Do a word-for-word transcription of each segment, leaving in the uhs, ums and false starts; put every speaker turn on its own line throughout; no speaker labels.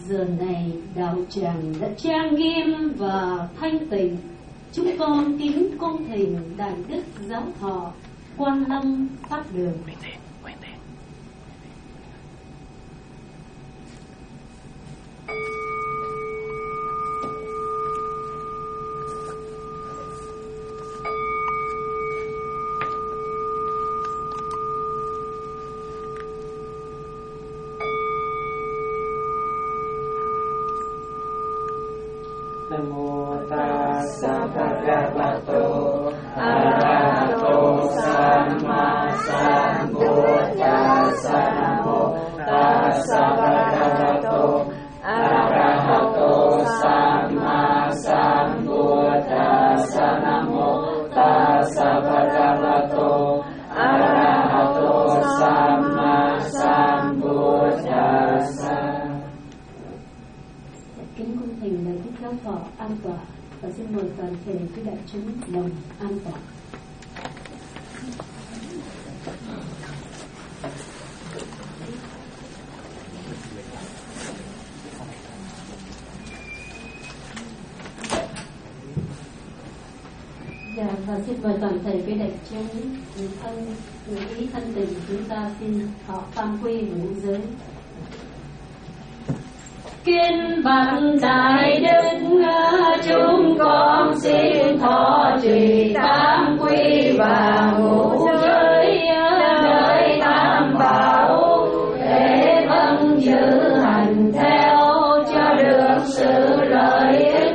Giờ này đạo tràng đã trang nghiêm và thanh tịnh. Chúng con kính cung thỉnh Đại Đức Giáo Thọ Quan Lâm Pháp Đường.
Nam mô Tassa Bhagavato Arahato Samma Sambuddhassa. Nam mô Tassa Bhagavato Arahato Samma Sambuddhassa. Nam mô Tassa Bhagavato Arahato Samma Sambuddhassa.
Kính cung thỉnh Đại Đức Giáo Thọ an tọa và xin mời toàn thể quý đại chúng đồng an tọa. Dạ, và xin mời toàn thể quý đại chúng người thân, người ý thân tình, chúng ta xin thọ tam quy ngũ giới. Kinh bạch Đại Đức chúng con xin thọ trì tam quy và ngũ giới nơi tam bảo để vâng giữ hành theo cho được sự lợi ích.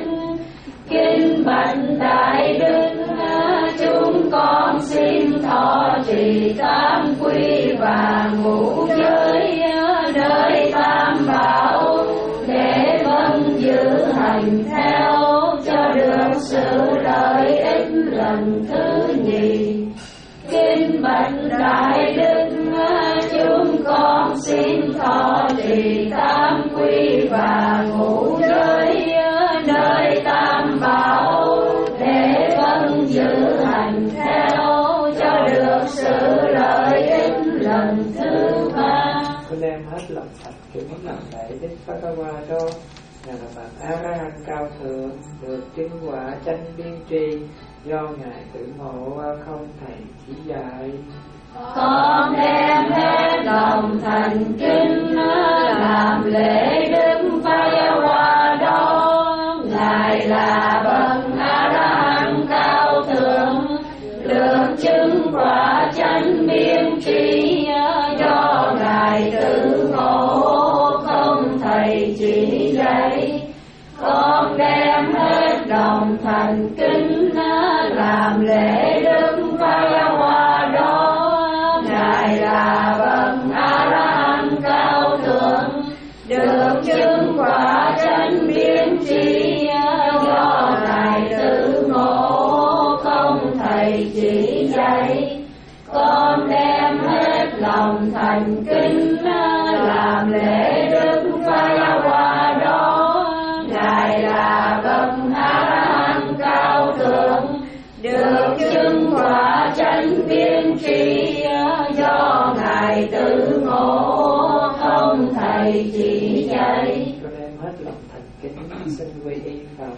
Kinh bạch Đại Đức chúng con xin thọ trì tam quy và ngũ giới nơi tam bảo để vâng giữ hành theo cho được sự lợi ích lần thứ nhì. Kinh bạch Đại Đức chúng con xin thọ trì tam quy và ngũ giới nơi tam bảo để vâng giữ hành theo cho được sự lợi ích lần thứ ba.
Con đem hết lòng thành kính làm Đại Đức Bhagavato, Ngài là bậc A La Hán cao thượng, được chứng quả chánh biên tri, do Ngài tự ngộ không thầy chỉ dạy.
Con đem hết lòng thành kính làm lễ Đức Phật Hoa đó. Ngài là bậc A La Hán cao thượng, được chứng quả chánh biên tri, do Ngài tự ngộ không thầy chỉ dạy. Con đem hết lòng thành kính làm lễ Đức Phật Hoa đó. Ngài là bậc A La Hán cao thượng, được chứng quả chánh biên tri, do Ngài tự ngộ không thầy chỉ dạy. Con đem hết lòng thành kính làm lễ Đức Phật Hoa đó. Ngài là bậc A La Hán cao thượng, được chứng quả chánh biên tri, do Ngài tự ngộ không thầy chỉ dạy.
Con đem hết lòng thành kính xin quy y Phật.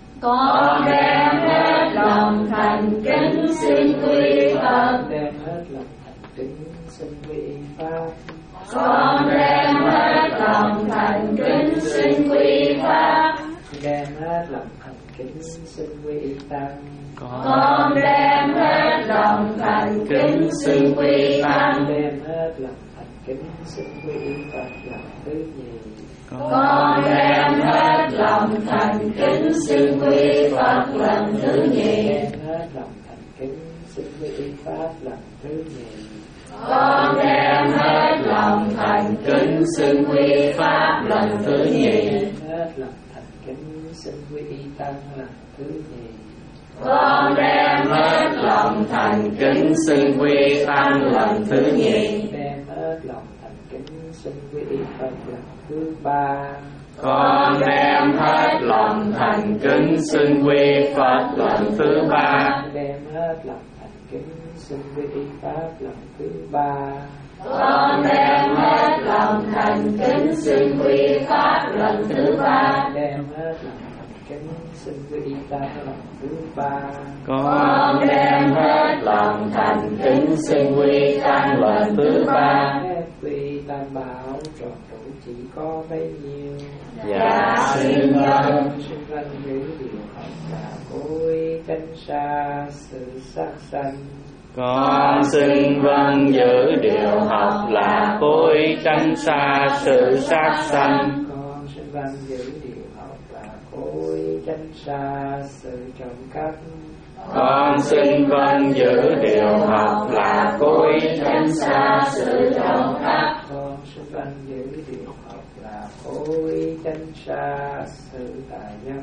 Con đem hết lòng thành kính xin quy Phật.
Đem hết lòng thành kính xin quy y Pháp.
Con đem hết lòng thành kính xin quy Pháp.
Đem hết lòng thành kính xin quy y Tăng.
Con đem hết lòng thành kính xin quy Tăng.
Đem hết lòng thành kính xin quy y Phật lần thứ nhì.
Con đem hết lòng thành kính xin quy Phật lần thứ nhì.
Đem hết lòng thành kính xin quy y Pháp lần thứ nhì.
Con đem hết lòng thành kính xin quy Pháp lần thứ nhì.
Hết lòng thành kính xin quy y Tăng lần thứ nhì.
Con đem hết lòng thành kính xin quy Tăng lần thứ nhì.
Đem hết lòng thành kính xin quy y Phật lần thứ ba.
Con đem hết lòng thành kính xin quy Phật lần thứ ba.
Đem hết lòng thành kính xin quy y Pháp lần thứ ba.
con đem hết lòng thành kính xin quy pháp lần thứ ba.
Đem hết lòng thành kính xin quy ta lần thứ ba.
Con đem hết lòng thành kính xin quy tăng lần thứ ba.
Quy tam bảo trọn đủ chỉ có bấy nhiêu.
Dạ xin vâng.
Xin vâng giữ điều học là cối tránh xa sự sát sanh.
Con xin vâng giữ điều học là cối tránh xa sự sát sanh.
Con xin vâng giữ điều học là cối tránh xa sự trộm cắp.
Con xin vâng giữ điều học là cối tránh xa sự trộm cắp.
Con xin vâng giữ điều học là cối tránh xa sự tà dâm.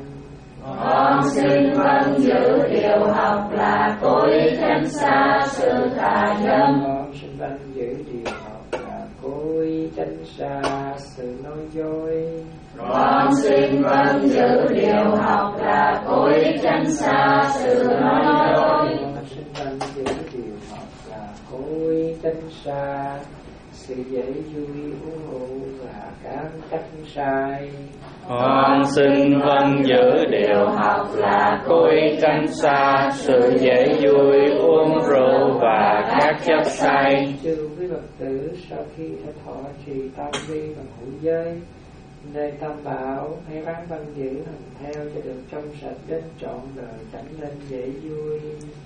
Con xin vâng giữ điều học là cối tránh xa sự tà dâm.
Con xin vâng giữ điều học là cối tránh xa sự nói dối.
Con xin vâng giữ điều học là cối tránh xa sự nói dối.
Con xin vâng giữ điều học là cối tránh xa sự dễ vui uống rượu và các cách sai.
Con xin vâng giữ điều học là cối tránh xa sự dễ vui uống rượu và các chất say.
Chư quý Phật tử sau khi đã thọ trì tam vi và ngũ giới nơi tam bảo, hãy ráng vâng giữ hành theo cho được trong sạch đến trọn đời chẳng nên dễ vui.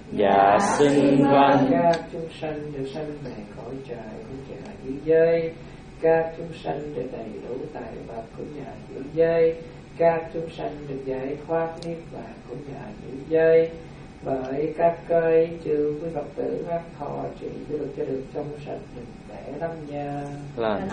Dạ xin vâng.
Các chúng sanh được sanh về cõi trời của nhà giữ giới. Các chúng sanh được đầy đủ tài vật của nhà giữ giới. Các chúng sanh được giải thoát niết bàn của nhà giữ giới. Bởi các cây chư quý Phật tử ráng thọ trì được cho được trong sạch đừng để lắm nha.
Lần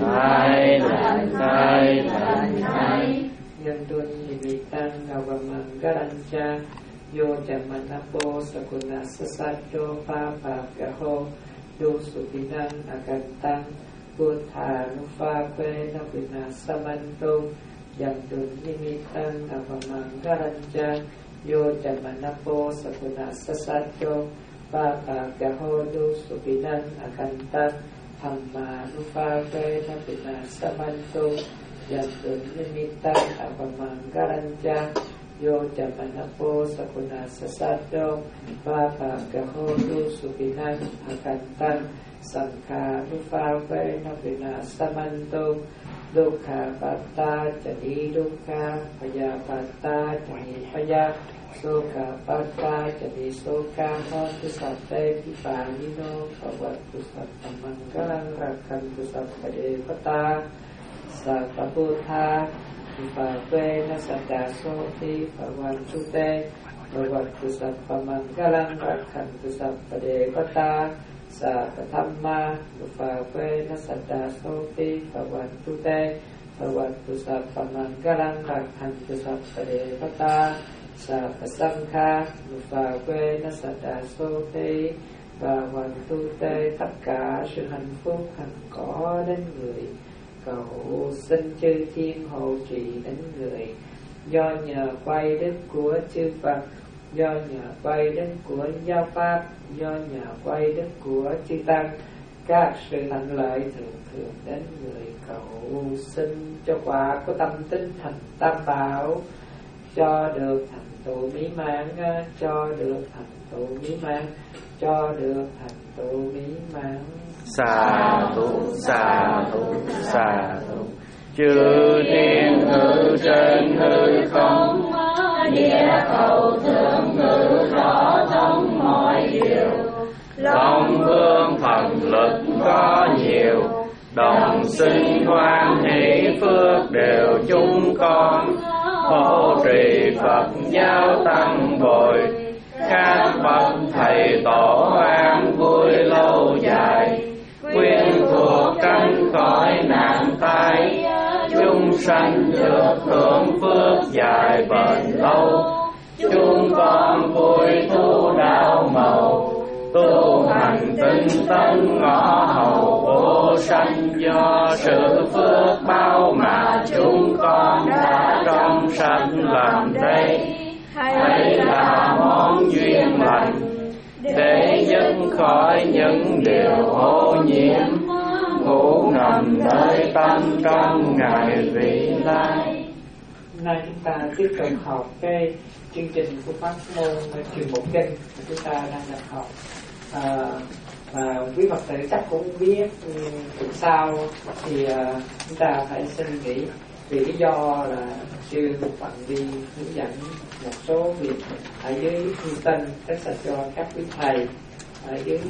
hai, lần hai, lần hai.
Nhân tuân thì vị tăng Gavamang Garancha Yo Jamanapo Sakuna Sasato Papa Gaho Do Supinan Akantang Buddha Nufa Kwe Napina Samanto Nhân tuân thì vị tăng Gavamang Garancha Yo Jamanapo Sakuna Sasato Papa Gaho Do Supinan Akantang Hamma Nufa Kwe Napina Samanto Yang tuân nimitta apamang garancha yo jamanapo sakuna sasato papa gahodu supinan akantan sankha nufa ve napina samanto dukha patta chani dukha paya patta chani paya sokha patta chani sokha hontu satte pipanino pavatu sattamang galang rakantu sappade pata Sattaputha Vivavena Saddasoti Bhavantute Bhavatu Sappamanggalang Rakhantu Sappadevata Satthamma Vivavena Saddasoti Bhavantute Bhavatu Sappamanggalang Rakhantu Sappadevata Sattsankha Vivavena Saddasoti Bhavantute. Tất cả sự hạnh phúc hằng có đến người, cầu xin chư thiên hộ trì đến người. Do nhờ quay đức của chư Phật, do nhờ quay đức của giáo pháp, do nhờ quay đức của chư tăng, các sự hạnh lợi thường thường đến người. Cầu xin cho quả của tâm tinh thành tam bảo, cho được thành tựu mỹ mãn, cho được thành tựu mỹ mãn, cho được thành tựu mỹ mãn.
Sa thụ, sa thụ, sa thụ. Chư thiên ngự trên hư không,
địa cầu thượng ngự rõ thông mọi điều.
Long vương thần lực có nhiều, đồng sinh hoan hỷ phước đều chúng con. Hộ trì Phật giáo tăng bồi, các bậc thầy tổ an vui lâu dài. Quyến thuộc tránh khỏi nạn tai, chúng sanh được hưởng phước dài bền lâu. Chúng con vui tu đạo màu, tu hành tinh tấn ngõ hầu vô sanh. Do sự phước bao mà chúng con đã trong sanh làm đây, hãy là món duyên lành để dứt khỏi những điều ô nhiễm. khổ ngầm nơi tâm trong ngày vị lai.
Hôm nay chúng ta tiếp tục học cái chương trình của pháp môn truyền bộ kinh mà chúng ta đang được học. À, và quý Phật tử chắc cũng biết tuần sau thì uh, chúng ta phải suy nghĩ vì lý do là sư Phận đi hướng dẫn một số việc ở dưới thông tin các sách cho các quý thầy ở dưới.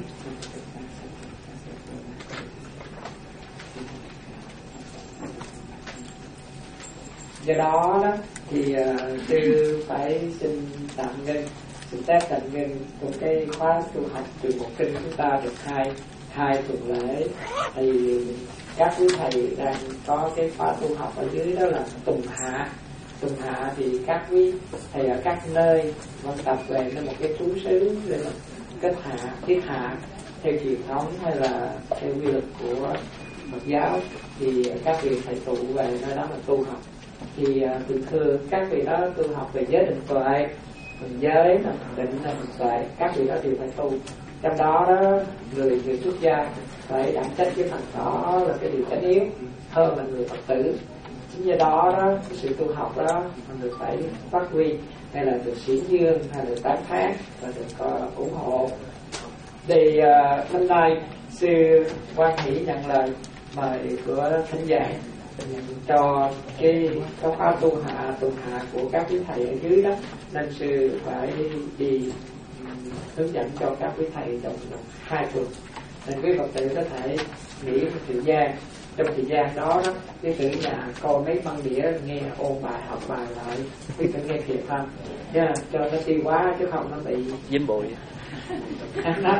Do đó đó thì uh, sư phải xin tạm ngưng, xin phép tạm ngưng của cái khóa tu học từ một kinh chúng ta được hai hai tuần lễ. Thì các quý thầy đang có cái khóa tu học ở dưới đó là tuần hạ. Tuần hạ thì các quý thầy ở các nơi văn tập về nên một cái trú xứ để mà kết hạ, thiết hạ theo truyền thống hay là theo quy luật của Phật giáo thì các vị thầy tụ về nơi đó mà tu học. Thì thường thường các vị đó tu học về giới định tuệ, mình giới là mình định là mình tuệ, các vị đó đều phải tu. Trong đó đó người người xuất gia phải đảm trách cái phần đó là cái điều chánh yếu hơn là người Phật tử. Chính do đó đó cái sự tu học đó mình phải phát huy hay là được xiển dương hay là tán thán và được uh, ủng hộ. Thì uh, hôm nay sư Quan Hỷ nhận lời mời của thính giả cho cái cái khóa tu hạ tuần hạ của các quý thầy ở dưới đó, nên sư phải đi hướng dẫn cho các quý thầy trong hai tuần. Nên quý Phật tử có thể nghỉ một thời gian, trong thời gian đó đó quý tử nhà coi mấy băng đĩa nghe ôn bài học bài lại, quý tử nghe kịp không? Yeah, cho nó tiêu hóa chứ không nó bị
dính bụi.
Nó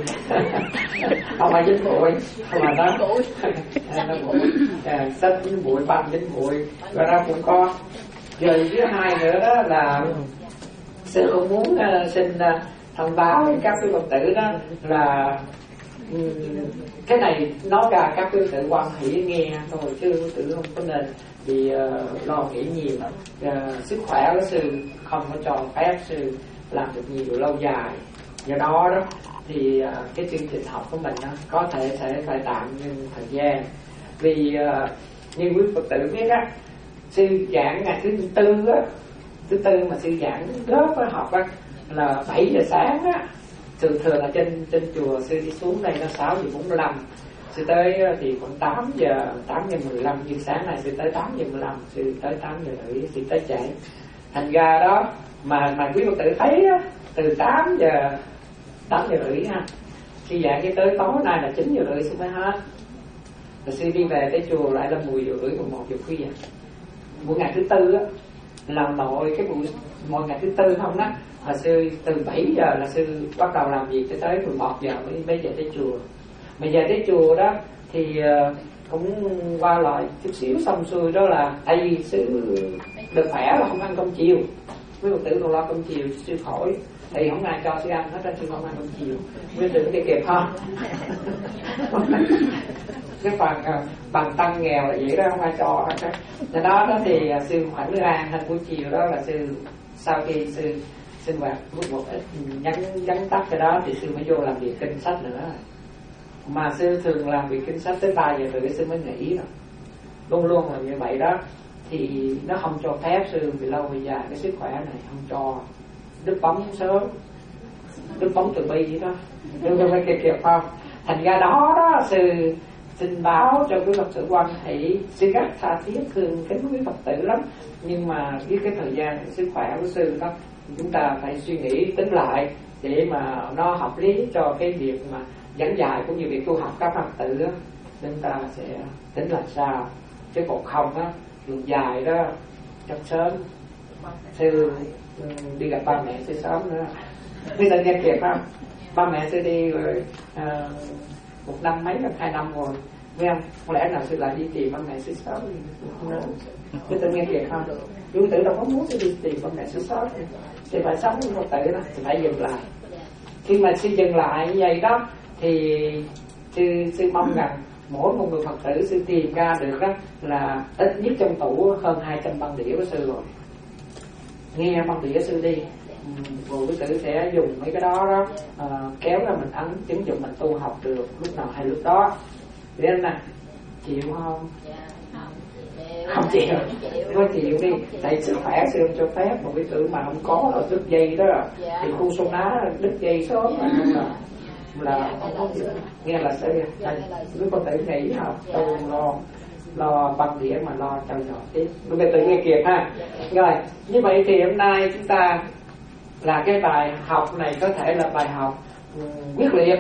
không phải dính bụi, không mà nó nó bụi, sách dính bụi, băng dính bụi, và nó cũng có. Rồi thứ hai nữa đó là sư cũng muốn uh, xin uh, thông báo với các quý Phật tử đó là um, cái này nói ra các quý Phật tử quan hỷ nghe thôi chứ quý Phật tử không có nên vì uh, lo nghĩ nhiều. Uh, sức khỏe của sư không có cho phép sư làm được nhiều lâu dài. Do đó đó thì uh, cái chương trình học của mình đó, có thể sẽ phải tạm ngưng thời gian. Vì uh, như quý Phật tử biết á, sư giảng ngày thứ tư á, thứ tư mà sư giảng lớp á, học á là bảy giờ sáng á. Thường thường là trên trên chùa sư đi xuống đây là sáu giờ bốn mươi lăm, sư tới thì khoảng tám giờ tám giờ mười lăm, nhưng sáng này sư tới tám giờ mười lăm, sư tới tám giờ rưỡi, sư tới trễ. Thành ra đó mà mà quý Phật tử thấy á, từ tám giờ tám giờ rưỡi ha, sư giảng cho tới tối nay là chín giờ rưỡi sư mới hết. Rồi sư đi về tới chùa lại là mười giờ rưỡi, mười một giờ khuya. Buổi ngày thứ tư á là nội cái buổi mỗi ngày thứ tư không đó là sư từ bảy giờ là sư bắt đầu làm việc cho tới mười một giờ mới mới về tới chùa. Mà về tới chùa đó thì uh, cũng qua lại chút xíu xong xuôi đó là tại vì sư được khỏe là không ăn cơm chiều, mấy Phật tử còn lo cơm chiều sư khỏi thì không ai cho sư ăn hết, ra sư không ăn cơm chiều, mấy Phật tử kia kịp không? Cái phần uh, bằng tăng nghèo là vậy đó, không ai cho hết. Do đó đó thì uh, sư khoảng nước ăn thành buổi chiều đó là sư sau khi sư sinh hoạt một một ít nhắn nhắn tắt cái đó thì sư mới vô làm việc kinh sách nữa. Mà sư thường làm việc kinh sách tới ba giờ rưỡi sư mới nghỉ rồi, luôn luôn là như vậy đó. Thì nó không cho phép sư vì lâu về dài cái sức khỏe này không cho đứt bóng sớm, đứt bóng từ bi vậy đó, đừng phải kịp kịp không. Thành ra đó đó sư xin báo cho quý Phật tử quan hỷ, sư rất tha thiết thương kính quý Phật tử lắm, nhưng mà với cái thời gian sức khỏe của sư đó chúng ta phải suy nghĩ tính lại để mà nó hợp lý cho cái việc mà giảng dạy cũng như việc tu học các Phật tử đó. Chúng ta sẽ tính làm sao, chứ còn không á đường dài đó chắc sớm sư đi gặp ba mẹ sư sớm nữa. Bây giờ nghe kịp không? Ba mẹ sư đi rồi uh, một năm mấy, hai năm rồi, nghe không? Có lẽ nào sư lại đi tìm ba mẹ sư sớm nữa. Bây giờ nghe kịp không? Chú tử đâu có muốn sư đi tìm ba mẹ sư sớm, thì phải sống với Phật tử đó, thì phải dừng lại. Khi mà sư dừng lại như vậy đó thì sư, sư mong rằng mỗi một người Phật tử sư tìm ra được đó là ít nhất trong tủ hơn hai trăm băng đĩa của sư rồi. Nghe băng đĩa sư đi, rồi quý tử sẽ dùng mấy cái đó đó uh, kéo ra mình ấn chứng dụng mình tu học được lúc nào hay lúc đó. Biết nè, chịu không? Không chịu, không chịu đi. Tại sức khỏe sư không cho phép, một cái tử mà không có ở đứt dây đó thì khu sông đá đứt dây sớm là là không có gì. Nghe là sẽ nếu con tử nghỉ học đâu lo lo bằng đĩa mà lo cho nhỏ tiếp. Bây giờ tự nghe kịp ha. Rồi như vậy thì hôm nay chúng ta là cái bài học này có thể là bài học quyết liệt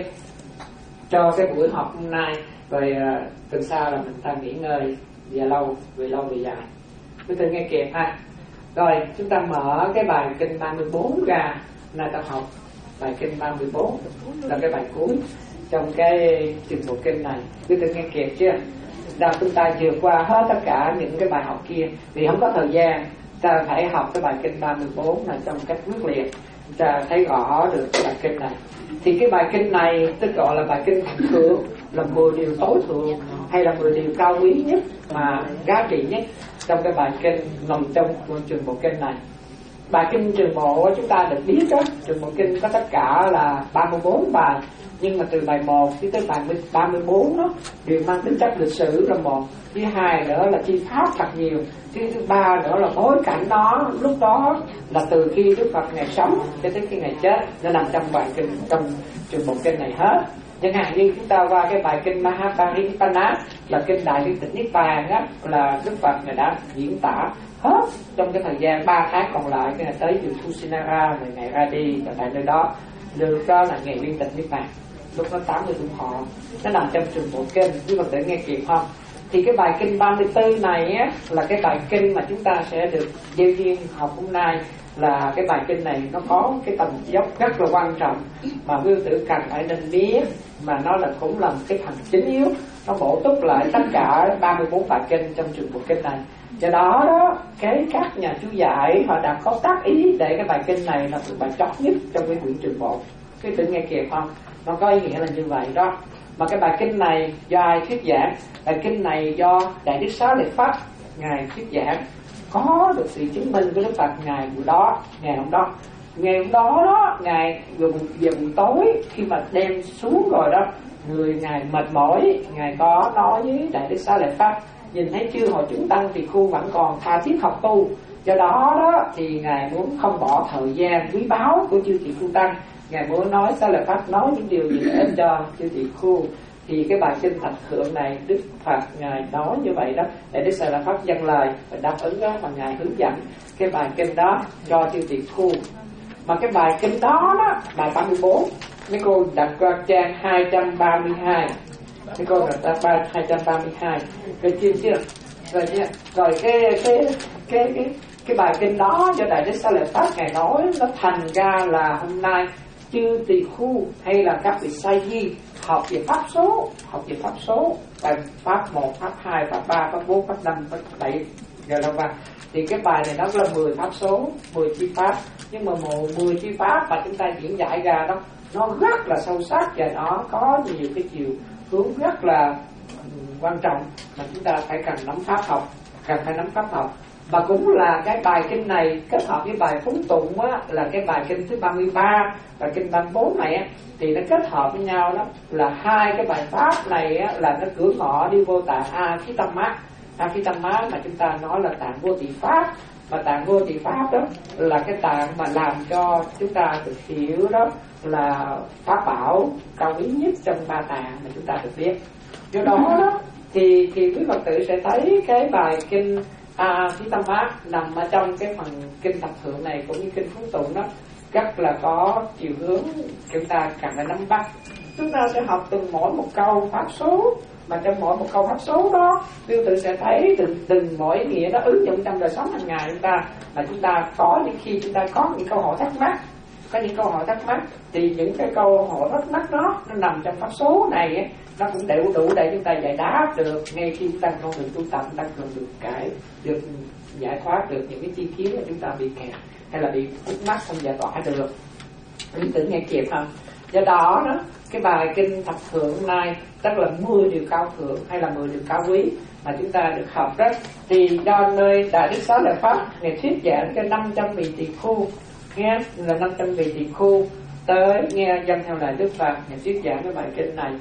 cho cái buổi học hôm nay. Rồi từ sau là mình ta nghỉ ngơi về lâu, về lâu về dài. Bây giờ nghe kịp ha. Rồi chúng ta mở cái bài kinh ba mươi bốn ra. Nay ta học bài kinh ba mươi bốn là cái bài cuối trong cái trình bộ kinh này. Bây giờ nghe kịp chưa? Đâu chúng ta vượt qua hết tất cả những cái bài học kia vì không có thời gian. Ta phải học cái bài kinh ba mươi bốn này trong cách quyết liệt. Ta thấy rõ được cái bài kinh này. Thì cái bài kinh này tức gọi là bài kinh thượng thượng, là mười điều tối thượng hay là mười điều cao quý nhất mà giá trị nhất trong cái bài kinh nằm trong trường bộ kinh này. Bài kinh trường bộ chúng ta được biết đó, trường bộ kinh có tất cả là ba mươi bốn bài, nhưng mà từ bài một tới bài ba mươi bốn đó đều mang tính chất lịch sử là một, thứ hai nữa là chi pháp thật nhiều, thứ ba nữa là bối cảnh đó lúc đó là từ khi Đức Phật ngày sống cho tới khi ngày chết, nó nằm trong bài kinh, trong trường bộ kinh này hết. Chẳng hạn như chúng ta qua cái bài kinh Mahaparinibbana là kinh Đại Liên Tịch Niết Bàn á, là Đức Phật này đã diễn tả hết trong cái thời gian ba tháng còn lại, cái ngày tới từ Kusinara rồi ngày ra đi, và tại nơi đó được đó là ngày Liên Tịch Niết Bàn, lúc nó tám mươi tuổi thọ, nó nằm trong trường bộ kinh. Quý Phật tử nghe kịp không? Thì cái bài kinh ba mươi tư này á, là cái bài kinh mà chúng ta sẽ được gieo duyên học hôm nay. Là cái bài kinh này nó có cái tầm dốc rất là quan trọng mà quý tử cần phải nên biết, mà nó là cũng là một cái phần chính yếu, nó bổ túc lại tất cả ba mươi bốn bài kinh trong trường bộ kinh này. Do đó đó cái các nhà chú giải họ đã có tác ý để cái bài kinh này là một bài chót nhất trong cái quyển trường bộ. Quý tử nghe kịp không? Nó có ý nghĩa là như vậy đó. Mà cái bài kinh này do ai thuyết giảng? Bài kinh này do Đại Đức Xá Lợi Phất ngài thuyết giảng, có được sự chứng minh của Đức Phật ngày buổi đó, ngày hôm đó. Ngày hôm đó đó, ngài về buổi tối khi mà đem xuống rồi đó, người ngài mệt mỏi, ngài có nói với Đại Đức Xá Lợi Phất, nhìn thấy chư hội chúng tăng thì khu vẫn còn tha thiết học tu, do đó đó thì ngài muốn không bỏ thời gian quý báu của chư thị khu tăng, ngài muốn nói Xá Lợi Phất nói những điều gì để ích cho chư thị khu. Thì cái bài kinh thập thượng này Đức Phật ngài nói như vậy đó, để Đức Xá Lợi Phất dâng lời và đáp ứng đó, và ngài hướng dẫn cái bài kinh đó cho chư tỷ khu. Mà cái bài kinh đó đó, bài ba mươi bốn, mấy cô đặt qua trang hai trăm ba mươi hai, mấy cô đặt qua hai trăm ba mươi hai, rồi chưa chưa, rồi chưa, rồi cái cái cái cái cái bài kinh đó do Đại Đức Xá Lợi Phất ngài nói nó thành ra là hôm nay chư tỳ khu hay là các vị sa di học về pháp số, học về pháp số, bài pháp một, pháp hai, pháp ba, pháp bốn, pháp năm, pháp bảy, rồi đâu vào. Thì cái bài này nó là mười pháp số, mười chi pháp, nhưng mà một mười chi pháp mà chúng ta diễn giải ra đó nó rất là sâu sắc và nó có nhiều cái chiều hướng rất là quan trọng mà chúng ta phải cần nắm pháp học, cần phải nắm pháp học. Và cũng là cái bài kinh này kết hợp với bài phúng tụng á, là cái bài kinh thứ ba mươi ba và kinh ba mươi bốn này á, thì nó kết hợp với nhau đó, là hai cái bài pháp này á, là nó cửa ngõ đi vô tạng A Khí Tâm Mát. A Khí Tâm Mát mà chúng ta nói là tạng vô tỷ pháp, mà tạng vô tỷ pháp đó là cái tạng mà làm cho chúng ta được hiểu đó là pháp bảo cao quý nhất trong ba tạng mà chúng ta được biết. Do đó đó thì thì quý Phật tử sẽ thấy cái bài kinh A Khí Tâm Mát nằm ở trong cái phần kinh thập thượng này cũng như kinh phúng tụng đó rất là có chiều hướng chúng ta cần phải nắm bắt. Chúng ta sẽ học từng mỗi một câu pháp số, mà trong mỗi một câu pháp số đó quý tự sẽ thấy từng từng mỗi nghĩa nó ứng dụng trong đời sống hàng ngày chúng ta, mà chúng ta có những khi chúng ta có những câu hỏi thắc mắc, có những câu hỏi thắc mắc thì những cái câu hỏi thắc mắc đó nó nằm trong pháp số này ấy, nó cũng đủ đủ để chúng ta giải đáp được ngay khi chúng ta con đường tu tập, chúng ta cần được cái được giải thoát được những cái chi kiến mà chúng ta bị kẹt hay là bị khúc mắc không giải tỏa được. Quý tử nghe kịp không? Do đó đó cái bài kinh thập thượng này tức là mười điều cao thượng hay là mười điều cao quý mà chúng ta được học đó, thì do nơi Đại Đức Xá Lợi Phất ngày thuyết giảng cho năm trăm vị tỳ khu, nghe là năm trăm vị tỳ khu tới nghe dân theo lời Đức Phật ngày thuyết giảng cái bài kinh này.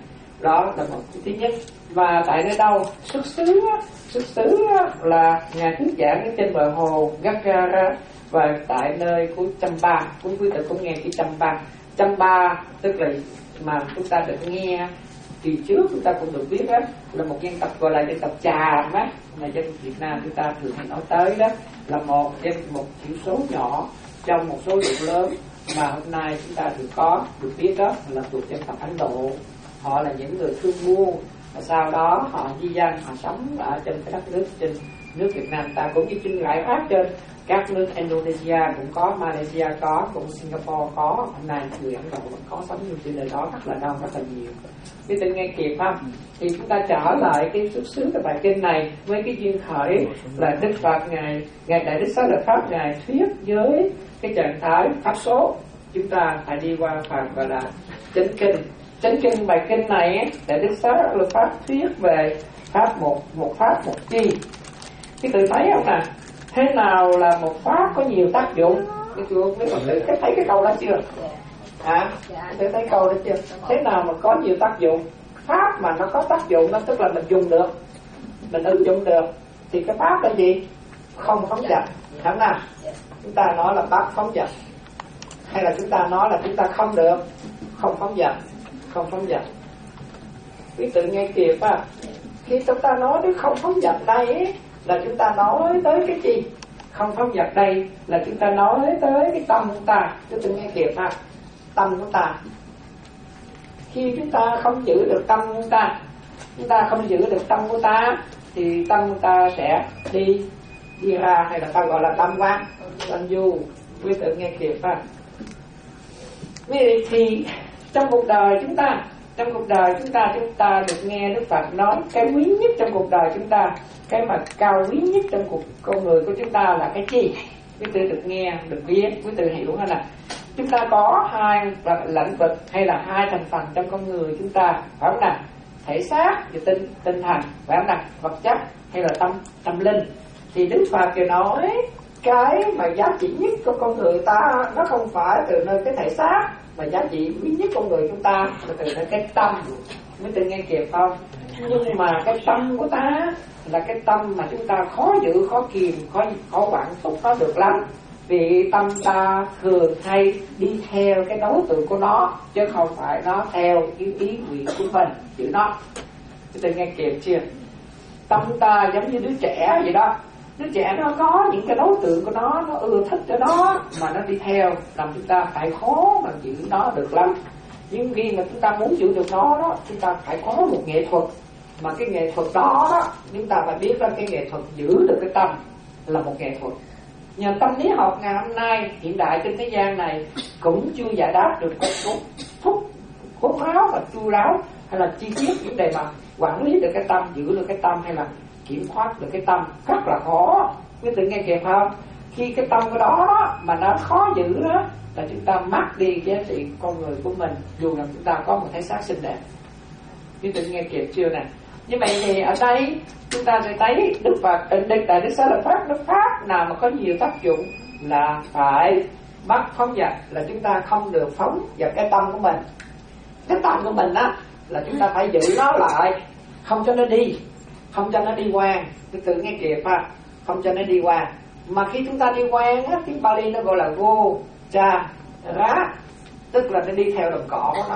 Đó là một cái thứ nhất. Và tại nơi đâu? Xuất xứ xuất xứ là ngài thuyết giảng ở trên bờ hồ Gaggara, và tại nơi của Champa. Quý quý tử cũng nghe cái Champa. Champa tức là mà chúng ta được nghe kỳ trước, chúng ta cũng được biết đó, là một dân tộc gọi là dân tộc Tràm á, mà dân Việt Nam chúng ta thường hay nói tới đó, là một dân một thiểu số nhỏ trong một số lượng lớn mà hôm nay chúng ta được có được biết đó là thuộc dân tộc Ấn Độ. Họ là những người thương buôn, và sau đó họ di dân, họ sống ở trên cái đất nước trên nước Việt Nam ta, cũng như trên rải rác trên các nước Indonesia cũng có, Malaysia có, cũng Singapore có. Hôm nay người Ấn Độ vẫn có sống như trên nơi đó rất là đông, rất là nhiều. Cái tin nghe kịp không? Thì chúng ta trở lại cái xuất xứ của bài kinh này với cái duyên khởi là Đức Phật ngài ngài Đại Đức Xá Lợi Pháp ngài thuyết với cái trạng thái pháp số. Chúng ta phải đi qua phần gọi là chánh kinh. Chánh kinh bài kinh này ấy, Đại Đức Xá Lợi Pháp thuyết về pháp một một pháp một chi. Cái tự thấy không nè? Thế nào là một pháp có nhiều tác dụng? Cái chú mấy bạn tự thấy cái câu đó chưa? À, tự thấy câu đó chưa? Thế nào mà có nhiều tác dụng? Pháp mà nó có tác dụng, nó tức là mình dùng được, mình ứng dụng được. Thì cái pháp là gì? Không phóng dật, đúng nào? Chúng ta nói là pháp phóng dật, hay là chúng ta nói là chúng ta không được không phóng dật, không phóng dật. Quý tự nghe kịp á, khi chúng ta nói đến không phóng dật đây ấy, là chúng ta nói tới cái gì? Không phóng dật đây là chúng ta nói tới cái tâm của ta. Quý tự nghe kịp ha, tâm của ta. Khi chúng ta không giữ được tâm của ta, chúng ta không giữ được tâm của ta, thì tâm của ta sẽ đi đi ra, hay là ta gọi là tâm quán, tâm du. Quý tự nghe kịp ha. Vì thì trong cuộc đời chúng ta, trong cuộc đời chúng ta chúng ta được nghe Đức Phật nói cái quý nhất trong cuộc đời chúng ta, cái mà cao quý nhất trong cuộc con người của chúng ta là cái gì? Quý vị được nghe, được biết, quý vị hiểu hay là chúng ta có hai lãnh vực hay là hai thành phần trong con người chúng ta, phải không nào? Thể xác và tinh tinh thần, phải không nào? Vật chất hay là tâm tâm linh. Thì Đức Phật thì nói cái mà giá trị nhất của con người ta nó không phải từ nơi cái thể xác, mà giá trị quý nhất con người chúng ta là từ nơi cái tâm. Mới tự nghe kịp không? Nhưng mà cái tâm của ta là cái tâm mà chúng ta khó giữ, khó kiềm, khó khó quản thúc nó được lắm. Vì tâm ta thường hay đi theo cái đối tượng của nó, chứ không phải nó theo ý ý nguyện của mình giữ nó. Chúng ta nghe kịp chưa? Tâm ta giống như đứa trẻ vậy đó. Đứa trẻ nó có những cái đối tượng của nó, nó ưa thích cho nó mà nó đi theo, làm chúng ta phải khó mà giữ nó được lắm. Nhưng khi mà chúng ta muốn giữ được nó đó, chúng ta phải có một nghệ thuật. Mà cái nghệ thuật đó, đó chúng ta phải biết là cái nghệ thuật giữ được cái tâm là một nghệ thuật. Nhờ tâm lý học ngày hôm nay hiện đại trên thế gian này cũng chưa giải đáp được cái thúc khốt ráo và chu ráo hay là chi tiết vấn đề mà quản lý được cái tâm, giữ được cái tâm hay là kiểm soát được cái tâm rất là khó. Quý vị nghe kịp không? Khi cái tâm của đó, đó mà nó khó giữ đó là chúng ta mất đi giá trị con người của mình, dù là chúng ta có một thể xác xinh đẹp. Quý vị nghe kịp chưa nè? Như vậy thì ở đây chúng ta sẽ thấy Đức Phật tại Đức Xá Lợi Pháp, Đức Pháp nào mà có nhiều tác dụng là phải bắt phóng dật, là chúng ta không được phóng dật cái tâm của mình. Cái tâm của mình á là chúng ta phải giữ nó lại, không cho nó đi, không cho nó đi qua. Quý tự nghe kịp ha, không cho nó đi qua. Mà khi chúng ta đi qua á, tiếng Pali nó gọi là go cha rá, tức là nó đi theo đồng cỏ của nó.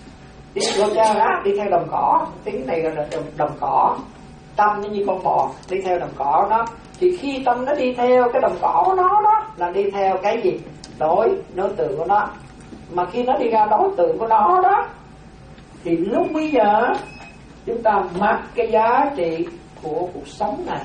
Đi go cha rá đi theo đồng cỏ, tiếng này là đồng, đồng cỏ. Tâm nó như con bò đi theo đồng cỏ đó. Thì khi tâm nó đi theo cái đồng cỏ của nó đó là đi theo cái gì? Đối đối tượng của nó. Mà khi nó đi ra đối tượng của nó đó thì lúc bây giờ chúng ta mất cái giá trị của cuộc sống này.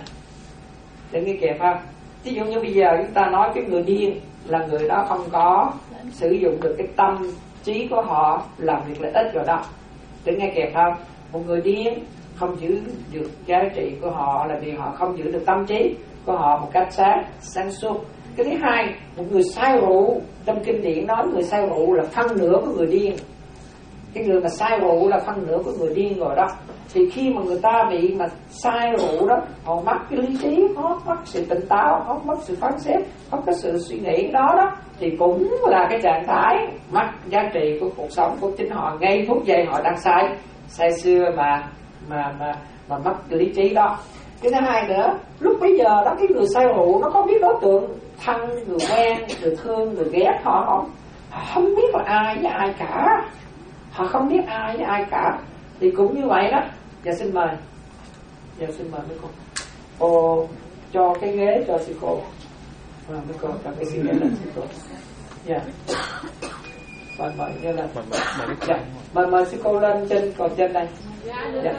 Để nghe kịp không? Ví dụ như bây giờ chúng ta nói cái người điên là người đó không có sử dụng được cái tâm trí của họ làm việc lợi ích rồi đó. Để nghe kịp không? Một người điên không giữ được giá trị của họ là vì họ không giữ được tâm trí của họ một cách sáng sáng suốt. Cái thứ hai, một người say rượu, trong kinh điển nói người say rượu là phân nửa của người điên. Cái người mà say rượu là phân nửa của người điên rồi đó. Thì khi mà người ta bị mà say rượu đó, họ mất cái lý trí, họ mất sự tỉnh táo, họ mất sự phán xét, mất cái sự suy nghĩ đó đó, thì cũng là cái trạng thái mất giá trị của cuộc sống của chính họ. Ngay phút giây họ đang sai, say sưa mà mà mà mà mất lý trí đó. Cái thứ hai nữa, lúc bây giờ đó cái người say rượu nó có biết đối tượng thân, người quen, người thương, người ghét họ không? Họ không biết là ai với ai cả, họ không biết ai với ai cả. Thì cũng như vậy đó. Dạ xin mời, dạ xin mời mấy cô. Cô cho cái ghế cho sư cô. À, mấy cô cho cái ghế lên sư cô. Dạ. Mời mời như là dạ. Mời mời sư cô lên trên, còn trên đây. Dạ.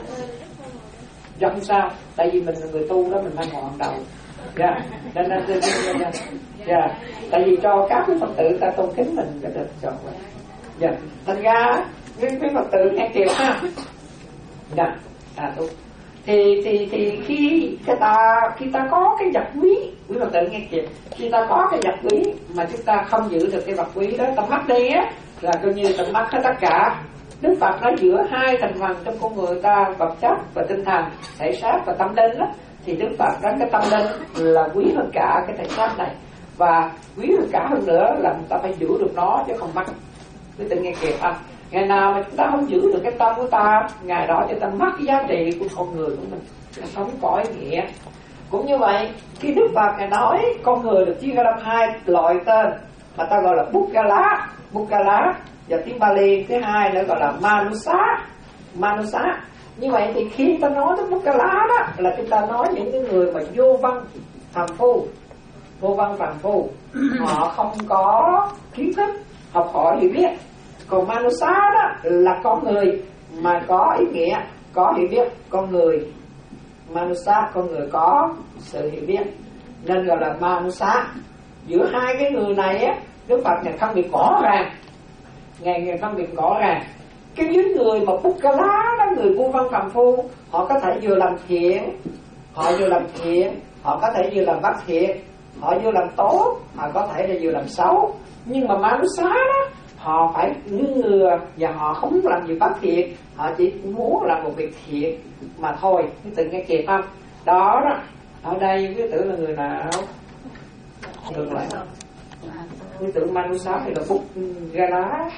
Dạ không sao, tại vì mình là người tu đó, mình phải ngọn đầu. Dạ. Nên nên nên nên. Dạ. Tại vì cho các cái Phật tử ta tôn kính mình cho được chọn vậy. Dạ. Thành ra cái cái Phật tử nghe kịp ha. Dạ. À tu. Thì thì thì khi cái ta khi ta có cái vật quý, quý Phật tử nghe kịp, khi ta có cái vật quý mà chúng ta không giữ được cái vật quý đó, ta mất đi á, là coi như ta mất hết tất cả. Đức Phật nói giữa hai thành phần trong con người ta, vật chất và tinh thần, thể xác và tâm linh đó, thì Đức Phật nói cái tâm linh là quý hơn cả cái thể xác này, và quý hơn cả hơn nữa là chúng ta phải giữ được nó chứ không mất. Quý tự nghe kịp không? Ngày nào mà chúng ta không giữ được cái tâm của ta, ngày đó cho ta mất cái giá trị của con người của mình, sống có ý nghĩa. Cũng như vậy, khi Đức Phật Ngài nói con người được chia ra làm hai loại tên mà ta gọi là Buddha, Buddha và tiếng Bali thứ hai nữa gọi là Manusa, Manusa. Như vậy thì khi ta nói tới Buddha đó là chúng ta nói những cái người mà vô văn phàm phu, vô văn phàm phu, họ không có kiến thức, học hỏi hiểu biết. Còn Manusa đó là con người mà có ý nghĩa, có hiểu biết, con người Manusa, con người có sự hiểu biết, nên gọi là Manusa. Giữa hai cái người này á, Đức Phật Ngài phân biệt rõ ràng, Ngài Ngài phân biệt rõ ràng. Cái dưới người mà Buddha đó, người vô văn phàm phu, họ có thể vừa làm thiện, họ vừa làm thiện, họ có thể vừa làm bất thiện, họ vừa làm tốt, họ có thể là vừa làm xấu. Nhưng mà Manusa đó, họ phải ngưng ngừa và họ không làm gì bất thiện, họ chỉ muốn làm một việc thiện mà thôi. Quý tử nghe kịp không? Đó đó, ở đây quý tử là người nào? Ngược lại, quý tử Manusa hay là Buddha?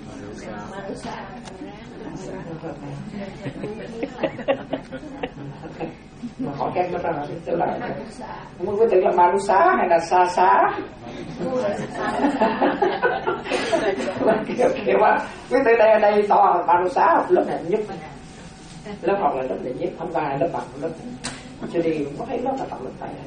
Mà họ khen nó ra là quý tử là quý tử là Manusa hay là Sa Xá? Kiểu quá, quý tử đây ở đây to là Manusa, lớp này nhất, lớp học là lớp này nhất, không ba lớp bằng lớp chưa đi cũng có thấy lớp là tập lớp này.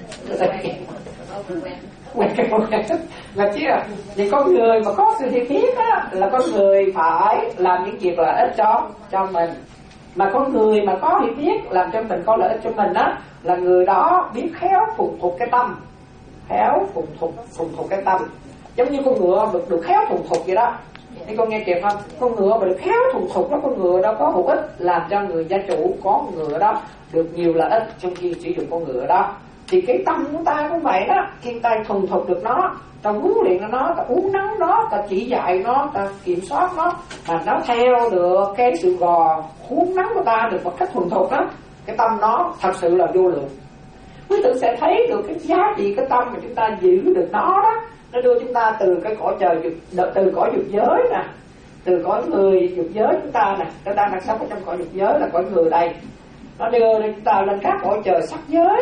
Quen cái quen là chứ thì con người mà có sự hiểu biết á là con người phải làm những việc lợi ích cho cho mình, mà con người mà có hiểu biết làm cho mình có lợi ích cho mình á là người đó biết khéo phục thuộc cái tâm, khéo phục thuộc phục thuộc cái tâm, giống như con ngựa được được khéo thuần thục vậy đó. Thì con nghe kịp không? Con ngựa mà được khéo thuần thục đó, con ngựa đó có hữu ích, làm cho người gia chủ có con ngựa đó được nhiều lợi ích trong khi sử dụng con ngựa đó. Thì cái tâm của ta cũng vậy đó, khi ta thuần thục được nó, ta huấn luyện nó, ta uống nắng nó, ta chỉ dạy nó, ta kiểm soát nó, mà nó theo được cái sự gò uống nắng của ta được một cách thuần thục đó, cái tâm nó thật sự là vô lượng. Quý tử sẽ thấy được cái giá trị cái tâm mà chúng ta giữ được nó đó, nó đưa chúng ta từ cái cõi trời dục, từ cõi dục giới nè, từ cõi người dục giới chúng ta nè, chúng ta đang sống ở trong cõi dục giới là cõi người đây, nó đưa chúng ta lên các cõi trời sắc giới,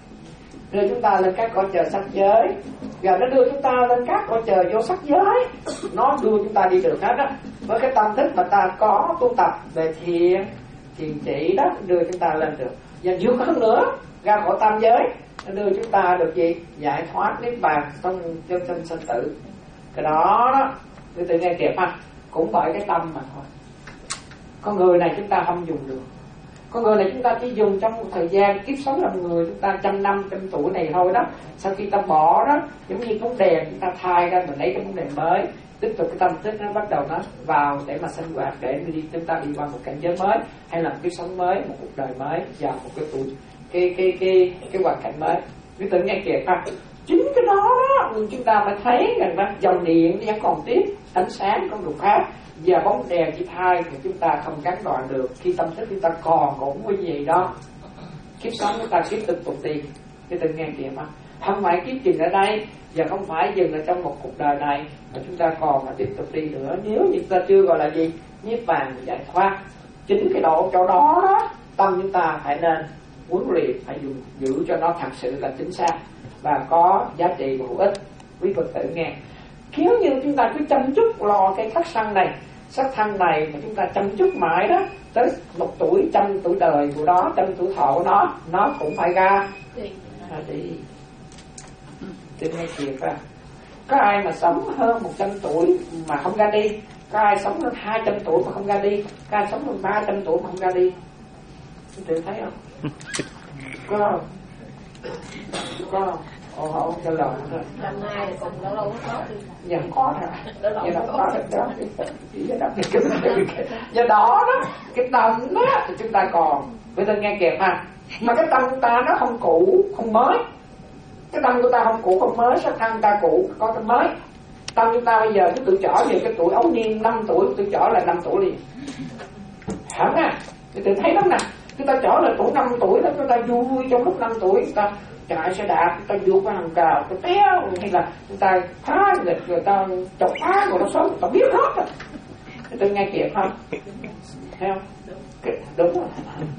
đưa chúng ta lên các cõi trời sắc giới, và nó đưa chúng ta lên các cõi trời vô sắc giới, nó đưa chúng ta đi được hết á, với cái tâm thức mà ta có tu tập về thiền thiền chỉ đó, đưa chúng ta lên được, và vượt hơn nữa ra khỏi tam giới, nó đưa chúng ta được gì? Giải thoát niết bàn trong trong sinh sinh tử. Cái đó đó, tôi tự nghe kịp ha, cũng bởi cái tâm mà thôi. Con người này chúng ta không dùng được. Con người này chúng ta chỉ dùng trong một thời gian kiếp sống làm người chúng ta trăm năm, trăm tuổi này thôi đó. Sau khi ta bỏ đó, giống như bóng đèn chúng ta thay ra, mình lấy cái bóng đèn mới, tiếp tục cái tâm thức nó bắt đầu nó vào để mà sinh hoạt, để đi chúng ta đi qua một cảnh giới mới, hay là một cái sống mới, một cuộc đời mới, và một cái tuổi cái cái cái cái hoàn cảnh mới. Quý tử nghe kịp ha, chính cái đó đó chúng ta mới thấy rằng đó dòng điện vẫn còn tiếp, ánh sáng không được khác, và bóng đèn chỉ thay thì chúng ta không gắn đoạn được khi tâm thức chúng ta còn cũng cái gì đó, kiếp sống chúng ta kiếp tục tục tiền. Quý tử nghe kịp ha, Không phải kiếp chừng ở đây, và không phải dừng ở trong một cuộc đời này, mà chúng ta còn là tiếp tục đi nữa. Nếu như chúng ta chưa gọi là gì niết bàn giải thoát, chính cái độ chỗ đó đó, tâm chúng ta phải nên huấn luyện, phải dùng giữ cho nó thật sự là chính xác và có giá trị và hữu ích. Quý Phật tử nghe, nếu như chúng ta cứ chăm chút lo cái sắc thân này, sắc thân này mà chúng ta chăm chút mãi đó, tới một tuổi, trăm tuổi đời của nó, trăm tuổi thọ của nó, nó cũng phải ra ra đi. Tôi nghe kịp ra. Có ai mà sống hơn một trăm tuổi mà không ra đi? Có ai sống hơn hai trăm tuổi mà không ra đi? Có ai sống hơn ba trăm tuổi mà không ra đi? Tôi thấy không? Có không? Có không? Ồ, không cho lời thôi.
Năm nay là còn lâu lâu có đi.
Dạ không có rồi. Dạ không có được đó. Do đó đó, cái tâm đó thì chúng ta còn. Bây giờ nghe kịp ha. Mà cái tâm của ta nó không cũ, không mới. Cái tâm của ta không cũ, không mới. Sắc thân ta cũ, có cái mới. Tâm chúng ta bây giờ cứ tự trở về cái tuổi ấu niên năm tuổi, tự trở lại năm tuổi liền. Hẳn à. Thì tự thấy lắm nè. Chúng ta trở lại tuổi năm tuổi đó, chúng ta vui trong lúc năm tuổi, chúng ta chạy xe đạp, chúng ta vượt qua hàng cào, cái téo, hay là chúng ta phá nghịch, người ta chọc phá, người ta sống, người ta biết hết rồi. Tôi nghe kịp không? Thấy không? Cái, đúng rồi.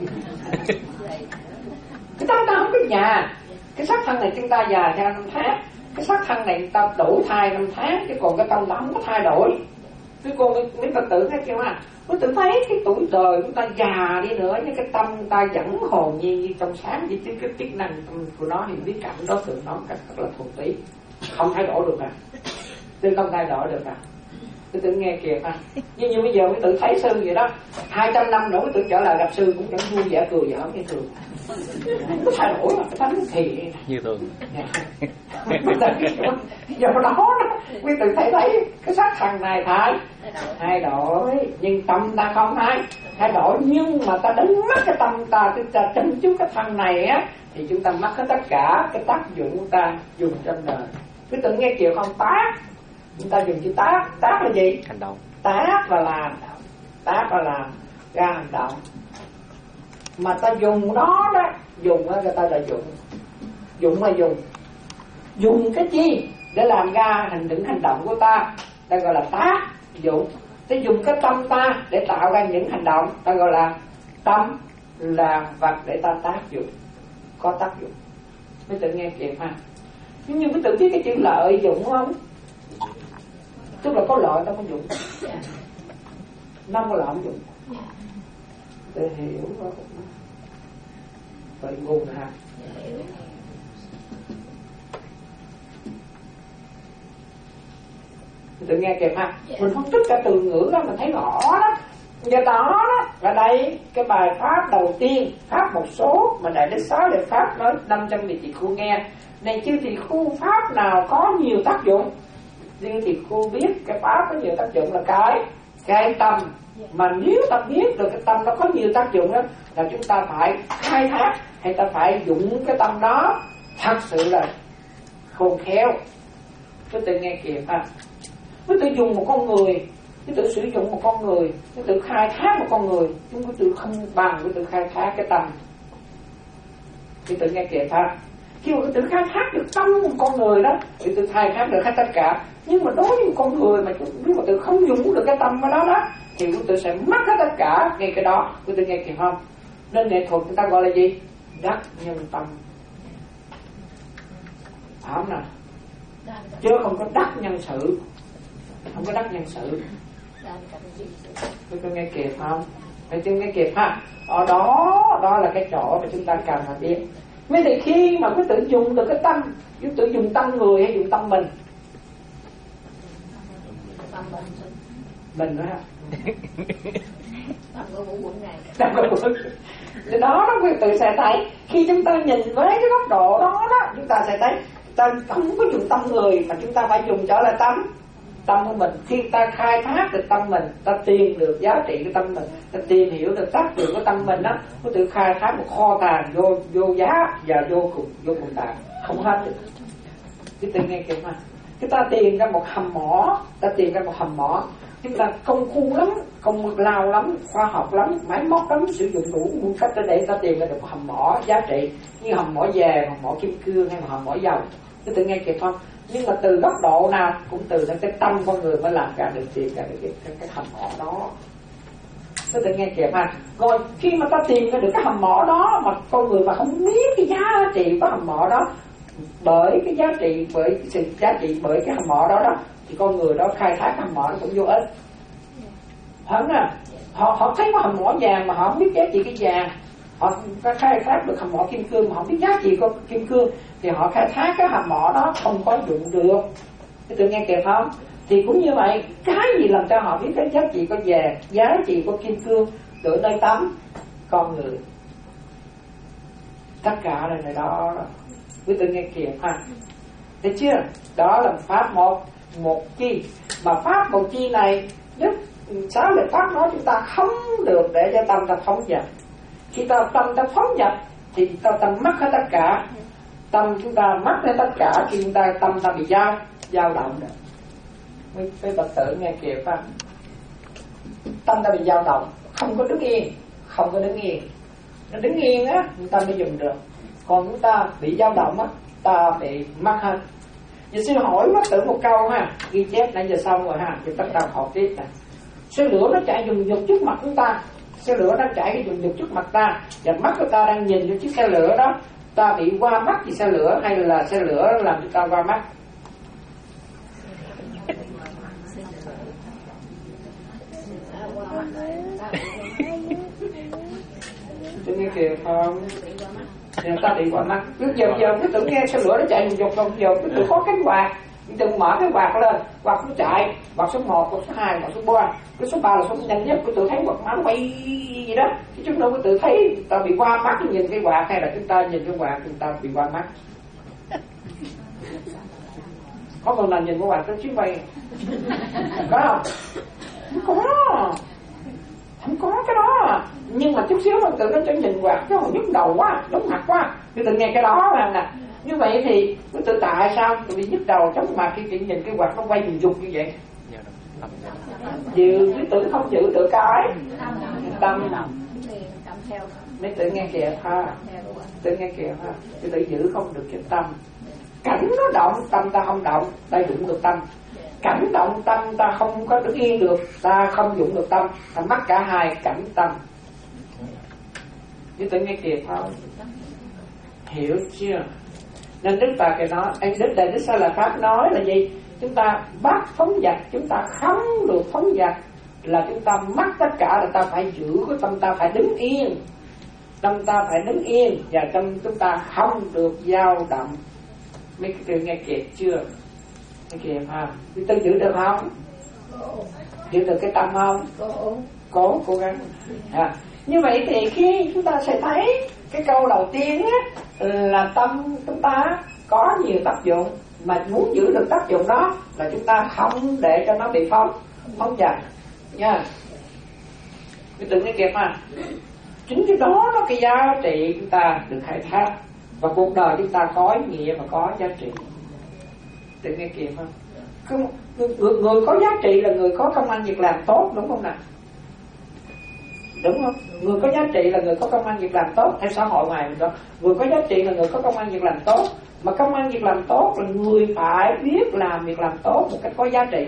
Cái tâm ta không có già. Cái sắc thân này chúng ta già theo năm tháng. Cái sắc thân này chúng ta đổi thai năm tháng, chứ còn cái tâm ta không có thay đổi. Cái cô mấy Phật tử thấy kêu à, tôi tự thấy cái tuổi đời chúng ta già đi nữa, nhưng cái tâm ta vẫn hồn nhiên như trong sáng, vì cái chức năng của nó thì biết cảm đối tượng nó cách rất là thuần túy, không thay đổi được à, tôi không thay đổi được à. Tôi tự nghe kìa ha. Nhưng như bây giờ mới tự thấy sư vậy đó, hai trăm năm nữa mới tự trở lại gặp sư cũng chẳng vui vẻ cười giỡn như thường, có thay đổi mà cái tánh thì
như thường.
Do đó mới tự thấy thấy cái xác thằng này thay thay đổi, nhưng tâm ta không thay thay đổi, nhưng mà ta đánh mất cái tâm ta, chúng ta chăm chút cái thân này á, thì chúng ta mất hết tất cả cái tác dụng của ta dùng trong đời. Cứ tự nghe kiểu không tác, chúng ta dùng chữ tác. Tác là gì?
Hành động.
Tác là làm, tác là làm ra hành động. Mà ta dùng đó đó, dùng đó người ta là dụng. Dụng là dùng. Dùng cái chi để làm ra hành những hành động của ta, ta gọi là tác dụng. Ta dùng cái tâm ta để tạo ra những hành động, ta gọi là tâm là vật để ta tác dụng, có tác dụng. Mới tự nghe kịp ha. Nhưng như mới tự biết cái chữ lợi dụng không? Tức là có lợi ta có dụng, nó có lợi không dụng. Để hiểu vậy nguồn ha. Tự nghe kịp ha. Mình phân tích cả từ ngữ đó mình thấy rõ đó. Do đó đó, ở đây cái bài pháp đầu tiên, pháp một số mà Đại Đức Sáu Đại Pháp nói năm trăm vị tỳ khưu nghe. Này chư tỳ khưu, pháp nào có nhiều tác dụng? Chư tỳ khưu biết cái pháp có nhiều tác dụng là cái cái tâm. Mà nếu ta biết được cái tâm nó có nhiều tác dụng đó, là chúng ta phải khai thác, hay ta phải dụng cái tâm đó thật sự là khôn khéo. Tôi tự nghe kịp ha. Nếu tự dùng một con người, nếu tự sử dụng một con người, nếu tự khai thác một con người, chúng có tự không bằng với tự khai thác cái tâm. Thì tự nghe kịp ha. Khi mà tự khai thác được tâm một con người đó, thì tự khai thác được hết tất cả. Nhưng mà đối với một con người mà nếu mà tự không dùng được cái tâm vào đó đó, thì tự sẽ mất hết tất cả ngay cái đó. Tự nghe kịp không? Nên nghệ thuật người ta gọi là gì? Đắc nhân tâm. Phải không nào? Chứ không có đắc nhân sự. Không có đắc nhân sự. Tôi nghe kịp không? Tôi chưa nghe kịp ha. Ở đó, đó là cái chỗ mà chúng ta cần phải biết. Vậy thì khi mà cứ tự dùng được cái tâm, cứ tự dùng tâm người hay dùng tâm mình? Mình đó ha. Tâm của quẩn này. Thì đó nó quý tự sẽ thấy. Khi chúng ta nhìn với cái góc độ đó đó, chúng ta sẽ thấy ta không có dùng tâm người, mà chúng ta phải dùng trở lại tâm tâm của mình. Khi ta khai thác được tâm mình, ta tìm được giá trị của tâm mình, ta tìm hiểu được tác dụng của tâm mình đó, có tự khai thác một kho tàng vô vô giá và vô cùng vô cùng tàng, không hết được. Cái tự nghe kịp mà. Cái ta tìm ra một hầm mỏ, ta tìm ra một hầm mỏ,
chúng ta công phu lắm, công lao lắm, khoa học lắm, máy móc lắm, sử dụng đủ muôn cách để ta tìm ra được hầm mỏ giá trị như hầm mỏ vàng, hầm mỏ kim cương hay hầm mỏ dầu. Cứ tự nghe kịp không? Nhưng mà từ góc độ nào cũng từ cái tâm con người mới làm ra được tìm ra được cái, cái, cái hầm mỏ đó. Cứ tự nghe kịp ha. Rồi khi mà ta tìm ra được cái hầm mỏ đó mà con người mà không biết cái giá trị của hầm mỏ đó, bởi cái giá trị, bởi cái sự giá trị bởi cái hầm mỏ đó đó, thì con người đó khai thác hầm mỏ nó cũng vô ích. Họ họ họ thấy có hầm mỏ vàng mà họ không biết giá trị cái vàng, họ khai thác được hầm mỏ kim cương mà họ biết giá trị của kim cương, thì họ khai thác cái hầm mỏ đó không có dụng được. Cái tự nghe kịp không? Thì cũng như vậy, cái gì làm cho họ biết cái giá trị của vàng, giá trị của kim cương ở nơi tắm con người, tất cả là nơi đó. Quý tự nghe kịp ha. Thấy chưa? Đó là pháp một một chi, mà pháp một chi này giúp sáu lực pháp nói chúng ta không được để cho tâm ta phóng dật. Khi ta tâm ta phóng dật thì ta tâm mất hết tất cả, tâm chúng ta mất hết tất cả khi chúng ta tâm ta bị dao dao động rồi. Mấy cái Phật tử nghe kịp ha, tâm ta bị dao động, không có đứng yên, không có đứng yên. Nó đứng yên á, chúng ta mới dùng được. Còn chúng ta bị dao động á, ta bị mất hết. Giờ xin hỏi Phật tử một câu ha, ghi chép nãy giờ xong rồi ha, chúng ta đang học tiếp nè. Xe lửa nó chạy dùng dục trước mặt chúng ta, xe lửa nó chạy cái dùng dục trước mặt ta, và mắt của ta đang nhìn vô chiếc xe lửa đó, ta bị qua mắt vì xe lửa hay là xe lửa làm cho ta qua mắt? Tôi nghe kìa không? Người ta bị qua mắt. Giờ giờ cái tưởng nghe xe lửa nó chạy dùng dục, còn giờ cái tưởng có cánh quạt, đừng mở cái quạt lên, quạt nó chạy, quạt số một, quạt số hai, quạt số ba, cái số ba là số nhanh nhất. Cái tự thấy quạt nó quay gì đó, chứ chúng đâu có tự thấy ta bị qua mắt nhìn cái quạt, hay là chúng ta nhìn cái quạt chúng ta bị qua mắt. Có phần nào nhìn cái quạt nó chuyến bay có không? Không có, không có cái đó. Nhưng mà chút xíu mình tự nó cho nhìn quạt cái hồi nhức đầu quá, đóng mặt quá, tôi tự nghe cái đó mà nè. Như vậy thì tôi tự tại sao tôi bị nhức đầu chóng mặt khi chị nhìn cái quạt nó quay dùng dục như vậy? Giữ cái tự không giữ được cái tâm mới tự nghe kìa ha, tự nghe kìa ha, tôi tự giữ không được cái tâm. Cảnh nó động tâm ta không động, ta dụng được tâm. Cảnh động tâm ta không có đứng yên được, ta không dụng được tâm, ta mất cả hai cảnh tâm. Chứ tự nghe kìa không? Hiểu chưa? Nên Đức Phật cái nói, anh Đức Đại Đức Sa La Pháp nói là gì? Chúng ta bắt phóng dật, chúng ta không được phóng dật, là chúng ta mất tất cả, là ta phải giữ cái tâm ta phải đứng yên, tâm ta phải đứng yên, và tâm chúng ta không được dao động. Mấy cái từ nghe kịp chưa? Nghe kịp ha? Chúng ta giữ được không? Giữ được cái tâm không? Cố, cố gắng. À, như vậy thì khi chúng ta sẽ thấy cái câu đầu tiên á, là tâm chúng ta có nhiều tác dụng, mà muốn giữ được tác dụng đó là chúng ta không để cho nó bị phóng phóng dật nha. Cái từ nghe kịp ha. Chính cái đó nó cái giá trị chúng ta được khai thác, và cuộc đời chúng ta có ý nghĩa và có giá trị. Từ nghe kịp không? Người, người, người có giá trị là người có công ăn việc làm tốt, đúng không nào? Đúng không? Người có giá trị là người có công ăn việc làm tốt. Theo xã hội ngoài đó, người có giá trị là người có công ăn việc làm tốt. Mà công ăn việc làm tốt là người phải biết làm việc làm tốt một cách có giá trị.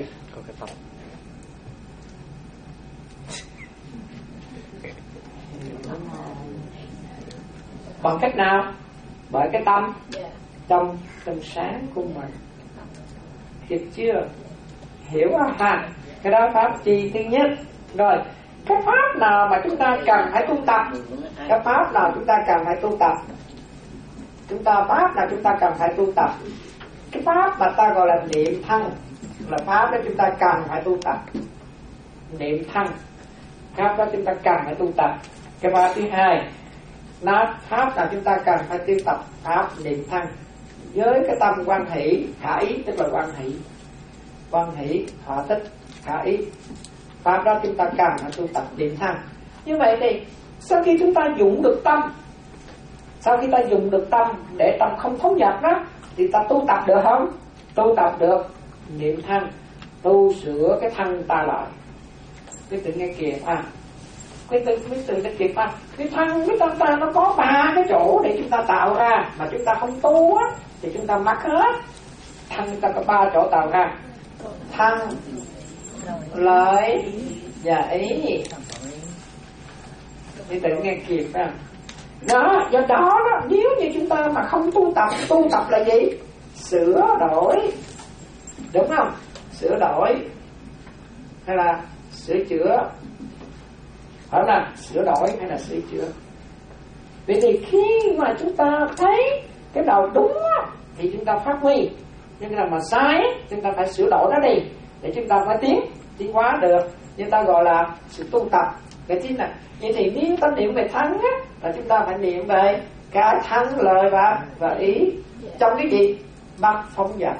Bằng cách nào? Bởi cái tâm trong tâm sáng của mình. Hiểu chưa? Hiểu không ha? Cái đó pháp chi thứ nhất. Rồi, cái pháp nào mà chúng ta cần phải tu tập? Cái pháp nào chúng ta cần phải tu tập? Chúng ta pháp nào chúng ta cần phải tu tập? Cái pháp mà ta gọi là niệm thân là pháp đó chúng ta cần phải tu tập. Niệm thân, pháp đó chúng ta cần phải tu tập. Cái pháp thứ hai, nó pháp nào chúng ta cần phải tu tập? Pháp niệm thân với cái tâm quan hỷ, khả ý, tức là quan hỷ, quan hỷ, thọ thích, khả ý. Pháp đó chúng ta cần phải tu tập niệm thân. Như vậy thì sau khi chúng ta dụng được tâm, sau khi ta dùng được tâm để tâm không phóng dật đó, thì ta tu tập được không? Tu tập được niệm thân, tu sửa cái thân ta lại. Quý tự nghe kìa à, quý tự quý tự nghe kìa à, cái thân cái tâm ta nó có ba cái chỗ để chúng ta tạo ra, mà chúng ta không tu á thì chúng ta mắc hết. Thân chúng ta có ba chỗ tạo ra: thân, lợi và ý. Quý tự nghe kìa phải không? Đó, do đó đó, nếu như chúng ta mà không tu tập, tu tập là gì? Sửa đổi, đúng không? Sửa đổi hay là sửa chữa, phải không nào? Sửa đổi hay là sửa chữa? Vậy thì khi mà chúng ta thấy cái đầu đúng á, thì chúng ta phát huy, nhưng cái nào mà sai chúng ta phải sửa đổi nó đi để chúng ta mới tiến tiến hóa được. Chúng ta gọi là sự tu tập. Cái thứ này, vậy thì nếu ta niệm về thân á, là chúng ta phải niệm về cả thân, lời và và ý. Trong cái gì? Bắt phóng dật.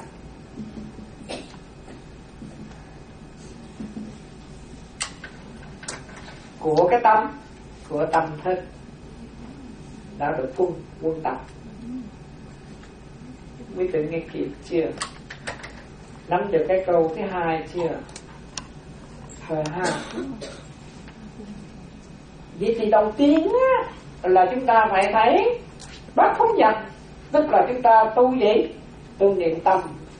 Của cái tâm, của tâm thức đã được quân quân tập. Quý vị nghe kịp chưa? Nắm được cái câu thứ hai chưa? Thời hai. Vậy thì đầu tiên á, là chúng ta phải thấy bắt phóng dật, tức là chúng ta tu gì? Tu niệm tâm.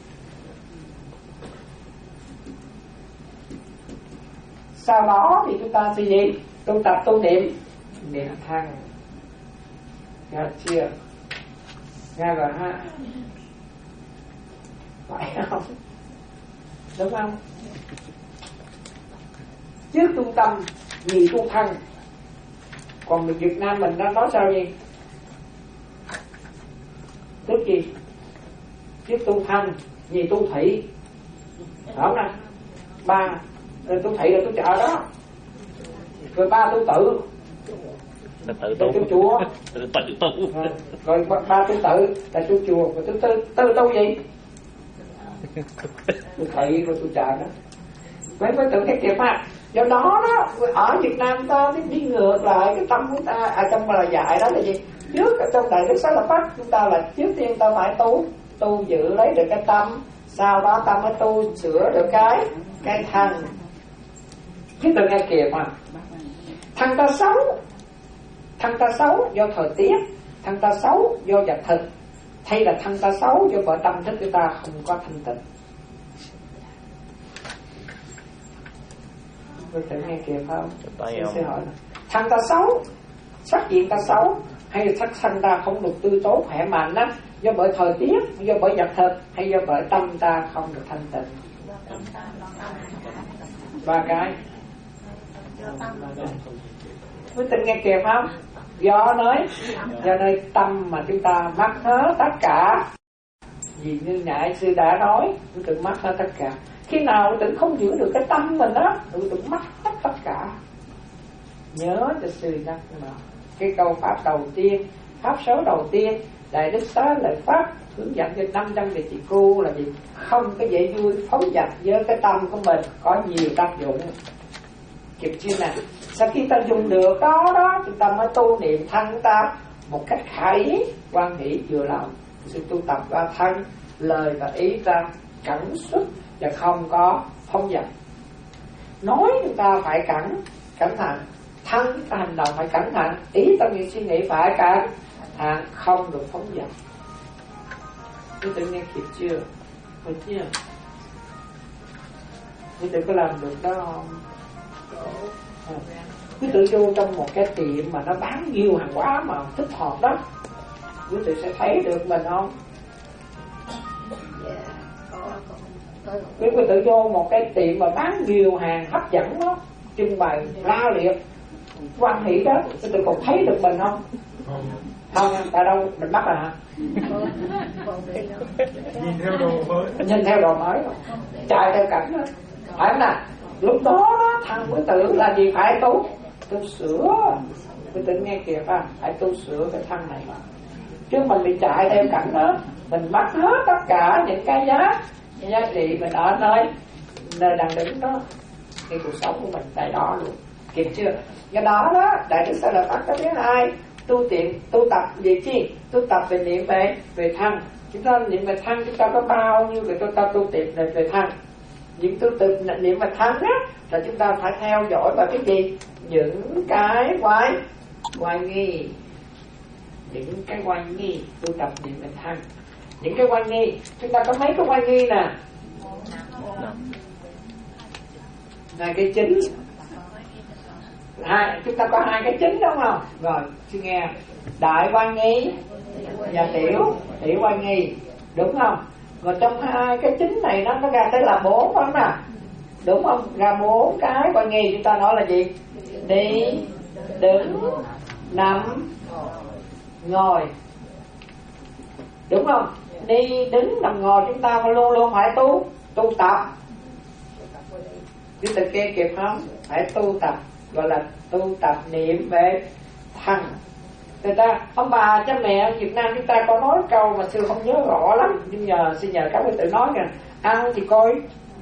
Sau đó thì chúng ta sẽ gì? Tu tập tu niệm niệm thân. Nghe chưa? Nghe rồi ha? Phải không? Đúng không? Trước tu tâm, nhì tu thân. Còn người Việt Nam mình đang nói sao gì? Tức gì? Trước tu thân, nhì tu thủy. Phải không nào? Ba, rồi tu thủy là tu chợ đó. Rồi ba tu tự.
Tự
tu chùa.
Tự tu.
Rồi ba tu tự là tu chùa. Rồi tu tư, tư tu gì? Tu thủy rồi tu chợ đó. Mấy mấy tự cái kịp ha. Do đó đó, ở Việt Nam ta đi ngược lại cái tâm của ta. À trong là dạy đó là gì? Trước ở trong Đại Đức Xá Lợi Phất, chúng ta là trước tiên ta phải tu tu giữ lấy được cái tâm, sau đó ta mới tu sửa được cái cái thân. Chứ đừng nghe kìa mà thân ta xấu, thân ta xấu do thời tiết, thân ta xấu do vật thực, hay là thân ta xấu do vợ tâm thức của ta không có thanh tịnh. Tôi thử nghe kìa không? Tôi sẽ hỏi là thân ta xấu, sắc diện ta xấu, hay là sắc thân ta không được tươi tốt khỏe mạnh á, do bởi thời tiết, do bởi vật thực, hay do bởi tâm ta không được thanh tịnh? Ba cái. Quý tình nghe kịp không? Do nơi do nơi tâm mà chúng ta mắc hết tất cả. Vì như Ngài Sư đã nói, quý tình mắc hết tất cả. Khi nào quý tình không giữ được cái tâm mình đó, quý tình mắc hết tất cả. Nhớ cho Sư nhắc mà cái câu pháp đầu tiên, pháp số đầu tiên Đại Đức Xá Lợi Phất hướng dẫn cho năm trăm vị tỳ khưu là gì? Không cái dễ vui phóng dật với cái tâm của mình có nhiều tác dụng. Kịp chưa nè? Sau khi ta dùng được đó đó, chúng ta mới tu niệm thân ta một cách khải quan hỷ vừa lòng. Sự tu tập qua thân, lời và ý ta cẩn xuất và không có phóng dật. Nói chúng ta phải cẩn cẩn thận, thân chúng ta hành động phải cẩn thận, ý ta nghĩ suy nghĩ phải cẩn thận, không được phóng dật. Quý tự nghe kịp chưa? Được chưa? Quý tự có làm được đó không? À, quý tự vô trong một cái tiệm mà nó bán nhiều hàng hóa mà thích hợp đó, quý tự sẽ thấy được mình không? Quý tự vô một cái tiệm mà bán nhiều hàng hấp dẫn đó, trưng bày la liệt quan hỷ đó, quý tự còn thấy được mình không? Không, tại đâu mình bắt rồi hả?
Nhìn theo đồ mới.
Nhìn theo đồ mới, chạy theo cảnh đó, phải không nào? Lúc đó đó thằng quý tử là gì? Phải tu tu sửa. Quý tử nghe kìa phải phải tu sửa cái thân này mà. Chứ mình bị chạy theo cảnh đó, mình mất hết tất cả những cái giá giá trị mình ở nơi nơi đang đứng đó, cái cuộc sống của mình tại đó luôn. Kịp chưa? Do đó đó Đại Đức Xá Lợi Phất cái thứ hai, tu tiện tu tập về chi? Tu tập về niệm về về thân. Chúng ta niệm về thân, chúng ta có bao nhiêu người chúng ta tu tiện về về thân. những tư tự niệm mà thân á, là chúng ta phải theo dõi vào cái gì? Những cái quay quay nghi, những cái quay nghi tu tập niệm về thân. Những cái quay nghi, chúng ta có mấy cái quay nghi nè? Hai cái chính. Hai, chúng ta có hai cái chính đúng không? Rồi, xin nghe. Đại quay nghi và tiểu tiểu quay nghi, đúng không? Rồi trong hai cái chính này nó nó ra tới là bốn không nè, đúng không? Ra bốn cái quay nghi, chúng ta nói là gì? Đi, đứng, nằm, ngồi, đúng không? Đi, đứng, nằm, ngồi chúng ta luôn luôn phải tu tu tập. Chúng ta nghe kịp không? Phải tu tập, gọi là tu tập niệm về thân. Người ta, ông bà, cha mẹ Việt Nam chúng ta có nói câu mà xưa không nhớ rõ lắm, nhưng nhờ xin nhờ các quý tự nói nè, ăn thì coi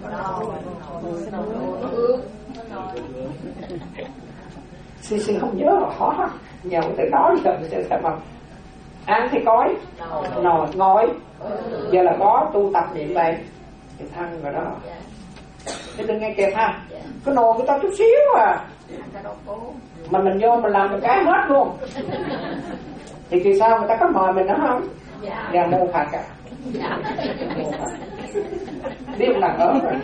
xin xin không nhớ rõ, nhờ quý tự nói rồi sẽ xem không. Ăn thì coi nồi, ngồi, giờ là có tu tập niệm về cái thân rồi đó. Thế đừng nghe kịp ha. Cái nồi của ta chút xíu à, mà mình vô mình làm một cái hết luôn. Thì kỳ sao người ta có mời mình nữa không? Dạ mô Phật à. Biết là ở rồi.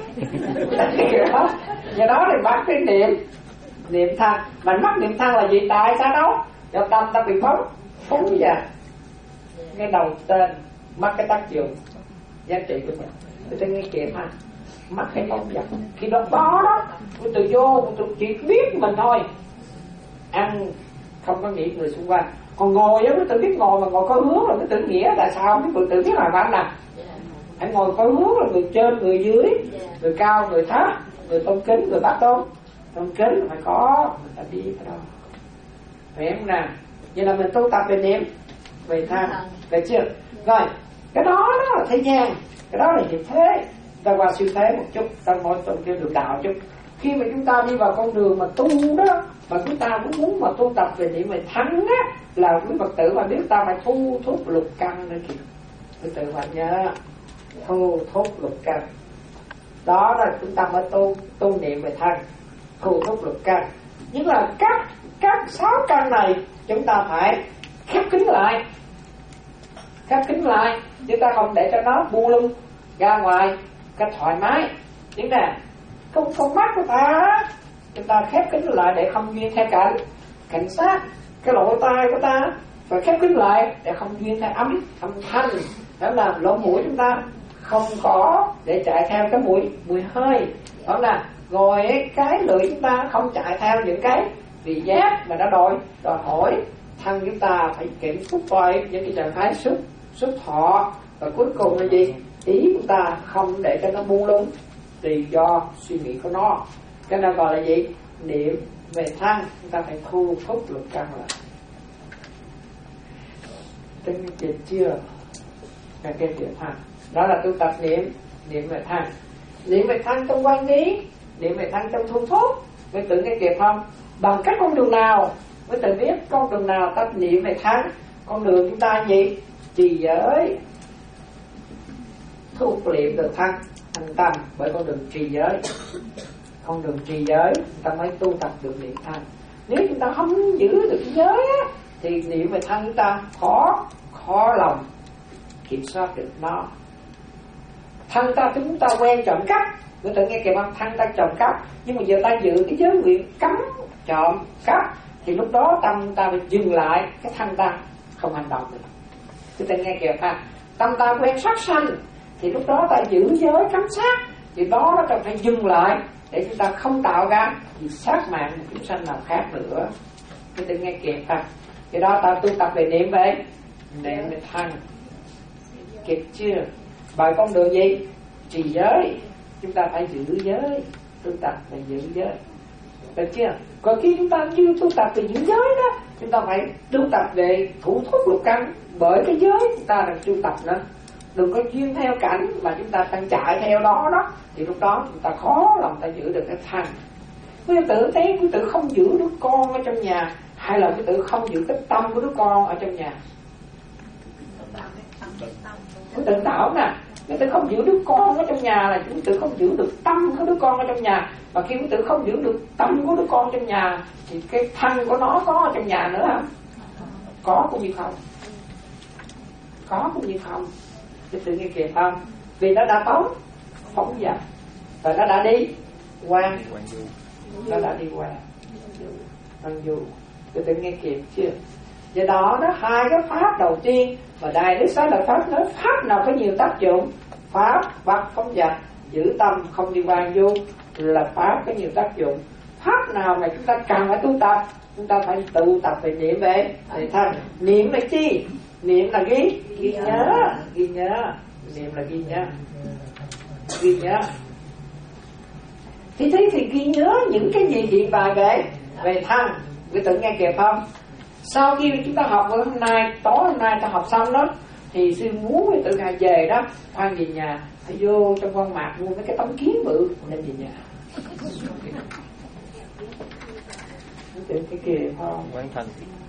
Do đó thì bắt cái niệm niệm thân. Mình mắc niệm thân là gì? Tại sao đâu? Do tâm ta bị phóng phóng giờ. Cái đầu tên mắc cái tác dụng giá trị của mình. Tôi sẽ nghe kịp ha. Mắc cái phóng vật. Khi đó có đó, tôi tự vô, tôi chỉ biết mình thôi. Ăn không có nghĩ người xung quanh. Còn ngồi á, tự biết ngồi mà ngồi có hướng là cái tự nghĩa. Tại sao cái tự biết là bạn nè? Anh ngồi có hướng là người trên, người dưới, người cao, người thấp, người tôn kính, người bác tôn. Tôn kính phải có, người ta đi ở đâu. Phải không nè? Vậy là mình tu tập về niệm, về thân, được chưa? Rồi, cái đó đó là thế gian, cái đó là hiện thế. Ta qua siêu thế một chút, ta mỗi tuần kêu được đạo chút. Khi mà chúng ta đi vào con đường mà tu đó, mà chúng ta cũng muốn mà tu tập về niệm về thân á, là quý Phật tử mà biết ta phải thu thúc lục căn nữa kìa. Quý tự mà nhớ, thu thúc lục căn. Đó là chúng ta mới tu tu niệm về thân, thu thúc lục căn. Nhưng là các các sáu căn này chúng ta phải khép kín lại, khép kín lại, chúng ta không để cho nó buông lung ra ngoài cách thoải mái. Chính nè, con con mắt của ta chúng ta khép kín lại để không duyên theo cảnh cảnh sát. Cái lỗ tai của ta phải khép kín lại để không duyên theo ấm âm thanh. Đó là lỗ mũi chúng ta không có để chạy theo cái mùi mùi hơi. Đó là rồi cái lưỡi chúng ta không chạy theo những cái vị giác mà đã đòi đòi hỏi. Thân chúng ta phải kiểm soát coi những cái trạng thái xuất xuất thọ. Và cuối cùng là gì? Ý của ta không để cho nó buông lung tùy do suy nghĩ của nó. Cái này gọi là gì? Niệm về thân. Chúng ta phải thu thúc lục căn lại. Tính kịp chưa? Cái cái niệm thân. Đó là tu tập niệm niệm về thân. Niệm về thân trong quan lý, niệm về thân trong thu thúc. Mới tự nghe kịp không? Bằng các con đường nào mới tự biết con đường nào ta niệm về thân. Con đường chúng ta gì? Trì giới, thu liệm được thân thành tâm bởi con đường trì giới. Con đường trì giới chúng ta mới tu tập được niệm thân. Nếu chúng ta không giữ được giới á, thì niệm về thân chúng ta khó khó lòng kiểm soát được nó. Thân ta chúng ta quen trộm cắp, người ta nghe kìa không? Thân ta trộm cắp, nhưng mà giờ ta giữ cái giới nguyện cấm trộm cắp, thì lúc đó tâm ta phải dừng lại, cái thân ta không hành động nữa. Người ta nghe kìa ha, tâm ta quen sát sanh, thì lúc đó ta giữ giới cấm sát, thì đó nó ta phải dừng lại để chúng ta không tạo ra gì sát mạng một chúng sanh nào khác nữa. Người ta nghe kìa ha, thì đó ta tu tập về niệm về niệm về thân. Kịp chưa? Bài con đường gì? Trì giới. Chúng ta phải giữ giới, tu tập về giữ giới, được chưa? Còn khi chúng ta chưa tu tập về giữ giới đó, chúng ta phải tu tập về thủ thúc lục căn. Bởi cái giới chúng ta đang tu tập nữa, đừng có duyên theo cảnh mà chúng ta đang chạy theo đó đó, thì lúc đó chúng ta khó lòng ta giữ được cái thân. Quý tử thấy quý tử không giữ đứa con ở trong nhà, hay là quý tử không giữ cái tâm của đứa con ở trong nhà? Quý tử tạo nè, Quý tử không giữ đứa con ở trong nhà là quý tử không giữ được tâm của đứa con ở trong nhà. Và khi quý tử không giữ được tâm của đứa con trong nhà thì cái thân của nó có ở trong nhà nữa không? Có cũng như không. Có cũng như không. Quý tử nghe kịp không? Vì nó đã phóng phóng dật và nó đã đi quan, nó đã đi quan văn du. Quý tử nghe kịp chưa? Do đó nó hai cái pháp đầu tiên mà Đại Đức Xá Lợi Pháp nói pháp nào có nhiều tác dụng, pháp bắt phóng dật, giữ tâm không đi quan du là pháp có nhiều tác dụng. Pháp nào mà chúng ta cần phải tu tập, chúng ta phải tu tập về niệm về về thân. Niệm là chi? Niệm là ghi ghi nhớ, ghi nhớ. Niệm là ghi nhớ, ghi nhớ. Thì thế thì ghi nhớ những cái gì hiện tại về về thân. Quý tử nghe kịp không? Sau khi chúng ta học hôm nay, tối hôm nay ta học xong đó, thì sư muốn quý tử ngày về đó, khoan về nhà, phải vô trong con mạc mua mấy cái tấm kiến bự nên về nhà. Quý tử cái kia không?
Quán thành.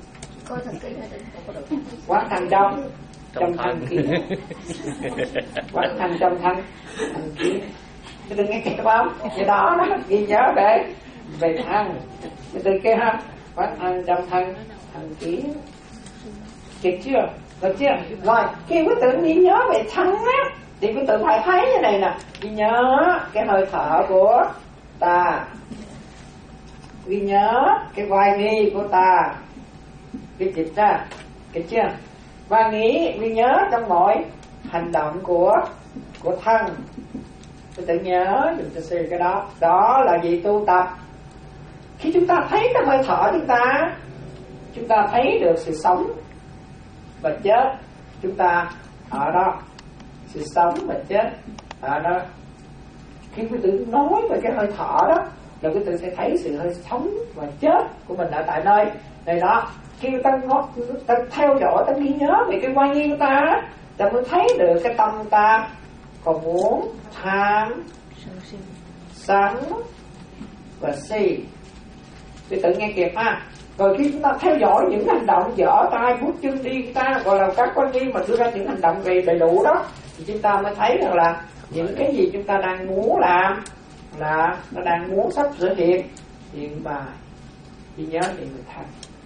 Quán thành trong trong thân kiến. Quán thành trong thân thân kiến. Quý tử nghe kịp không? Vậy đó đó, ghi nhớ về về thân. Quý tử kia ha, quán thành trong thân thân kiến. Kịp chưa? Được chưa? Rồi, khi quý tử ghi nhớ về thân á, thì quý tử phải thấy như này nè, ghi nhớ cái hơi thở của ta, ghi nhớ cái hoài nghi của ta, cái dịch ra, kịp chưa? Và nghĩ ghi nhớ trong mọi hành động của của thân. Quý tử nhớ chúng ta xem cái đó. Đó là gì? Tu tập. Khi chúng ta thấy cái hơi thở chúng ta, chúng ta thấy được sự sống và chết. Chúng ta ở đó, sự sống và chết ở đó. Khi quý tử nói về cái hơi thở đó là quý tử sẽ thấy sự hơi sống và chết của mình ở tại nơi nơi đó. Khi ta, ta theo dõi, ta ghi nhớ về cái quan nghi của ta, ta mới thấy được cái tâm ta còn muốn tham, sân và si. Quý tử nghe kịp ha. Rồi khi chúng ta theo dõi những hành động dở tay vuốt chân đi ta, gọi là các quan nghi mà đưa ra những hành động về đầy đủ đó, thì chúng ta mới thấy rằng là những cái gì chúng ta đang muốn làm là nó đang muốn sắp sửa hiện hiện bài. Chỉ nhớ thì người thân.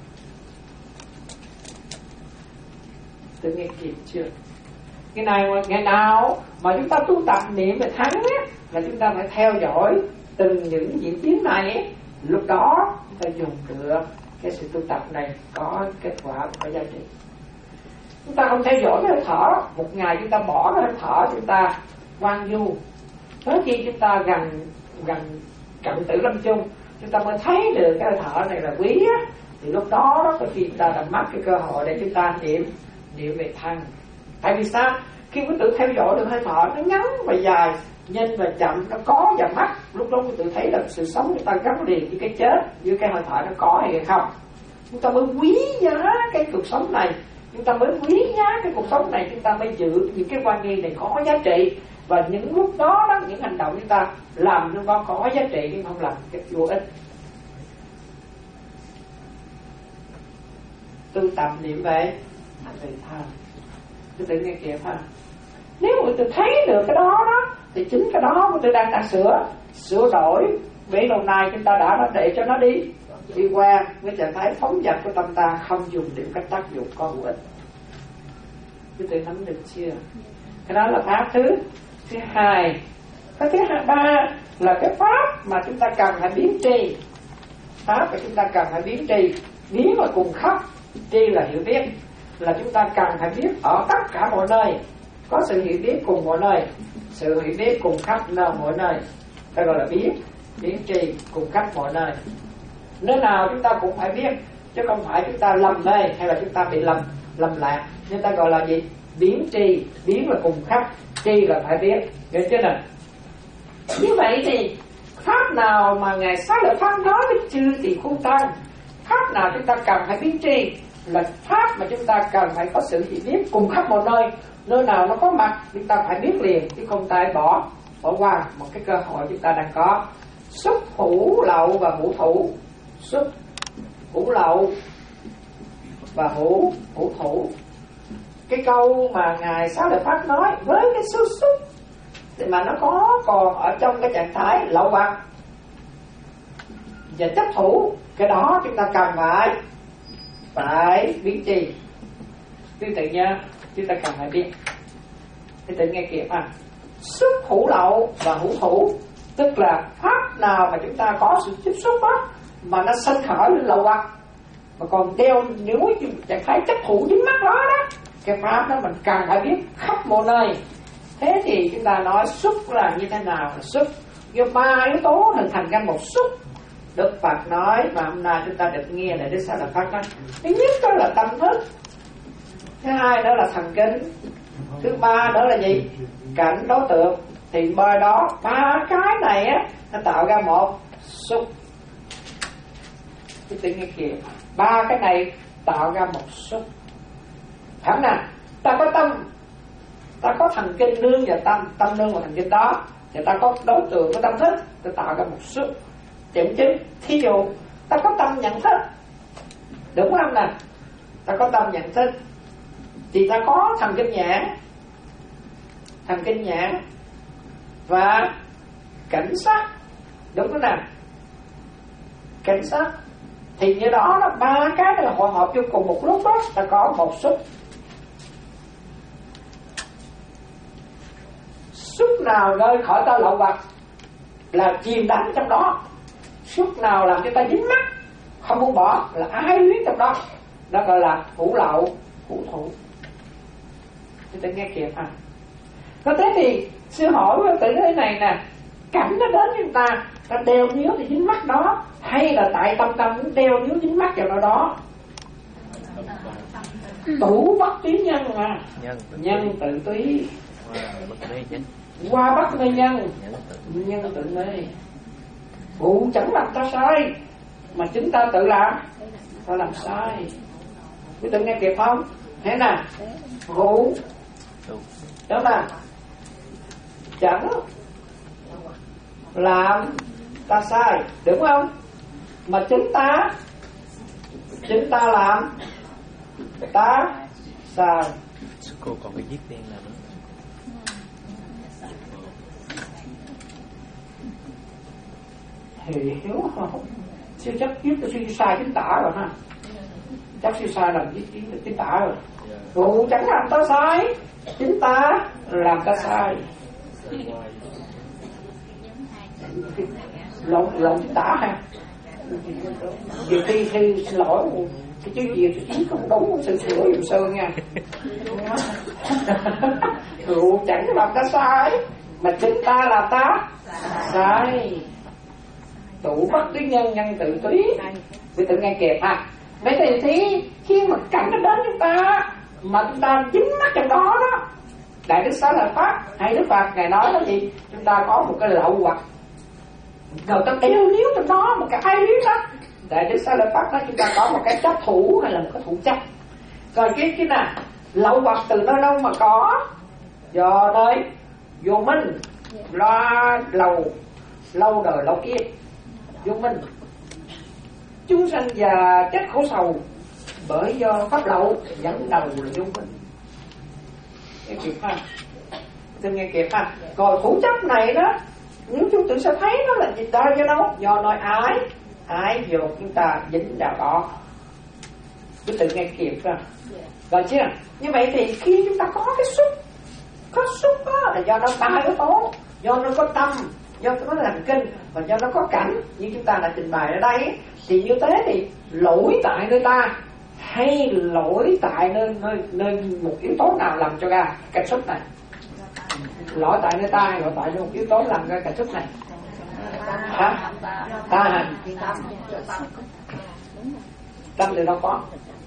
Tự nghe kịp chưa? Cái này ngày nào mà chúng ta tu tập niệm về thắng á, là chúng ta phải theo dõi từng những diễn biến này ấy. Lúc đó chúng ta dùng được cái sự tu tập này có kết quả, có giá trị. Chúng ta không theo dõi cái hơi thở, một ngày chúng ta bỏ cái hơi thở, chúng ta quan du. Tới khi chúng ta gần gần cận tử lâm chung, chúng ta mới thấy được cái hơi thở này là quý á, thì lúc đó đó có khi chúng ta đã mất cái cơ hội để chúng ta niệm niệm về thân. Tại vì sao? Khi quý tử theo dõi được hơi thở nó ngắn và dài, nhanh và chậm, nó có và mất, lúc đó quý tử thấy là sự sống chúng ta gắn liền với cái chết, với cái hơi thở nó có hay không. Chúng ta mới quý giá cái cuộc sống này, chúng ta mới quý giá cái cuộc sống này, chúng ta mới giữ những cái quan nghi này có giá trị. Và những lúc đó, đó những hành động chúng ta làm nó có, có giá trị nhưng không làm cái vô ích. Tu tập niệm về về thân. Tôi tự nghe kịp ha. Nếu mà tôi thấy được cái đó đó, thì chính cái đó mà tôi đang đang sửa sửa đổi. Bấy lâu nay chúng ta đã để cho nó đi đi qua, mới chẳng thấy phóng dật của tâm ta không dùng điểm cách tác dụng có hữu ích. Chúng tôi nắm được chưa? Cái đó là pháp thứ thứ hai. Cái thứ hai ba là cái pháp mà chúng ta cần phải biến tri. Pháp mà chúng ta cần phải biến tri, biến là cùng khắp, tri là hiểu biết, là chúng ta cần phải biết ở tất cả mọi nơi, có sự hiểu biết cùng mọi nơi, sự hiểu biết cùng khắp nơi mọi nơi, ta gọi là biết biến tri cùng khắp mọi nơi. Nơi nào chúng ta cũng phải biết, chứ không phải chúng ta lầm nơi hay là chúng ta bị lầm lầm lạc. Nên ta gọi là gì? Biến tri, biến là cùng khắp, tri là phải biết, hiểu chưa nào? Như vậy thì pháp nào mà Ngài Xá Lợi Pháp nói với chư tỳ khưu tăng, pháp nào chúng ta cần phải biến tri là pháp mà chúng ta cần phải có sự hiểu biết cùng khắp mọi nơi. Nơi nào nó có mặt chúng ta phải biết liền, chứ không ta bỏ bỏ qua một cái cơ hội chúng ta đang có. Xúc hữu lậu và hữu thụ. Xúc hữu lậu và hữu hữu thụ. Cái câu mà Ngài Xá Lợi Pháp nói với cái xúc xúc mà nó có còn ở trong cái trạng thái lậu hoặc và chấp thủ, cái đó chúng ta cần phải phải biến trì. Quý tự nha, chúng ta cần phải biết. Quý tự nghe kịp à. Xúc hữu lậu và hữu thủ, tức là pháp nào mà chúng ta có sự tiếp xúc đó mà nó sanh khởi lên lậu hoặc, mà còn đeo nếu trạng thái chấp thủ dính mắt đó đó, cái pháp đó mình cần phải biết khắp mọi nơi. Thế thì chúng ta nói xúc là như thế nào là xúc? Do ba yếu tố hình thành ra một xúc. Đức Phật nói mà hôm nay chúng ta được nghe là Đức Sa La Phật nói, thứ nhất đó là tâm thức, thứ hai đó là thần kinh, thứ ba đó là gì? Cảnh đối tượng. Thì bởi đó ba cái này á nó tạo ra một xúc. Cái tự nghe kìa, ba cái này tạo ra một xúc. Phải nào? Ta có tâm, ta có thần kinh nương và tâm, tâm nương vào thần kinh đó, và ta có đối tượng của tâm thức, ta tạo ra một xúc. Điểm chứ, thí dụ ta có tâm nhận thức, đúng không nè? Ta có tâm nhận thức thì ta có thần kinh nhãn, thần kinh nhãn và cảnh sát, đúng không nè? Cảnh sát thì như đó là ba cái là hội hợp vô cùng một lúc đó, ta có một xúc. Xúc nào rơi khỏi ta lậu hoặc là chìm đắm trong đó. Xúc nào làm cho ta dính mắt không buông bỏ là ái luyến trong đó, đó gọi là hữu lậu, hữu thủ. Chúng ta nghe kịp à. Có thế thì sư hỏi với tự thế này nè, cảnh nó đến với chúng ta, ta đeo níu thì dính mắt đó, hay là tại tâm tâm đeo níu dính mắt vào đó đó? Tủ bất túy nhân mà, nhân tự túy, qua bất mê nhân, nhân tự mê. Vụ chẳng làm ta sai, mà chúng ta tự làm, ta làm sai. Quý tự nghe kịp không? Thế nào? Vụ đó là chẳng làm ta sai, đúng không? Mà chúng ta chúng ta làm ta sai.
Cô còn cái viết đen là nữa.
Hiểu không? Sư chắc viết cho sư sai chính tả rồi ha. Chắc sư sai làm viết chính tả rồi. Vụ chẳng làm ta sai, chính ta làm ta sai. Lộn lộn chính tả ha. Nhiều khi thi xin lỗi cái chữ gì chữ chính không đúng, sự sửa dùm sơ nha. Vụ chẳng làm ta sai, mà chính ta làm ta sai. Tụ bất túy nhân, nhân tự túy. Quý tự nghe kịp ha. Vậy thì, thì khi mà cảnh nó đến chúng ta mà chúng ta dính mắt trong đó đó, Đại Đức Xá Lợi Pháp hay Đức Phật Ngài nói là gì? Chúng ta có một cái lậu hoặc, rồi ta đeo níu trong đó một cái ai níu đó. Đại Đức Xá Lợi Pháp nói chúng ta có một cái chấp thủ hay là một cái thủ chấp. Rồi cái cái nào lậu hoặc từ nơi đâu mà có? Do nơi vô minh, lo lâu lâu đời lâu kiếp. Vô minh, chúng sanh già chết khổ sầu bởi do pháp lậu dẫn đầu là vô minh. Nghe kịp ha? Tôi nghe kịp ha? Còn thủ chấp này đó, nếu chúng tự sẽ thấy nó là gì ta do đâu? Do nói ái, ái dồn chúng ta dính vào đó. Cứ tự nghe kịp ha? Rồi chưa? Như vậy thì khi chúng ta có cái xúc, có xúc đó là do nó ba yếu tố, do nó có tâm, do nó là thần kinh và do nó có cảnh như chúng ta đã trình bày ở đây. Thì như thế thì lỗi tại nơi ta hay lỗi tại nơi nơi nơi một yếu tố nào làm cho ra cái xúc này? Lỗi tại nơi ta hay lỗi tại một yếu tố làm ra cái xúc này? Hả? Ta hành tâm thì đâu có.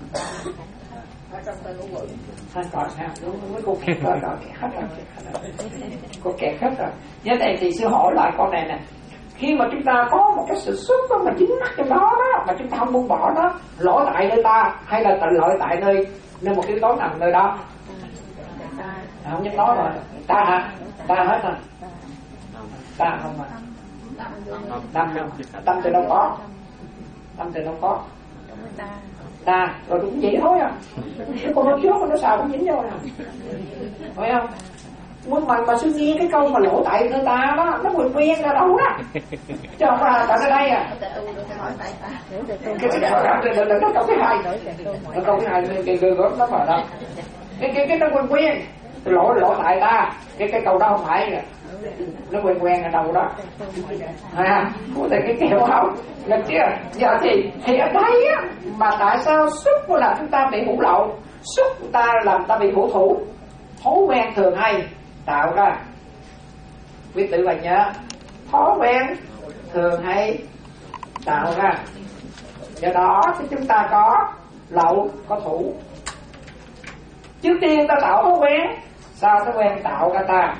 Hai còn ha, đúng với cô kẹt rồi, rồi kẹt hết rồi, cô kẹt hết rồi. Như vậy thì sư hỏi lại con này nè, khi mà chúng ta có một cái sự xúc đó mà dính mắc trong đó đó, mà chúng ta không buông bỏ nó, lỗi tại nơi ta hay là tại lỗi tại nơi nơi một yếu tố nằm nơi đó? À, không nhắc nói rồi, ta hả? Ta hết rồi, ta không mà, tâm không, tâm từ đâu có, tâm từ đâu có. Ta, rồi cũng vậy thôi à. Cái con nói trước nó sao cũng dính vô nè, phải không? muốn mà mà suy nghĩ cái câu mà lỗ tại người ta đó nó quyền quyền ra đâu đó chứ không phải tại đây à cái cái cái nó câu cái hai nó câu cái hai cái cái nó mà đó cái cái cái nó quyền quyền lỗ lỗ tại ta cái cái câu đó không phải nó quen quen ở đâu đó à có thể cái kiểu không được chưa giờ thì thì ở đây á mà tại sao xúc là chúng ta bị hữu lậu xúc ta làm ta bị hữu thủ thói quen thường hay tạo ra quý tự và nhớ thói quen thường hay tạo ra do đó thì chúng ta có lậu có thủ trước tiên ta tạo thói quen sao thói quen tạo ra ta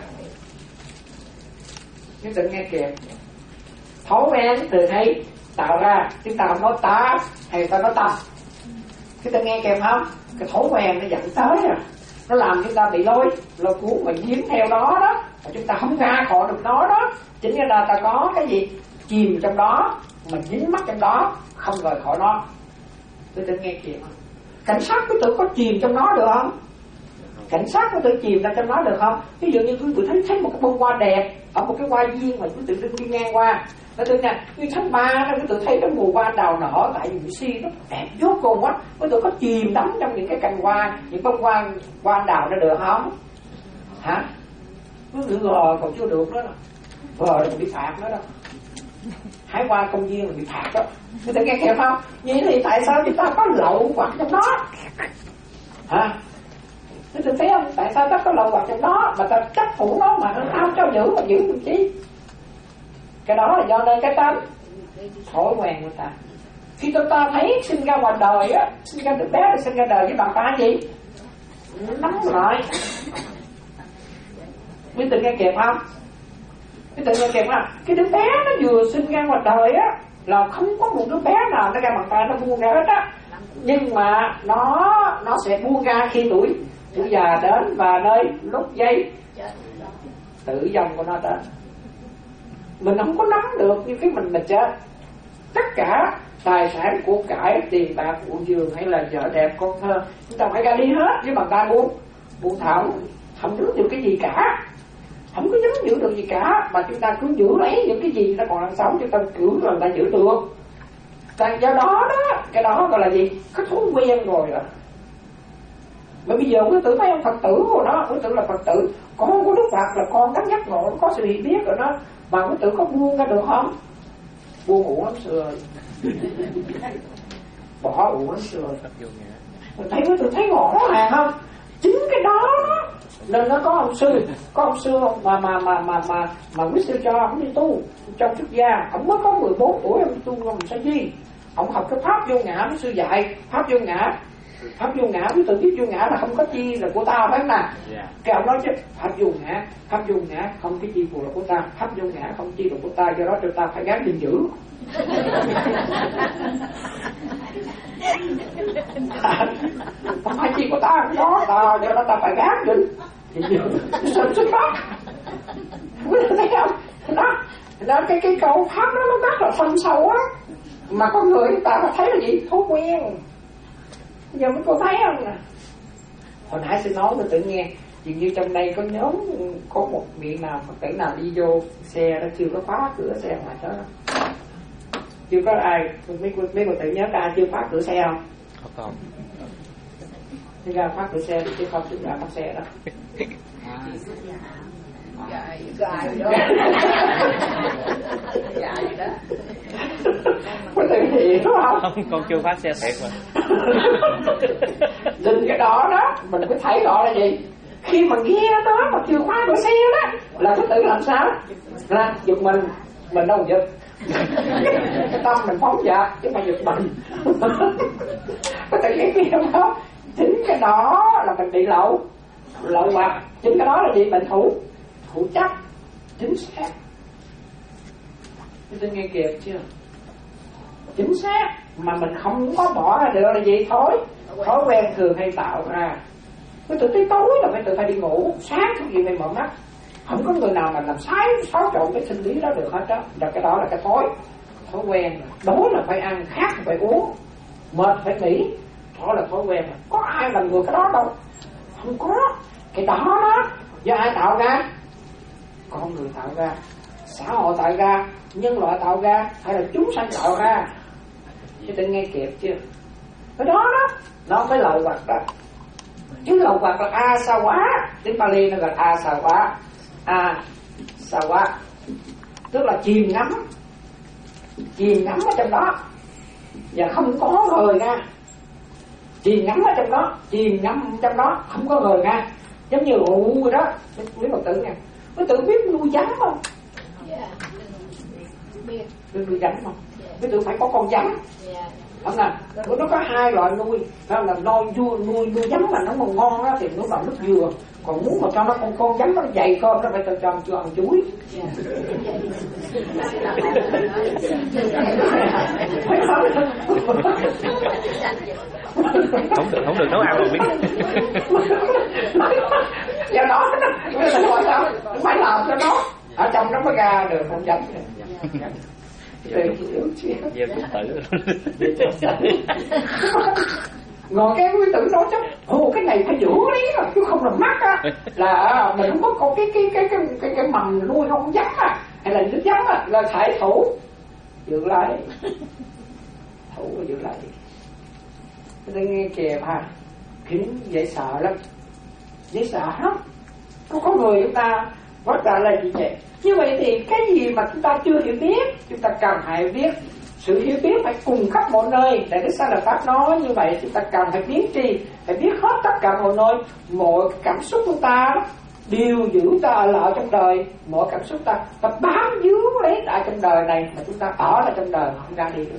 chúng ta nghe kịp thói quen thường hay tạo ra chúng ta không nói ta hay ta nói tâm chúng ta nghe kịp không cái thói quen nó dẫn tới rồi nó làm chúng ta bị lôi lôi cuốn và dính theo đó đó và chúng ta không ra khỏi được nó đó chính là ta có cái gì chìm trong đó mình dính mắc trong đó không rời khỏi nó tôi tự nghe kịp không cảnh sát quý tử có chìm trong nó được không cảnh sát quý tử chìm ra trong nó được không ví dụ như quý tử thấy thấy một cái bông hoa đẹp ở một cái hoa viên mà quý tử đi ngang qua nó tưởng nha như tháng ba đó quý tử thấy cái mùa hoa đào nở tại vì si nó đẹp vô cùng á quý tử có chìm đắm trong những cái cành hoa những bông hoa hoa đào nó được không hả quý tử rồi còn chưa được đó rồi còn bị phạt nữa đó hái hoa công viên là bị phạt đó quý tử nghe kịp không vậy thì tại sao chúng ta có lậu hoặc trong đó hả quý tử thấy không tại sao ta có lậu hoặc trong đó mà ta chấp phủ nó mà nó không cho giữ mà giữ làm chi cái đó là do nơi cái tánh thói quen của ta khi chúng ta thấy sinh ra ngoài đời á sinh ra từ bé thì sinh ra đời với bàn tay gì nắm lại quý tử nghe kịp không quý tử nghe kịp không cái đứa bé nó vừa sinh ra ngoài đời á là không có một đứa bé nào nó ra bàn tay nó buông ra hết á nhưng mà nó nó sẽ buông ra khi tuổi tuổi già đến và nơi lúc giây tự dòng của nó đến mình không có nắm được như cái mình là chết tất cả tài sản của cải tiền bạc của giường hay là vợ đẹp con thơ chúng ta phải ra đi hết với bàn tay buông buông thảo không giữ được cái gì cả không có dám giữ được gì cả mà chúng ta cứ giữ lấy những cái gì nó còn đang sống chúng ta cứ là ta giữ được tại do đó đó cái đó gọi là gì cái thói quen rồi à mà bây giờ quý tử thấy ông Phật tử của nó quý tử là Phật tử con của Đức Phật là con đắc giác ngộ nó có sự hiểu biết rồi đó mà quý tử có buông ra được không buông ủ lắm xưa bỏ ủ lắm xưa mình thấy quý tử thấy rõ ràng không chính cái đó đó nên nó có ông sư có ông sư mà mà mà mà mà mà quý sư cho ông đi tu trong xuất gia ông mới có mười bốn tuổi ông tu ông sao chi ông học cái pháp vô ngã quý sư dạy pháp vô ngã pháp vô ngã quý tử biết vô ngã là không có chi là của ta phải không nào yeah. Cái ông nói chứ pháp vô ngã pháp vô ngã không cái chi của là của ta pháp vô ngã không chi là của ta do đó cho ta phải gắng gìn giữ không phải chi của ta đó ta do đó ta phải gắng gìn gìn giữ sân xuất phát quý tử thấy không đó đó cái cái câu pháp đó nó rất là thâm sâu á mà con người chúng ta phải thấy là gì thói quen giờ mấy cô thấy không nè hồi nãy xin nói mình tự nghe dường như trong đây có nhóm có một vị nào Phật tử nào đi vô xe đó chưa có khóa cửa xe ngoài đó chưa có ai mấy cô mấy cô tự nhớ ra chưa khóa cửa xe không
không
đi ra khóa cửa xe chứ không chúng ra khóa xe đó
gài gài đó gài đó
có tự hiện đúng không
không con chưa phát xe thiệt mà
nên cái đó đó mình mới thấy rõ là gì khi mà nghe nó mà chưa khóa cửa xe đó là cái tự làm sao là giật mình mình đâu giật cái tâm mình phóng dật chứ mà giật mình có tự nghe nghe không chính cái đó là mình bị lậu lậu hoặc chính cái đó là gì mình thủ thủ chấp chính xác chúng ta nghe kịp chưa chính xác mà mình không có bỏ ra được là gì thôi thói quen thường hay tạo ra cái từ tới tối là phải tự phải đi ngủ sáng không gì phải mở mắt không có người nào mà làm sai xáo trộn cái sinh lý đó được hết đó là cái đó là cái thói thói quen đói là phải ăn khát là phải uống mệt phải nghỉ đó là thói quen có ai làm người cái đó đâu không có cái đó đó Do ai tạo ra? Con người tạo ra, xã hội tạo ra, nhân loại tạo ra, hay là chúng sanh tạo ra? Chứ đừng nghe kịp chưa? Cái đó đó, nó mới lậu hoặc đó. Chứ lậu hoặc là a sa quá, tiếng Pali nó gọi a sa quá, a sa quá, tức là chìm ngắm, chìm ngắm ở trong đó và không có rời ra. Chìm ngắm ở trong đó, chìm ngắm trong đó, không có rời ra. Giống như ụ rồi đó, quý Phật tử nha, quý tử biết nuôi rắn không? Biết nuôi rắn không? Quý tử phải có con rắn. Không nè, nó có hai loại nuôi, đó là nuôi nuôi nuôi nuôi rắn mà nó còn ngon á thì nó vào nước dừa, còn muốn mà cho nó con con rắn nó dày cơm nó phải cho cho cho ăn chuối.
Không được, không được nấu ăn rồi biết.
Do đó nó phải gọi sao, phải làm cho nó ở trong nó mới ra được con rắn.
Về cũng tử.
Ngồi cái quý tử nói chứ, ồ cái này phải giữ lý rồi, chứ không là mắc á, là mình không có con cái cái cái cái cái, cái mầm nuôi không rắn à, hay là nước rắn à, là phải thủ giữ lại, thủ và giữ lại. Tôi nghe kìa mà, khiến dễ sợ lắm, dễ sợ lắm. Có có người chúng ta rất là là gì vậy? Như vậy thì cái gì mà chúng ta chưa hiểu biết, chúng ta cần phải biết. Sự hiểu biết phải cùng khắp mọi nơi. Để Đức Sa La Pháp nói như vậy, chúng ta cần phải biết tri, phải biết hết tất cả mọi nơi. Mọi cảm xúc của ta đều giữ ta ở lại trong đời. Mọi cảm xúc ta, ta bám víu lấy lại trong đời này, mà chúng ta ở lại trong đời không ra đi được.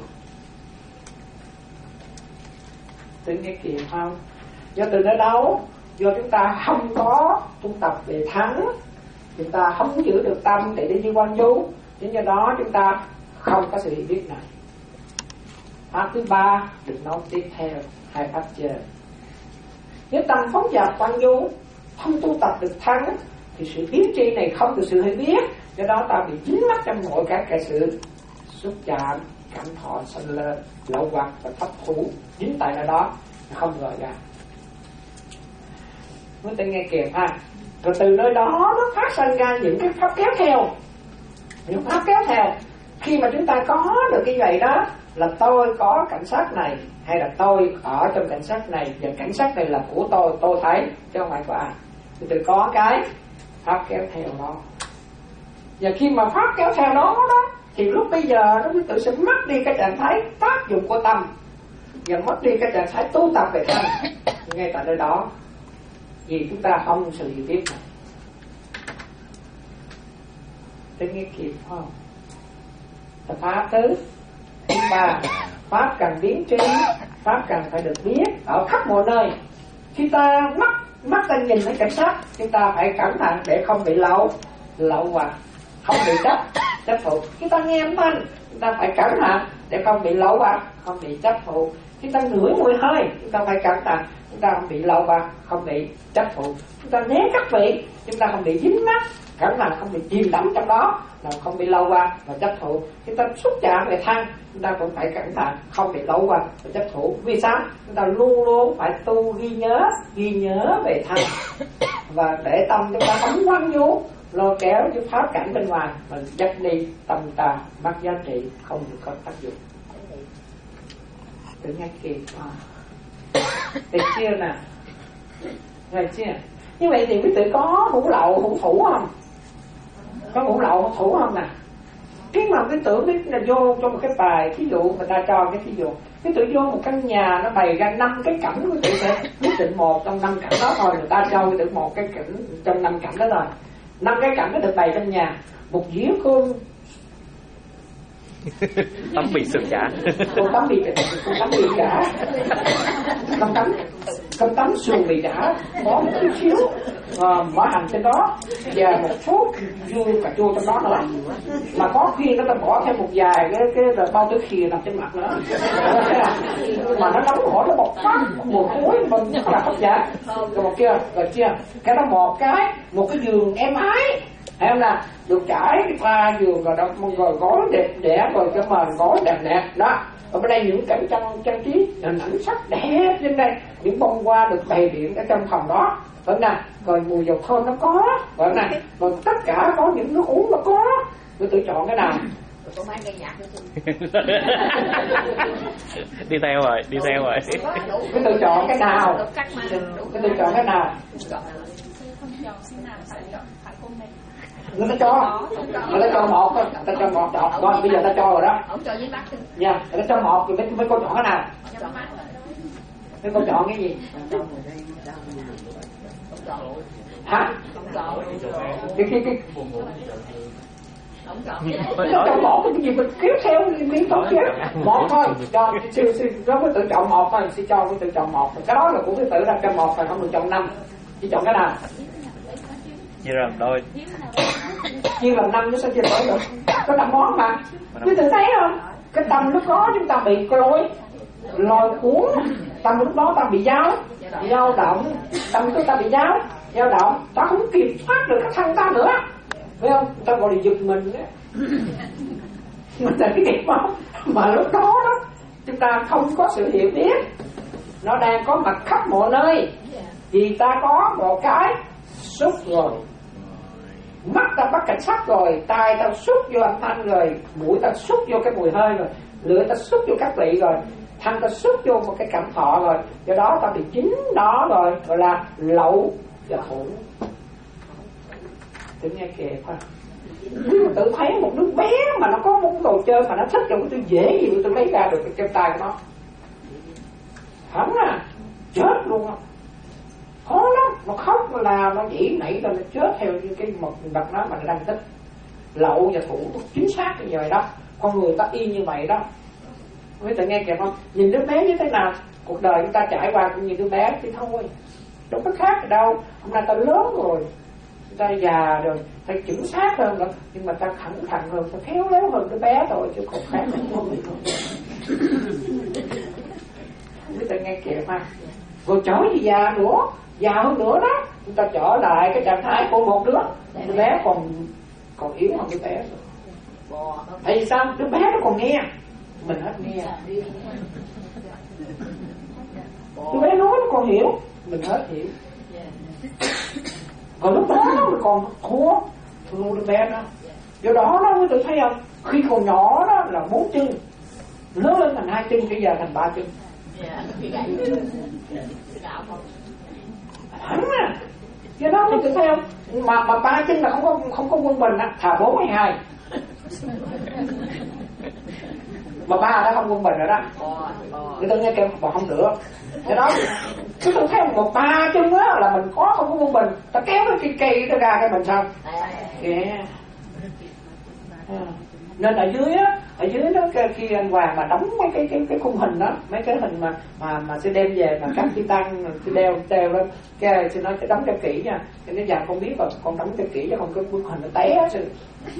Tự nghe kìa không? Do từ nơi đâu? Do chúng ta không có tu tập về thắng, chúng ta không giữ được tâm để đi đi quan du, chính do đó chúng ta không có sự hiểu biết này. Pháp thứ ba được nói tiếp theo hai pháp trên. Nếu tâm phóng dật quan du, không tu tập được thắng, thì sự biến tri này không được sự hiểu biết, do đó ta bị dính mắc trong mọi các cái sự xúc chạm, cảm thọ sanh lên, lậu hoặc và thất thủ dính tại nơi đó, không rời ra. Mới ta nghe kịp ha. Rồi từ nơi đó nó phát sinh ra những cái pháp kéo theo, những pháp kéo theo. Khi mà chúng ta có được cái vậy đó, là tôi có cảnh sát này, hay là tôi ở trong cảnh sát này, và cảnh sát này là của tôi, tôi thấy, chứ không phải của ai. Thì từ có cái pháp kéo theo đó. Và khi mà pháp kéo theo đó đó, thì lúc bây giờ nó mới tự sẽ mất đi cái trạng thái tác dụng của tâm, và mất đi cái trạng thái tu tập về tâm. Ngay tại nơi đó, vì chúng ta không sự hiểu biết này. Tôi nghe kịp không? Là pháp thứ thứ ba, pháp cần biến tri, pháp cần phải được biết ở khắp mọi nơi. Khi ta mắt mắt ta nhìn thấy cảnh sát, chúng ta phải cẩn thận để không bị lậu lậu hoặc không bị chấp chấp phụ. Khi ta nghe âm thanh, chúng ta phải cẩn thận để không bị lậu hoặc không bị chấp phụ. Khi ta ngửi mùi hơi, chúng ta phải cẩn thận, chúng ta không bị lậu hoặc không bị chấp phụ. Chúng ta né các vị, chúng ta không bị dính mắt, cẩn thận không bị chìm đắm trong đó, là không bị lâu qua và chấp thủ. Chúng ta xúc chạm về thân, chúng ta cũng phải cẩn thận không bị lâu qua và chấp thủ. Vì sao? Chúng ta luôn luôn phải tu ghi nhớ, ghi nhớ về thân, và để tâm chúng ta không quăng vô lo kéo cái pháp cảnh bên ngoài, mình dắt đi tâm ta mất giá trị, không được có tác dụng. Tự nghe kịp à. Được chưa nè? Rồi chưa? Như vậy thì quý tử có hữu lậu hữu thủ không? Có hữu lậu hữu thủ không nè? Khi mà quý tử biết là vô trong một cái bài thí dụ, người ta cho cái thí dụ, quý tử vô một căn nhà nó bày ra năm cái cảnh, quý tử sẽ quyết định một trong năm cảnh đó thôi. Người ta cho quý tử một cái cảnh trong năm cảnh đó rồi. Năm cái cảnh nó được bày trong nhà. Một dĩa cơm
tấm bì sườn chả,
con tấm bì con tấm bì chả, con tấm con tấm sườn bì chả, có một chút xíu mỡ hành trên đó và một số dưa cà chua trong đó nữa. Mà có khi nó ta bỏ thêm một vài cái cái rồi bao tử khìa nằm trên mặt nữa, mà nó nóng hổi nó bột phát mùi thối mình rất là hấp dẫn. Rồi một kia rồi chưa, cái đó một cái một cái giường êm ái, em là được trải cái pha giường rồi đó, rồi gối đẹp đẽ, rồi cái mền gối đẹp đẹp đó. Ở bên đây những cảnh trang trang trí hình ảnh sắc đẹp trên đây, những bông hoa được bày biện ở trong phòng đó, Vẫn nè, rồi mùi dầu thơm nó có, vẫn nè, rồi tất cả có những nước uống nó có, tôi tự chọn cái nào?
Có máy nghe nhạc nữa.
Đi theo rồi, đi theo rồi.
Cái tự chọn cái nào? Cái tự chọn cái nào? Người ta cho, người ta cho một thôi, ta cho một chọn, rồi bây giờ ta cho rồi đó.
Ông cho với bác chứ.
Nha, người ta cho một rồi mấy mấy cô chọn cái nào? Mấy cô chọn cái gì? Hả? Cái cái cái
Ông chọn
nó chọn một cái gì mình kéo theo liên tục chứ. Một thôi, cho sư sư nó mới tự chọn một thôi, sư cho mới tự chọn một. Cái đó là cũng phải tự ra cho một thôi, không được chọn năm. Chỉ chọn cái nào?
Chia làm đôi.
Chia làm năm chứ sao chia đổi được? Có năm món mà. Quý tự thấy không? Cái tâm lúc đó chúng ta bị lôi lôi cuốn, tâm lúc đó ta bị dao dao động, tâm chúng ta bị dao dao động, ta không kiểm soát được cái thân ta nữa, phải không? Ta gọi là giật mình đấy. Mình là cái nghiệp không? Mà lúc đó đó chúng ta không có sự hiểu biết, nó đang có mặt khắp mọi nơi. Vì ta có một cái xúc rồi, mắt ta bắt cảnh sát rồi, tai ta xúc vô âm thanh rồi, mũi ta xúc vô cái mùi hơi rồi, lưỡi ta xúc vô các vị rồi, thân ta xúc vô một cái cảm thọ rồi, do đó ta bị dính đó rồi, gọi là lậu và thủ. Tự nghe kìa phải. Nếu mà tự thấy một đứa bé mà nó có một đồ chơi mà nó thích rồi, tôi dễ gì tôi lấy ra được cái kem tay của nó. Không à, chết luôn á. Khó lắm, nó khóc nó làm nó dĩ nảy ra nó chết theo như cái một vật đó mà nó đang tích. Lậu và thủ chính xác như vậy đó. Con người ta y như vậy đó. Quý vị nghe kìa không? Nhìn đứa bé như thế nào, cuộc đời chúng ta trải qua cũng như đứa bé thì thôi, đâu có khác gì đâu. Hôm nay ta lớn rồi, ta già rồi, ta chính xác hơn nữa, nhưng mà ta khẳng thẳng hơn, ta khéo léo hơn đứa bé thôi, chứ không khác gì không. Quý vị nghe kìa mà. Rồi trở gì già nữa, già hơn nữa đó, chúng ta trở lại cái trạng thái của một đứa đứa bé còn còn yếu hơn đứa bé rồi. Tại vì sao? Đứa bé nó còn nghe, mình hết nghe. Đứa bé nói nó còn hiểu, mình hết hiểu. Còn lúc đó nó còn thua thua đứa bé đó. Do đó nó mới tự thấy không? Khi còn nhỏ đó là bốn chân, lớn lên thành hai chân, bây giờ thành ba chân. Hẳn à. Do đó mới tự thấy không? Mà mà ba chân là không có không có quân bình á, thà bốn hay hai. Mà ba đã không quân bình rồi đó. Người ta nghe kêu mà không được. Do đó cứ tôi thấy một ba chân á là mình có không có quân bình, ta kéo cái cây cây nó ra cái mình sao? Yeah. Nên ở dưới á, ở dưới đó khi anh Hoàng mà đóng mấy cái cái cái khung hình đó, mấy cái hình mà mà mà sẽ đem về mà các chư tăng sẽ đeo đeo lên, cái xin nói sẽ đóng cho kỹ nha. Cái nếu giờ con biết rồi, con đóng cho kỹ chứ không cái bức hình nó té hết rồi.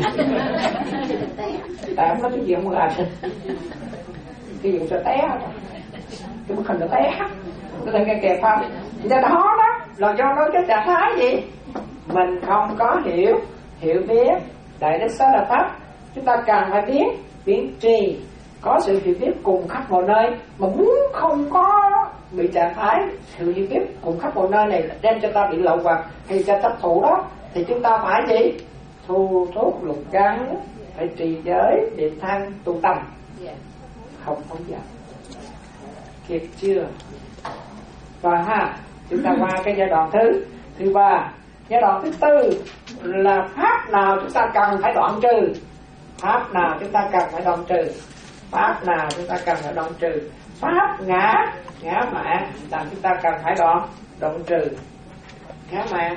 Tại không có cái gì không làm, cái gì cũng sẽ té hết. Cái bức hình nó té hết. Có thể nghe kẹp không? Do đó đó là do nó cái trạng thái gì? Mình không có hiểu hiểu biết Đại Đức Xá Lợi Pháp. Chúng ta cần phải biết biến trì, có sự hiểu biết cùng khắp mọi nơi. Mà muốn không có bị trạng thái sự hiểu biết cùng khắp mọi nơi này đem cho ta bị lậu hoặc hay cho chấp thủ đó, thì chúng ta phải gì? Thu thốt lục căn, phải trì giới, niệm thanh, tu tâm, không phóng dật. Kịp chưa? Và ha, chúng ta qua cái giai đoạn thứ thứ ba. Giai đoạn thứ tư là pháp nào chúng ta cần phải đoạn trừ, pháp nào chúng ta cần phải đoạn trừ, pháp nào chúng ta cần phải đoạn trừ, pháp ngã ngã mạn là chúng ta cần phải đoạn đoạn trừ. Ngã mạn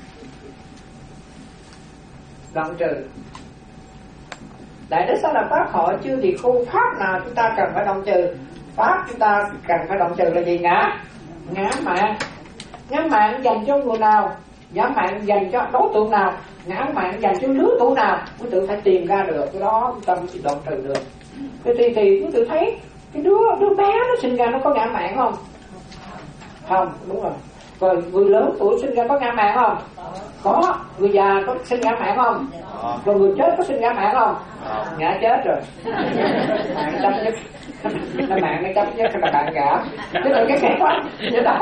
đoạn trừ. Đại Đức Xá Lợi Pháp hỏi chưa thì khu pháp nào chúng ta cần phải đoạn trừ, pháp chúng ta cần phải đoạn trừ là gì? Ngã ngã mạn. Ngã mạn dành cho người nào? Ngã mạn dành cho đối tượng nào? Ngã mạn dành cho lứa tuổi nào? Quý tự phải tìm ra được cái đó, tâm chỉ đoạn trừ được. Thì thì, thì quý tự thấy cái đứa đứa bé nó sinh ra nó có ngã mạn không? Không, đúng rồi. Rồi người lớn tuổi sinh ra có ngã mạn không? Có. Người già có sinh ngã mạn không?
Có.
Rồi người chết có sinh ngã mạn không?
Có.
Ngã chết rồi. Mạng chấp nhất. Nó mạng nó chấp nhất là bạn ngã. Cái này cái kẹt quá. Vậy đó.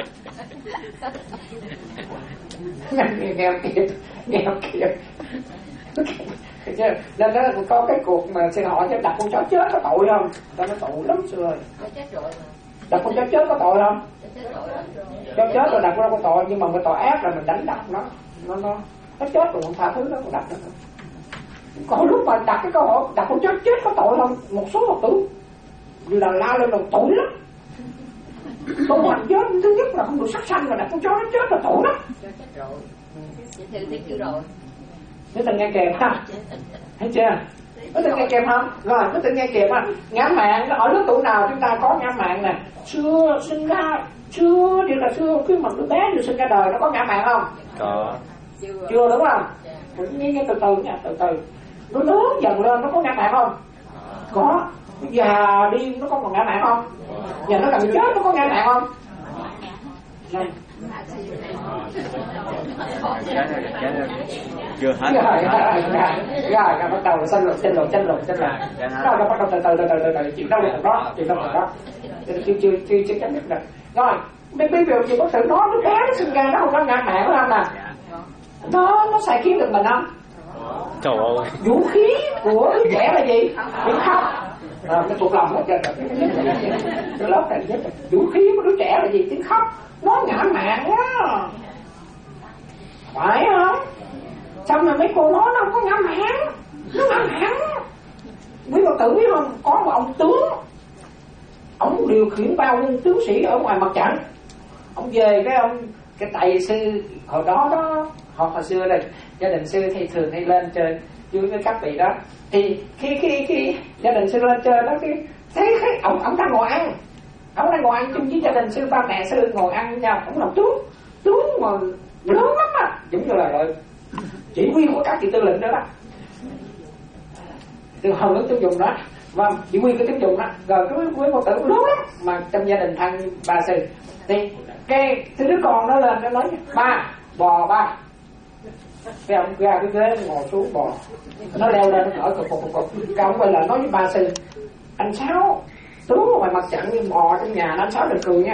Nghe nghe kịp. Nghe kịp. Nên đó có cái cuộc mà xin hỏi cho đặt con chó chết có tội không? Tao nói tội lắm xưa rồi. Đặt con chó chết có tội không? Chó chết rồi đặt con có tội, nhưng mà cái tội ác là mình đánh đập nó, nó nó nó chết rồi không tha thứ nó còn đập nó. Còn lúc mà đặt cái câu hỏi đặt con chó chết có tội không? Một số Phật tử là la lên là tội lắm. Tôi hành chết thứ nhất là không được sát sanh, mà đặt con chó nó chết là tội lắm. Nếu từng nghe kèm ha, thấy chưa? Có từng nghe kèm không? Rồi, có từng nghe kèm ha. Ngã mạn ở lứa tuổi nào chúng ta có ngã mạn nè? Xưa sinh ra, xưa thì là xưa khi mà đứa bé được sinh ra đời nó có ngã mạn không?
Có.
Chưa đúng không? Nghe nghe từ từ nha, từ từ. Nó lớn dần lên nó có ngã mạn không? Có. Già đi nó có còn ngã mạn không? Giờ nó gần chết nó có ngã mạn không? Này.
Chưa hết.
Rồi, rồi, rồi, rồi, bắt đầu xin lỗi, xin lỗi, xin lỗi, xin lỗi. Rồi, rồi, bắt đầu từ từ, từ từ, từ từ, chuyện đâu được đó, chuyện đâu được đó. Chưa, chưa, chưa, chưa chấm dứt được. Rồi, bây bây giờ chị có thử nói đứa bé nó sinh ra nó không có ngã mạn không nè? Nó, nó xài kiếm được mình không?
Trời ơi.
Vũ khí của đứa trẻ là gì? Tiếng khóc. À, cái thuộc lòng hết trơn rồi. Cái lớp này nhất. Vũ khí của đứa trẻ là gì? Tiếng khóc. Nó ngã mạn quá. Phải không? Xong rồi mấy cô nói nó không có ngã mạn. Nó ngã mạn. Quý Phật tử biết không? Có một ông tướng, ông điều khiển bao nhiêu tướng sĩ ở ngoài mặt trận. Ông về cái ông cái tài sư hồi đó đó, hồi, hồi xưa đây gia đình sư thì thường hay lên trên dưới với các vị đó. Thì khi khi khi gia đình sư lên trên đó, cái thấy thấy ông ông đang ngồi ăn, ông đang ngồi ăn chung với gia đình sư, ba mẹ sư ngồi ăn với nhau. Ông làm tướng tướng mà lớn lắm á, giống như là rồi chỉ huy của các vị tư lệnh đó đó, từ hầu nước tiêu dùng đó, và chỉ huy cái tiêu dùng đó. Rồi cái quý Phật tử lớn lắm mà trong gia đình thân bà sư, thì cái thứ đứa con nó lên nó nói ba bò ba, cái ông ra cái ghế ngồi xuống bò, nó leo lên nó thở cục cục cục. Cái ông quay lại nói với ba sư, anh Sáu tướng ngoài mặt trận như bò trong nhà, anh Sáu đừng cười nha.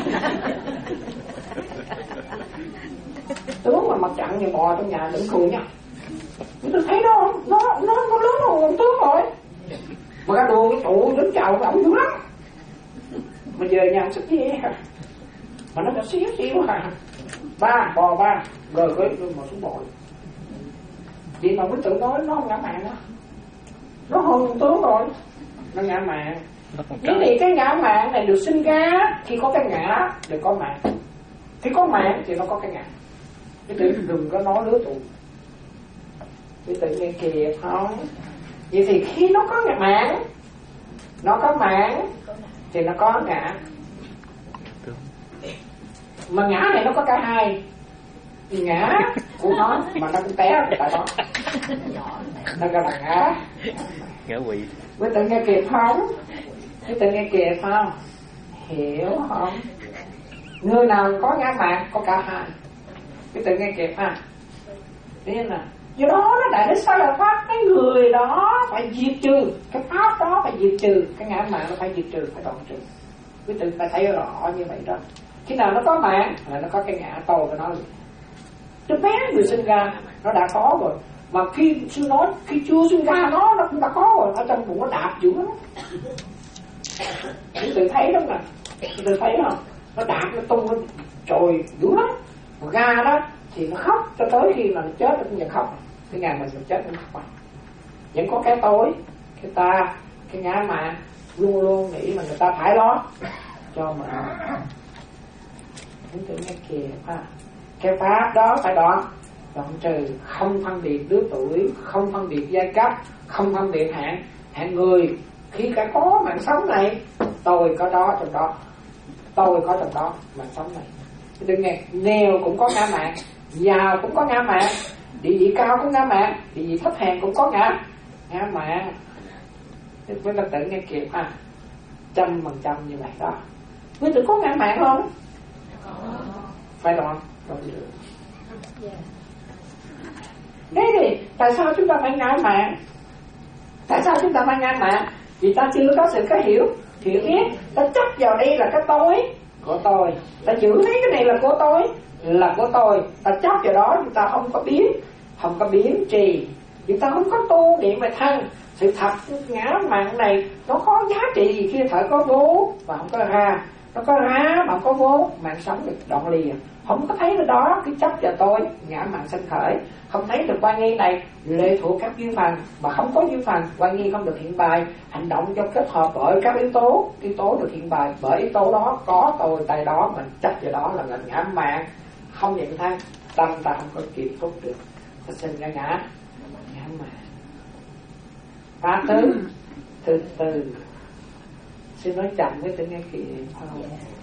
Tướng ngoài mặt trận như bò trong nhà đừng cười nha. Tôi thấy đó không? Nó nó nó lớn hơn ông tướng rồi. Mà ra đường cái trụ đến chào ông dữ lắm. Mà về nhà sức gì mà nó đã xíu xíu à. Ba bò ba rồi cái mà xuống bò. Vậy mà quý tự nói nó không ngã mạn đó. Nó hơn tướng rồi. Nó ngã mạn. Vậy thì cái ngã mạn này được sinh ra khi có cái ngã để có mạng. Khi có mạng thì nó có cái ngã. Cái tự đừng có nói lứa tuổi. Cái tự nghe kìa không. Vậy thì khi nó có ngã mạng, nó có mạng thì nó có ngã. Mà ngã này nó có cả hai. Ngã của nó mà nó cũng té tại đó. Nó gọi là ngã.
Ngã quỵ.
Quý tự nghe kịp không? Quý tự nghe kịp không? Hiểu không? Người nào có ngã mạng có cả hai. Quý tự nghe kịp ha. Thế nè. Do đó nó đại đức sao là pháp cái người đó phải diệt trừ, cái pháp đó phải diệt trừ, cái ngã mạng nó phải diệt trừ, phải đoạn trừ. Quý tự phải thấy rõ như vậy đó. Khi nào nó có mạng là nó có cái ngã tôi của nó. Đứa bé người sinh ra nó đã có rồi, mà khi sư nói khi chưa sinh ra nó nó cũng đã có rồi, ở trong bụng nó đạp dữ lắm. Quý tự thấy đó nè, quý tự thấy không? Nó đạp nó tung nó trồi dữ lắm. Mà ga đó thì nó khóc cho tới khi mà nó chết nó cũng vẫn khóc. Cái ngày mình mình chết nó khóc. Vẫn có cái tối, cái ta, cái ngã mạng luôn luôn nghĩ là người ta phải lo cho mình. Chúng tôi nghe kìa ha. Cái pháp đó phải đoạn đoạn trừ, không phân biệt lứa tuổi, không phân biệt giai cấp, không phân biệt hạng hạng người. Khi cả có mạng sống này, tôi có đó trong đó, tôi có trong đó mạng sống này. Đừng nghe, nghèo cũng có ngã mạng, giàu cũng có ngã mạng, địa vị cao cũng ngã mạng, địa vị thấp hèn cũng có ngã ngã mạng. Với ta tự nghe kịp ha, trăm phần trăm như vậy đó. Với tự có ngã mạng không? Phải đoạn đoạn trừ. Tại sao chúng ta phải ngã mạn? Tại sao chúng ta phải ngã mạn? Vì ta chưa có sự cái hiểu hiểu biết. Ta chấp vào đây là cái tôi của tôi, ta giữ lấy cái này là của tôi, là của tôi, ta chấp vào đó, chúng ta không có biến, không có biến trì, chúng ta không có tu niệm về thân. Sự thật ngã mạn này nó có giá trị gì khi thời có vô mà không có ra, nó có ra mà không có vô, mạng sống được đoạn lìa. Không có thấy được đó, cái chấp vào tôi, ngã mạn sinh khởi. Không thấy được quan nghi này lệ thuộc các duyên phần, mà không có duyên phần, quan nghi không được hiện bài. Hành động cho kết hợp bởi các yếu tố, yếu tố được hiện bài bởi yếu tố đó, có tôi tại đó, mình chấp vào đó là ngã ngã mạn. Không nhận than, tâm ta không có kịp thúc được, nó sinh ra ngã ngã mạn. Phá tứ từ từ. Xin nói chậm với tự nghe kịp không?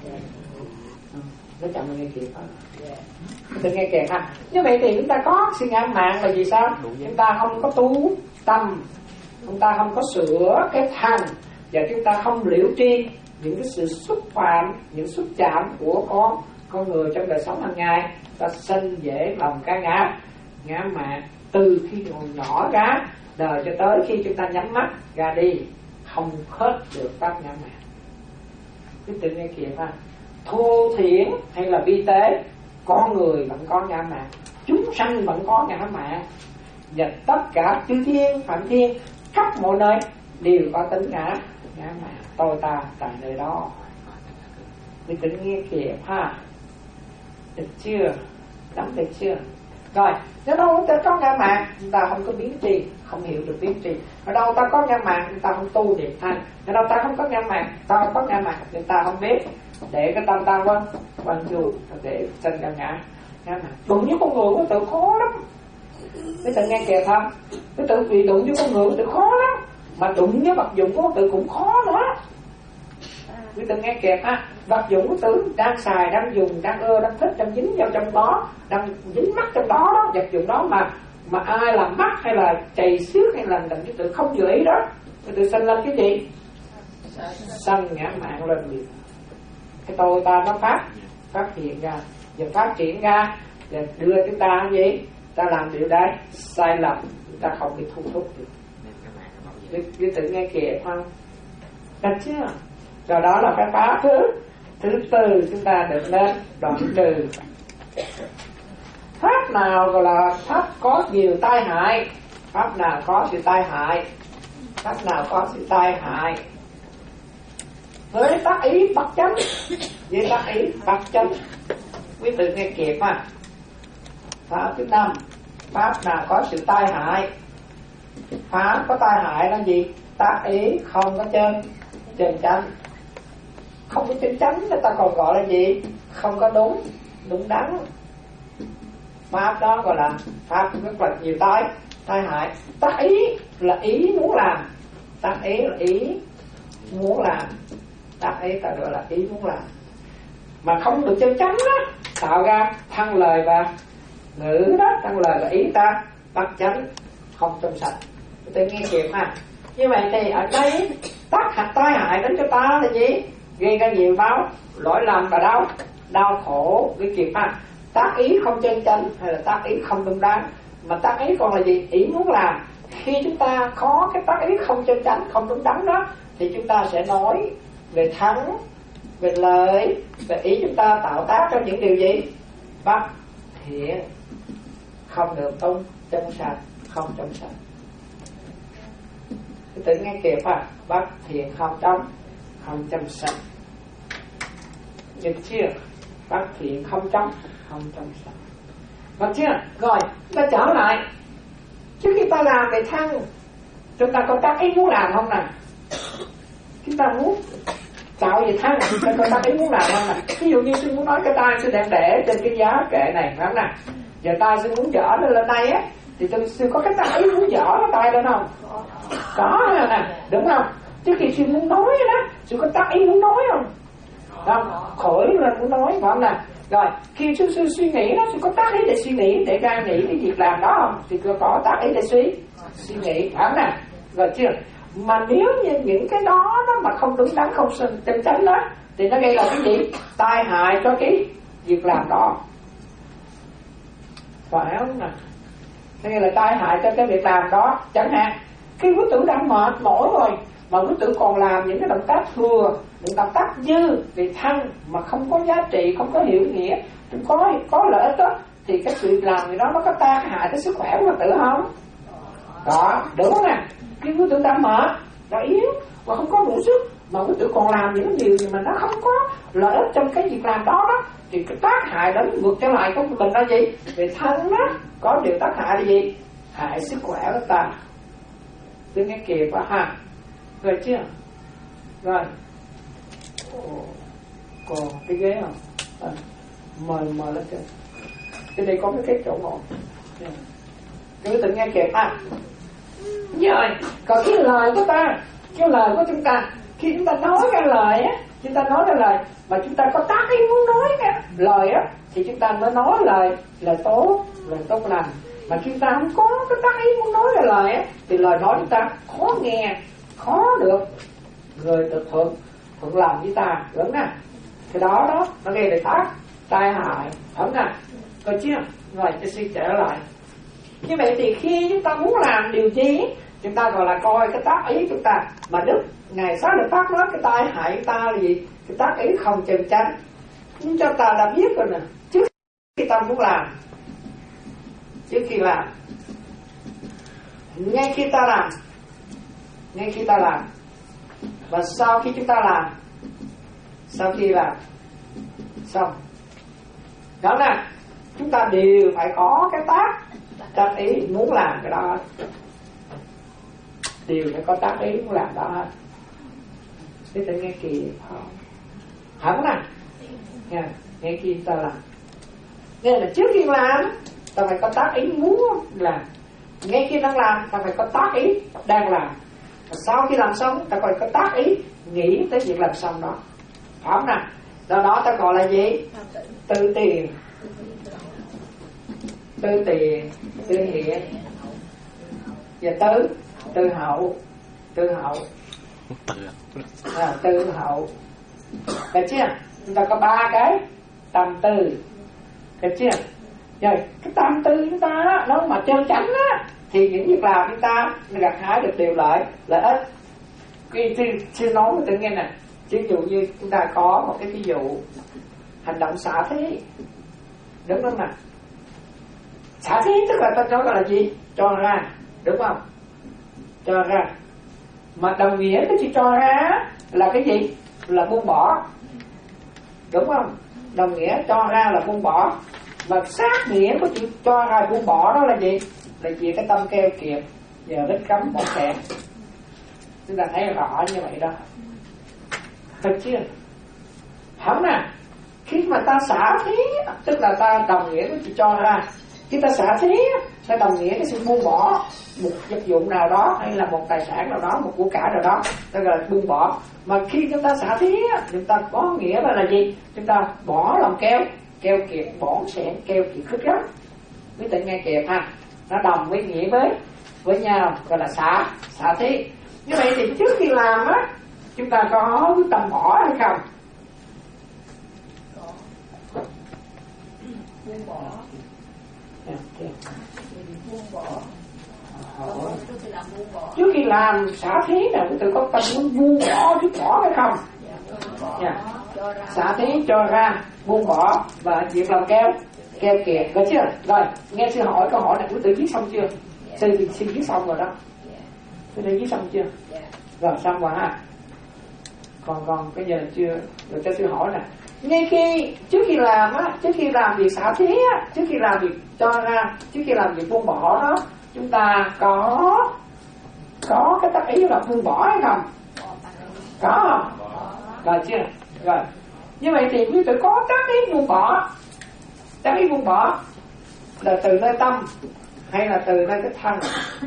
Nói chậm với nghe kịp không? Tự nghe kịp ha. Như vậy thì chúng ta có sự ngã mạn là gì sao? Chúng ta không có tu tâm, chúng ta không có sửa cái thân, và chúng ta không liễu tri những cái sự xúc phạm, những xúc chạm của con con người trong đời sống hàng ngày. Ta sinh dễ lòng cái ngã ngã mạn từ khi còn nhỏ ra đời cho tới khi chúng ta nhắm mắt ra đi, không hết được pháp ngã mạn. Cứ tự nghe kìa ha. Thô thiển hay là vi tế, con người vẫn có ngã mạn, chúng sanh vẫn có ngã mạn, và tất cả chư thiên phạm thiên khắp mọi nơi đều có tính ngã ngã mạn. Tôi ta tại nơi đó. Cứ tự nghe kìa ha. Được chưa? Nắm được chưa? Rồi, nếu đâu ta có ngã mạn, chúng ta không có biến trì, không hiểu được biến trì. Ở đâu ta có ngã mạn, chúng ta không tu niệm thanh. Ở đâu ta không có ngã mạn, ta không có ngã mạn, chúng ta không biết. Để cái tâm ta quên, quên dù, để sinh ra ngã ngã mạn. Đụng với con người có tự khó lắm. Cái tự nghe kìa không? Cái tự bị đụng với con người có tự khó lắm. Mà đụng với vật dụng có tự cũng khó nữa. Quý tự nghe kịp ha. Vật dụng của tử đang xài, đang dùng, đang ưa, đang thích, đang dính vào trong đó, đang dính mắt trong đó, đó vật dụng đó mà mà ai làm mắt hay là chày xước hay là làm cái tự không dự ý đó, cái tự sinh lên cái gì? Sanh ngã mạn lên liền. Cái tôi ta nó phát phát hiện ra, và phát triển ra, và đưa chúng ta cái gì? Ta làm điều đấy sai lầm, chúng ta không bị thu hút được. Quý tự nghe kịp không? Được chưa? Rồi đó là cái phá thứ thứ tư chúng ta được nên đoạn trừ. Pháp nào gọi là pháp có nhiều tai hại? Pháp nào có sự tai hại? Pháp nào có sự tai hại? Với tác ý bất chánh, với tác ý bất chánh. Quý tự nghe kịp mà. Pháp thứ năm, pháp nào có sự tai hại? Pháp có tai hại là gì? Tác ý không có chân chân chánh. Không có chân chánh người ta còn gọi là gì? Không có đúng đúng đắn. Pháp đó gọi là pháp rất là nhiều tai tai hại. Tác ý là ý muốn làm, tác ý là ý muốn làm, tác ý ta gọi là ý muốn làm mà không được chân chánh đó, tạo ra thân lời và ngữ đó. Thân lời là ý ta bất chánh, không trong sạch. Tôi nghe kịp ha. Như vậy thì ở đây tác hại tai hại đến cho ta là gì? Gây ra nhiều báo lỗi lầm và đau đau khổ. Cái kịp ha. Tác ý không chân chánh hay là tác ý không đúng đắn, mà tác ý còn là gì? Ý muốn làm. Khi chúng ta có cái tác ý không chân chánh, không đúng đắn đó, thì chúng ta sẽ nói về thắng, về lợi, về ý chúng ta tạo tác cho những điều gì? Bất thiện, không được tung trong sạch, không trong sạch. Tự nghe kịp à? Bất thiện không trong không trong sạch. Được chưa? Bất thiện không trong không trong sạch. Được chưa? Rồi, ta trở lại. Trước khi ta làm về thân, chúng ta có tác ý muốn làm không nè? Chúng ta muốn tạo về thân, chúng ta có tác ý muốn làm không nè? Ví dụ như tôi muốn nói cái tay tôi đem để trên cái giá kệ này, phải không nè? Giờ tay tôi muốn dở nó lên đây á, thì tôi, tôi có cái tác ý muốn dở cái tay lên không? Có nè, đúng không? Trước khi tôi muốn nói đó, tôi có tác ý muốn nói không? Không, khỏi lên muốn nói, phải không nè? Rồi, khi tôi, tôi suy nghĩ đó, tôi có tác ý để suy nghĩ, để ra nghĩ cái việc làm đó không? Thì tôi có tác ý để suy suy nghĩ, phải không nè? Rồi chưa? Mà nếu như những cái đó đó mà không đúng đắn, không chân chánh đó, thì nó gây là cái gì? Tai hại cho cái việc làm đó, phải không nè? Nên là tai hại cho cái việc làm đó. Chẳng hạn khi quý tử đang mệt mỏi rồi mà quý tử còn làm những cái động tác thừa, những động tác dư về thân mà không có giá trị, không có hiểu nghĩa, không có có lợi ích đó, thì cái việc làm gì đó nó có tai hại tới sức khỏe của quý tử không? Đó, đúng không nè? Khi quý tử đang mệt, đã yếu và không có đủ sức mà quý tử còn làm những điều gì mà nó không có lợi ích trong cái việc làm đó đó, thì cái tác hại đến ngược trở lại của mình là gì? Về thân đó có điều tác hại là gì? Hại sức khỏe của ta. Tôi nghe kịp quá ha. Rồi chưa? Rồi. Ồ, còn cái ghế không? À, mời mời lên trên. Trên đây có cái cái chỗ ngồi. Cứ tự nghe kịp ha. Rồi, còn cái lời của ta, cái lời của chúng ta, khi chúng ta nói ra lời á, chúng ta nói ra lời mà chúng ta có tác ý muốn nói ra lời á, thì chúng ta mới nói lời lời tốt, lời tốt lành. Mà chúng ta không có cái tác ý muốn nói ra lời á, thì lời nói chúng ta khó nghe, khó được người được thuận thuận lòng với ta, đúng nè. Cái đó đó nó gây để tác tai hại, đúng nè. Coi chưa? Rồi tôi suy trở lại. Như vậy thì khi chúng ta muốn làm điều gì, chúng ta gọi là coi cái tác ý chúng ta. Mà Đức Ngài Xá Lợi Phất nói cái tai hại của ta là gì? Cái tác ý không chân chánh. Nhưng cho ta đã biết rồi nè, trước khi ta muốn làm, trước khi làm, ngay khi ta làm, ngay khi ta làm, và sau khi chúng ta làm, sau khi làm xong, đó nè, chúng ta đều phải có cái tác tác ý muốn làm cái đó, đều phải có tác ý muốn làm đó. Thế ta nghe kỳ không? Hẳn nè, nghe, nghe khi ta làm, nên là trước khi làm ta phải có tác ý muốn làm, ngay khi đang làm ta phải có tác ý đang làm, và sau khi làm xong ta phải có tác ý nghĩ tới việc làm xong đó, phải không nè? Do đó ta gọi là gì? Tư tiền, tư tiền, tư hiện và tư tư hậu, tư hậu, à, tư hậu. Được chưa? Chúng ta có ba cái tâm tư. Được chưa? Rồi cái tâm tư chúng ta nó mà chân chánh á, thì những việc làm chúng ta gặt hái được điều lợi lợi ích. Khi sư nói với tự nghe nè, ví dụ như chúng ta có một cái ví dụ hành động xả thí, đúng không nè? Xả thí tức là ta nói là gì? Cho ra, đúng không? Cho ra. Mà đồng nghĩa cái chữ cho ra là cái gì? Là buông bỏ, đúng không? Đồng nghĩa cho ra là buông bỏ. Mà sát nghĩa của chữ cho ra buông bỏ đó là gì? Là gì? Cái tâm keo kiệt và vết cấm bỏ kẹt. Chúng ta thấy rõ như vậy đó. Thật chưa? Không nè, khi mà ta xả thí tức là ta đồng nghĩa với chữ cho ra. Khi ta xả thí ta đồng nghĩa cái sự buông bỏ một vật dụng nào đó, hay là một tài sản nào đó, một của cải nào đó, ta gọi là buông bỏ. Mà khi chúng ta xả thí chúng ta có nghĩa là, là gì? Chúng ta bỏ lòng keo keo kiệt, bỏn sẻn, keo kiệt khích gấp. Quý tự nghe kịp ha, nó đồng với nghĩa với với nhau, gọi là xả xả thí. Như vậy thì trước khi làm á, chúng ta có quyết tâm bỏ hay không?
Buông bỏ. Buông bỏ.
Trước khi làm xả thí là quý tự có tâm muốn buông bỏ, biết bỏ hay không? Dạ. Xả thí cho ra, buông bỏ và việc làm keo keo kiệt, được chưa? Rồi nghe sư hỏi câu hỏi này, quý tự viết xong chưa? Sư thì sư viết xong rồi đó. Sư đã viết xong chưa? Rồi xong rồi ha. Còn còn bây giờ chưa, rồi cho sư hỏi nè. Ngay khi trước khi làm á, trước khi làm việc xả thí á, trước khi làm việc cho ra, trước khi làm việc buông bỏ đó, chúng ta có có cái tác ý là buông bỏ hay không? Có không? Rồi chưa? Rồi. Như vậy thì quý tử có tác ý buông bỏ. Tác ý buông bỏ là từ nơi tâm hay là từ nơi cái thân?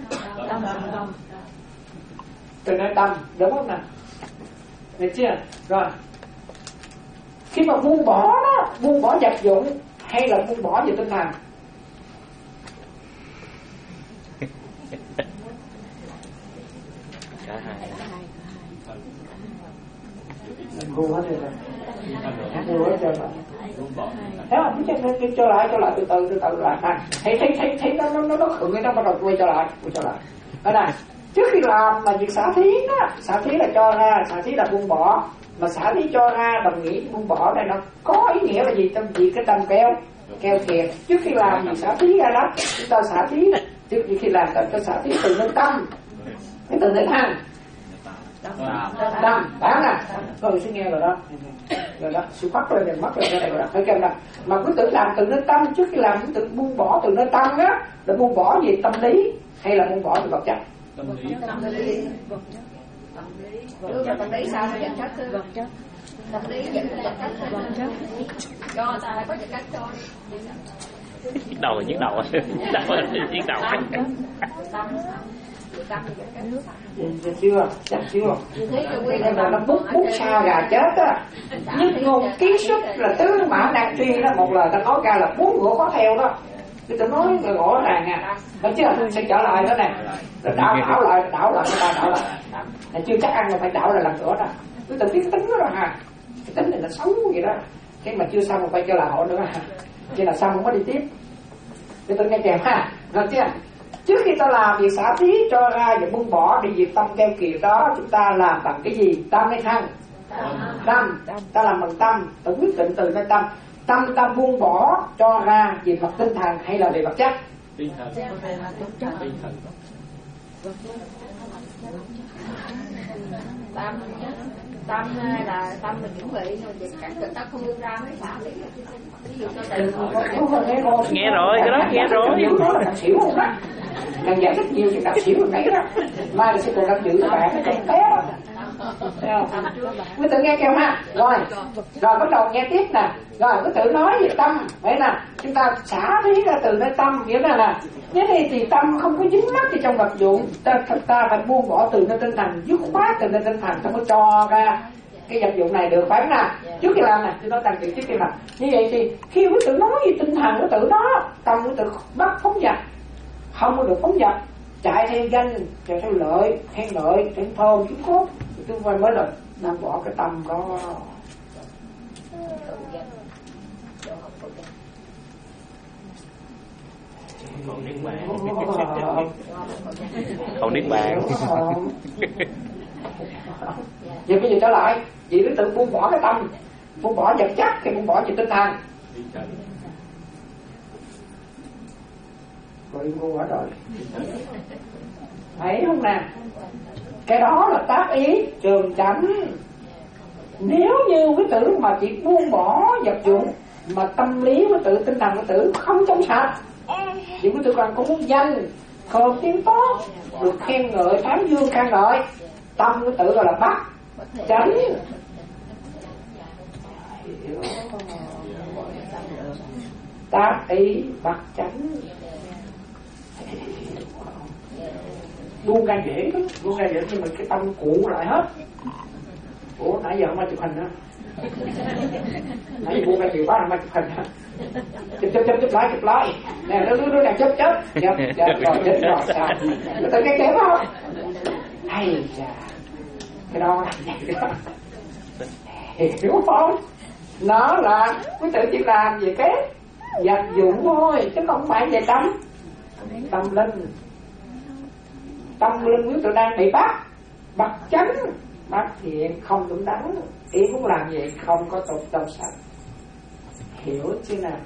Từ nơi tâm, đúng không nào? Được chưa? Rồi. Khi mà buông bỏ đó, buông bỏ vật dụng hay là buông bỏ về tinh thần? Ngu hết rồi. Ngu hết rồi. Thấy không? chậm cho nên cho lại cho lại từ từ từ từ lại này, thấy thấy thấy thấy nó nó nó nó khựng cái nó bắt đầu quay trở lại quay trở lại. Đây này, trước khi làm là việc xả thí đó, xả thí là cho ra, xả thí là buông bỏ, mà xả thí cho ra đồng nghĩa buông bỏ này nó có ý nghĩa là gì trong việc cái tâm keo keo kiệt. Trước khi làm việc xả thí ra đó, chúng ta xả thí trước khi làm ta, ta xả thí từ nơi tâm, cái từ nơi thân. Tâm, bán nè, tôi sẽ nghe rồi đó, rồi đó, sự phát lên đèn mắt lên cái này rồi đó, phải kêu là mà cứ tự làm từ nơi tâm, trước khi làm tự buông bỏ từ nơi tâm á, là buông bỏ gì tâm lý hay là buông bỏ từ vật chất?
Tâm lý, tâm lý, vật chất, tâm lý, đưa vào tâm lý sao nó vật chất thôi, vật chất, tâm lý dẫn vật chất thôi, vật chất, cho ta có vật chất cho.
Nhức đầu rồi, nhức đầu rồi, nhức đầu rồi, nhức đầu rồi.
Tâm, tâm
Được chưa? Chắc chưa? Cái này là nó bút bút sao gà chết á. Nhất ngôn ký xuất là tứ mã nan truy đó, một lời ta nói ra là bốn ngựa khó theo đó. Tôi tự nói rõ ràng à. Đúng chưa? Sẽ trở lại đó nè. Rồi đảo đảo lại, đảo lại, người ta đảo lại. Là chưa chắc ăn mà phải đảo lại lần nữa đó. Tôi tự biết cái tính đó rồi ha. Cái tính này là xấu vậy đó. Cái mà chưa xong mà phải trở lại họ nữa ha. Chứ là xong không có đi tiếp. Tôi tự nghe kèm ha. Được chưa? Trước khi ta làm việc xả thí cho ra và buông bỏ đi việc tâm keo kiệt đó, chúng ta làm bằng cái gì? Tâm hay thân? Tâm. Ta làm bằng tâm, ta quyết định từ nơi tâm. Tâm ta buông bỏ cho ra về mặt tinh thần hay là về vật chất?
Tinh thần. Tinh thần.
Tâm, tâm là tâm mình chuẩn bị rồi, vậy cảnh tượng ta không buông ra mới xả thí. Ví dụ cho tình
nghe rồi, cái đó nghe rồi.
Đó là đặc xỉu không đó. Đang giải rất nhiều chuyện đặc xỉu hồi nãy đó. Mai là sẽ còn đang giữ các bạn cái con té đó. Quý tự nghe kêu ha. Rồi, rồi bắt đầu nghe tiếp nè. Rồi quý tự nói về tâm. Vậy nè, chúng ta xả thí ra từ nơi tâm. Nghĩa là nè, thế này thì tâm không có dính mắc thì trong vật dụng. Ta, ta phải buông bỏ từ nơi tinh thần, dứt khoát từ nơi tinh thần, ta mới cho ra cái vật dụng này được, phải không nào? Trước khi làm nè, tôi nói tăng chuyện trước khi làm. Như vậy thì khi quý tự nói về tinh thần quý tự đó, tâm quý tự bắt phóng dật, không có được phóng dật, chạy theo danh, chạy theo lợi, khen lợi, khen thơm, chúng cốt, chúng tôi mới là đang bỏ cái tâm đó.
Còn niết bàn. Còn niết bàn.
Vậy bây giờ trở lại, chị cứ tự buông bỏ cái tâm, buông bỏ vật chất thì buông bỏ về tinh thần. Rồi ngu quá rồi. Thấy không nè? Cái đó là tác ý trường chánh. Nếu như cái tử mà chỉ buông bỏ vật dụng mà tâm lý của tự, tinh thần của tự không trong sạch, thì của tự còn có muốn danh, khôn tiếng tốt, được khen ngợi, tán dương khen ngợi, tâm của tự gọi là bắt chánh. Tác ý bắt chánh. Buông ra dễ lắm, buông ra dễ nhưng mà cái tâm cụ lại hết. Ủa nãy giờ không ai chụp hình hả? Nãy giờ buông ra nhiều quá không ai chụp hình hả? Chụp chụp chụp chụp lại chụp lại. Nè nó nó đang chớp chớp. Chớp chớp rồi chết rồi sao? Nó tự cái kéo không? Hay chà. Cái đó là gì đó? Hiểu không? Nó là quý tự chỉ làm về cái vật dụng thôi chứ không phải về tâm. Tâm linh. Tâm linh quý tự đang bị bắt, bắt chánh, bắt thiện, không đúng đắn. Ý muốn làm gì không có tục tâm sạch. Hiểu chứ nào?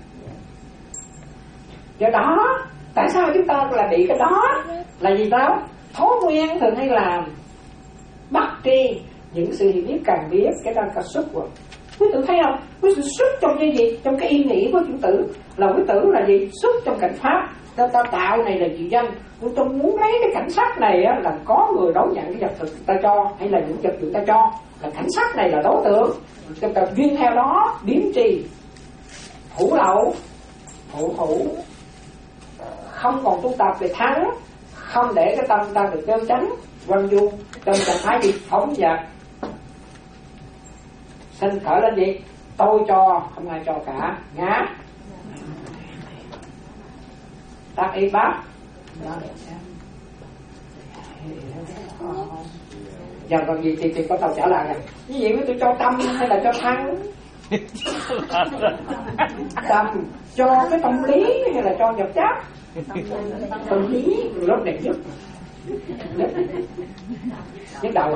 Do đó, tại sao chúng ta là bị cái đó? Là gì đâu? Thói quen thường hay làm bắt tri những sự hiểu biết càng biết, cái đó là xuất rồi. Quý tử thấy không? Quý tử xuất trong cái gì? Trong cái ý nghĩ của chủ tử. Là quý tử là gì? Xuất trong cảnh pháp. Ta, ta tạo này là gì danh? Tôi muốn lấy cái cảnh sắc này á, là có người đón nhận cái vật thực ta cho, hay là những vật dụng ta cho. Là cảnh sắc này là đối tượng. Chúng ta duyên theo đó, biến trì, thủ lậu, thủ thủ, không còn tu tập để thắng, không để cái tâm ta được chân chánh, văn du, trong trạng thái gì phóng dật, sinh khởi lên gì? Tôi cho, không ai cho cả, ngã, tác ý bác. Giờ còn gì thì, thì có tàu trả lời này. Như vậy tôi cho tâm hay là cho thắng? Tâm cho cái tâm lý hay là cho nhập giác? Tâm lý lớp này nhất nhức đầu.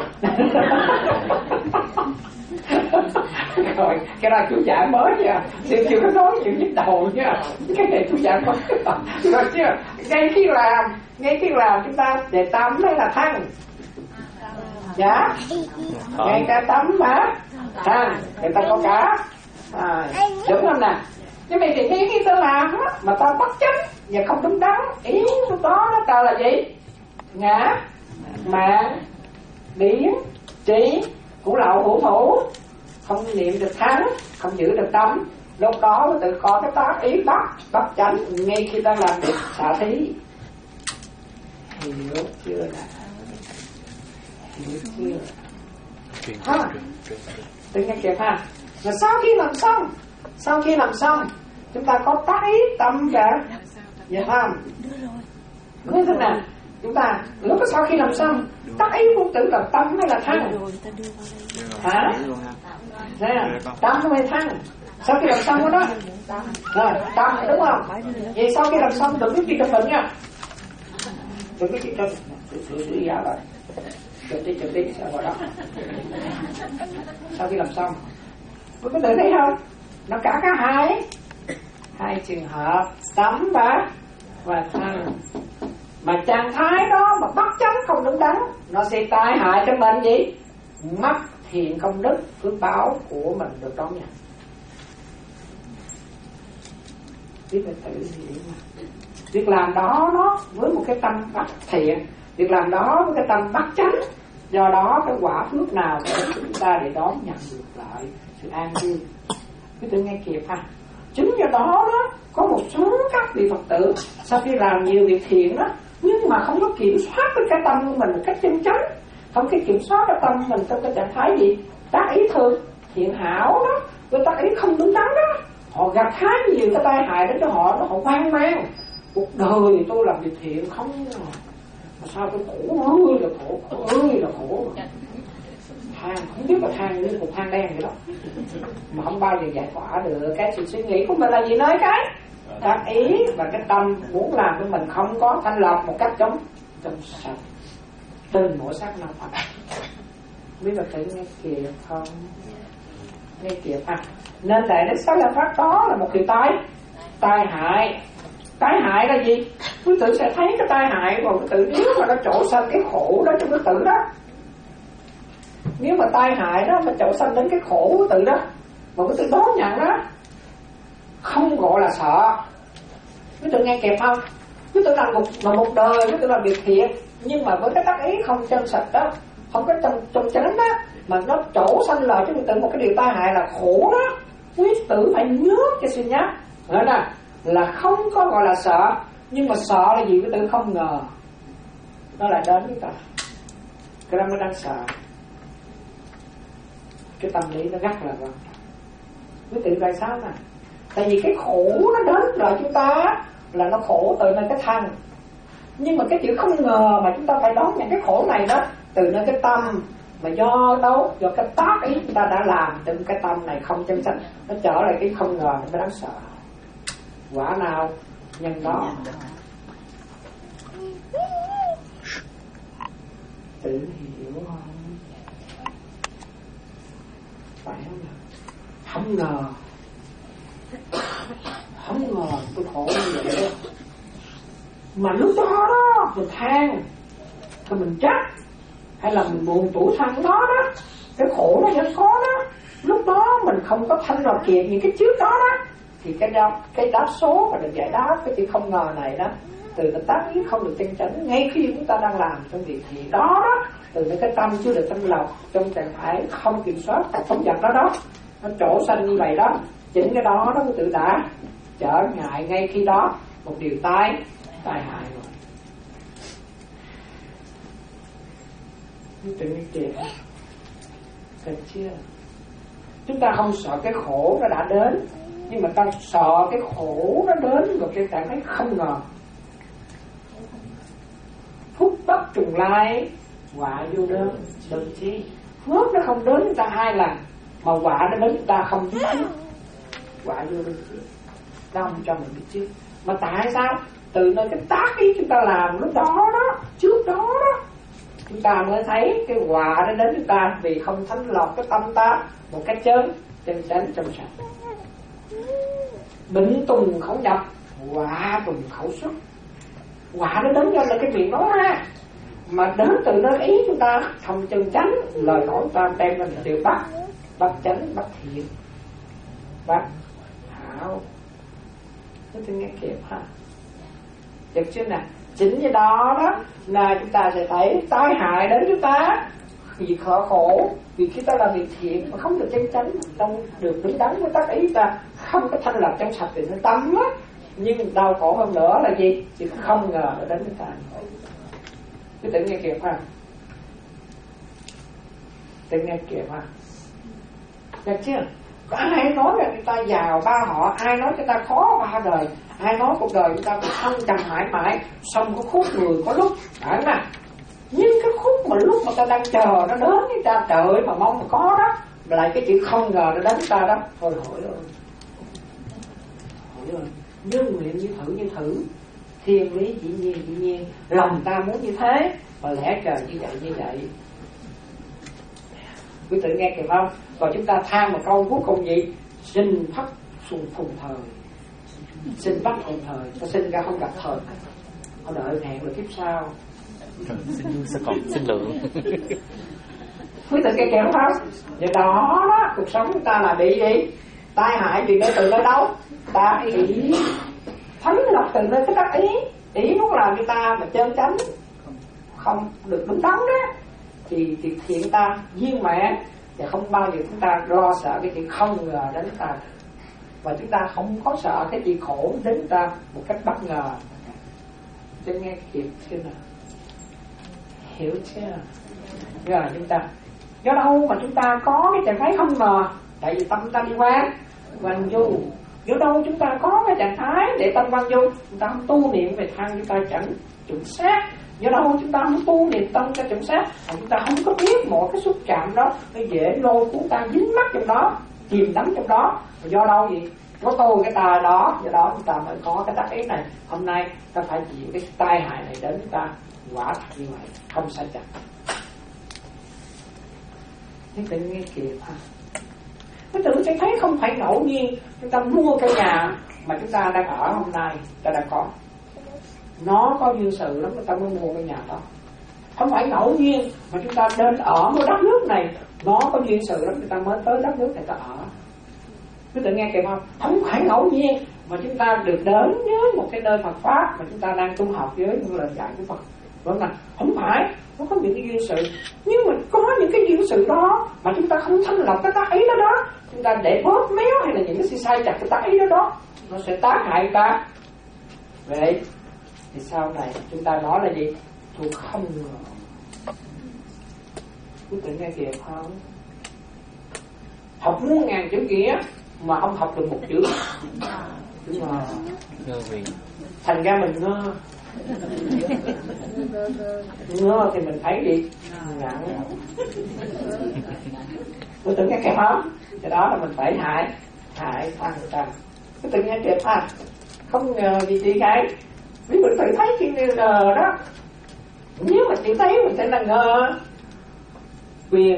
Rồi cái đó chú giải mới nha, chưa chưa có nói chuyện nhức đầu nha, cái này chú giải mới rồi chưa. Ngay khi làm ngay khi làm chúng ta để tâm hay là thân? Dạ, ngay cả tâm mà thân người ta có cả à, đúng không nè. Nhưng mà thì ngay khi ta làm á mà ta bất chánh và không đúng đắn, ý lúc đó nó ta là gì? Ngã mạng điển trí củ lậu hữu thủ, không niệm được thắng, không giữ được tâm, lúc đó nó tự có cái tác ý bắt bắt chánh ngay khi ta làm việc xả thí. Hiểu chưa nè? Hiểu chưa? Ha, tự nghe kịp ha. Và sau khi làm xong, sau khi làm xong chúng ta có tác ý tâm cả, dạ không? Nghe thế nào? Chúng ta lúc sau khi làm xong tác ý cũng tự là tâm hay là thân? Hả? Nè, tâm hay thân? Sau khi làm xong đó rồi tâm đúng không? Vậy sau khi làm xong đừng biết gì cho mình nha, đừng biết gì cho tự đi ra rồi, đừng đi đừng đi sao vào đó. Sau khi làm xong có có tự thấy không? Nó cả cả hai hai trường hợp tâm và và thân. Mà trạng thái đó mà bắt chánh không đúng đắn, nó sẽ tai hại cho mình gì? Mất thiện công đức phước báo của mình được đón nhận. Biết là tự hiểu mà. Việc làm đó nó với một cái tâm bắt thiện, việc làm đó với cái tâm bắt chánh, do đó cái quả phước nào để chúng ta để đón nhận được lại sự an vui. Cứ tự nghe kịp ha. Chính do đó đó có một số các vị Phật tử sau khi làm nhiều việc thiện đó, nhưng mà không có kiểm soát được cái tâm của mình một cách chân chánh, không có kiểm soát cái tâm mình trong cái trạng thái gì tác ý thường thiện hảo đó, với tác ý không đúng đắn đó, họ gặp khá nhiều cái tai hại đến cho họ, nó họ hoang mang. Cuộc đời tôi làm việc thiện không mà sao tôi khổ ơi là khổ, khổ ơi là khổ, than không biết là than như một than đen vậy đó, mà không bao giờ giải tỏa được. Cái sự suy nghĩ của mình là gì nói cái tác ý và cái tâm muốn làm cho mình không có thanh lọc một cách giống trong sạch từng mỗi sắc nào thật. Biết là tự nghe kịp không? Nghe kịp à? Nên tại nó sắc là phát đó là một kiểu tai tai hại. Tai hại là gì? Quý tử sẽ thấy cái tai hại của quý tử nếu mà nó trổ sanh cái khổ đó cho quý tử đó. Nếu mà tai hại đó mà trổ sanh đến cái khổ của quý tử đó mà quý tử đón nhận đó, không gọi là sợ. Quý tử nghe kịp không? Quý tử làm một, làm một đời, quý tử làm việc thiện, nhưng mà với cái tác ý không chân sạch đó, không có trong, trong chánh đó, mà nó trổ sanh lại cho quý tử một cái điều tai hại là khổ đó. Quý tử phải nhớ cho xin nhớ nè, là không có gọi là sợ, nhưng mà sợ là gì? Quý tử không ngờ nó lại đến với ta, cái đó mới đang sợ. Cái tâm lý nó rất là quan trọng. Quý tử tại sao nè? Tại vì cái khổ nó đến rồi chúng ta là nó khổ từ nơi cái thân, nhưng mà cái chữ không ngờ mà chúng ta phải đón nhận cái khổ này đó từ nơi cái tâm, mà do đâu? Do cái tác ý chúng ta đã làm từ cái tâm này không chân chánh, nó trở lại cái không ngờ, nó mới đáng sợ. Quả nào nhân đó. Tự hiểu không? Phải không nào? Không ngờ, không ngờ tôi khổ như vậy đó. Mà lúc đó đó mình than, rồi mình trách, hay là mình buồn tủi thân đó đó, cái khổ nó vẫn có đó. Lúc đó mình không có thanh lọc kịp những cái trước đó đó, thì cái đáp, cái đáp số và được giải đáp cái chữ không ngờ này đó, từ cái tác ý không được chân chánh ngay khi chúng ta đang làm trong việc thì đó đó, từ cái tâm chưa được thanh lọc trong trạng thái không kiểm soát phóng dật đó đó, nó trổ sanh như vậy đó. Chính cái đó nó tự đã trở ngại ngay khi đó một điều tai tai hại rồi. Tự nhiên kìa, thật chưa? Chúng ta không sợ cái khổ nó đã đến, nhưng mà ta sợ cái khổ nó đến rồi cái trạng thái không ngờ. Phúc bất trùng lai, họa vô đơn, đơn chi. Phước nó không đến người ta hai lần, mà quả nó đến chúng ta không biết trước, quả vô đến nó không cho mình biết trước. Mà tại sao? Từ nơi cái tác ý chúng ta làm lúc đó đó, trước đó đó, chúng ta mới thấy cái quả nó đến chúng ta, vì không thanh lọc cái tâm ta một cách chân chân chánh trong sạch. Bệnh tùng khẩu nhập, quả tùng khẩu xuất. Quả nó đến do là cái miệng nói ra, mà đến từ nơi ý chúng ta không chân chánh, lời nói ta đem ra đều bắt bắt chánh, bắt thiện, bắt hảo. Nó tôi nghe kịp ha, được chưa nè? Chính như đó đó là chúng ta sẽ thấy tai hại đến chúng ta vì khổ khổ, vì khi ta làm việc thiện mà không được chân chánh, không được đúng đắn với tác ý, ta không có thanh lập trong sạch thì nó tâm á. Nhưng đau khổ hơn nữa là gì? Chứ không ngờ nó đến chúng ta. Cứ tự nghe kịp ha, tự nghe kịp ha, được chưa? Có ai nói là người ta giàu ba họ, ai nói cho ta khó ba đời, ai nói cuộc đời chúng ta cũng thăng trầm mãi mãi, xong có khúc người có lúc phải mà. Nhưng cái khúc mà lúc mà ta đang chờ nó đến với ta, đợi mà mong mà có đó, lại cái chữ không ngờ nó đến ta đó, thôi hỏi rồi, hỏi rồi. Nhân nguyện như thử như thử, thiên lý dĩ nhiên dĩ nhiên, lòng ta muốn như thế, và lẽ trời như vậy như vậy. Quý tự nghe kịp không? Còn chúng ta than một câu cuối cùng gì? Sinh phát xuân phùng thời, sinh bắt phùng thời, ta sinh ra không gặp thời, họ đợi hẹn rồi kiếp sau.
Xin vui sao còn xin lượng.
Quý tự nghe kịp không? Vậy đó, đó, cuộc sống chúng ta là bị gì? Tai hại vì nơi từ nơi đâu? Ta ý thánh lọc từ nơi cái tác ý, ý muốn làm cho ta mà chân chánh không được đúng đắn đó, thì thì thiện ta viên mãn, và không bao giờ chúng ta lo sợ cái chuyện không ngờ đến ta, và chúng ta không có sợ cái chuyện khổ đến ta một cách bất ngờ. Cho nghe kịp chưa nào? Hiểu chưa? Rồi chúng ta do đâu mà chúng ta có cái trạng thái không ngờ? Tại vì tâm ta đi qua quanh du. Do đâu chúng ta có cái trạng thái để tâm quanh du? Chúng ta không tu niệm về thân, chúng ta chẳng chuẩn xác. Do đâu chúng ta không tu niệm tâm cho chuẩn xác, chúng ta không có biết mọi cái xúc chạm đó nó dễ lôi cuốn ta dính mắc trong đó, chìm đắm trong đó. Do đâu gì? Có tôi cái ta đó, do đó chúng ta mới có cái tác ý này. Hôm nay ta phải chịu cái tai hại này đến chúng ta, quả thật như vậy, không sai chặt. Nhưng tự nghe kịp ha. Cái tự sẽ thấy không phải ngẫu nhiên chúng ta mua căn nhà mà chúng ta đang ở hôm nay, ta đã có. Nó có duyên sự lắm người ta mới mua cái nhà đó. Không phải ngẫu nhiên mà chúng ta đến ở một đất nước này, nó có duyên sự lắm người ta mới tới đất nước này ta ở. Quý tự nghe kịp không? Không phải ngẫu nhiên mà chúng ta được đến với một cái nơi Phật Pháp mà chúng ta đang tu học với những lời dạy của Phật. Vâng ạ, không phải, nó có những cái duyên sự. Nhưng mà có những cái duyên sự đó mà chúng ta không thanh lọc cái tác ý đó đó, chúng ta để bóp méo hay là những cái sự sai chặt cái tác ý đó đó, nó sẽ tác hại ta. Vậy thì sau này chúng ta nói là gì? Tôi không ngờ. Quý vị nghe kìa không? Học muôn ngàn chữ nghĩa mà không học được một chữ. Đúng rồi.
Ngơ vì
thành ra mình ngơ. Ngơ thì mình thấy gì? Ngạn. Quý vị nghe kìa không? Cái đó là mình phải hại hại thằng thằng. Quý vị nghe kìa ha? Không ngờ gì chị cái. Vì mình tự thấy chuyện ngờ đó. Nếu mà chị thấy mình sẽ là ngờ quyền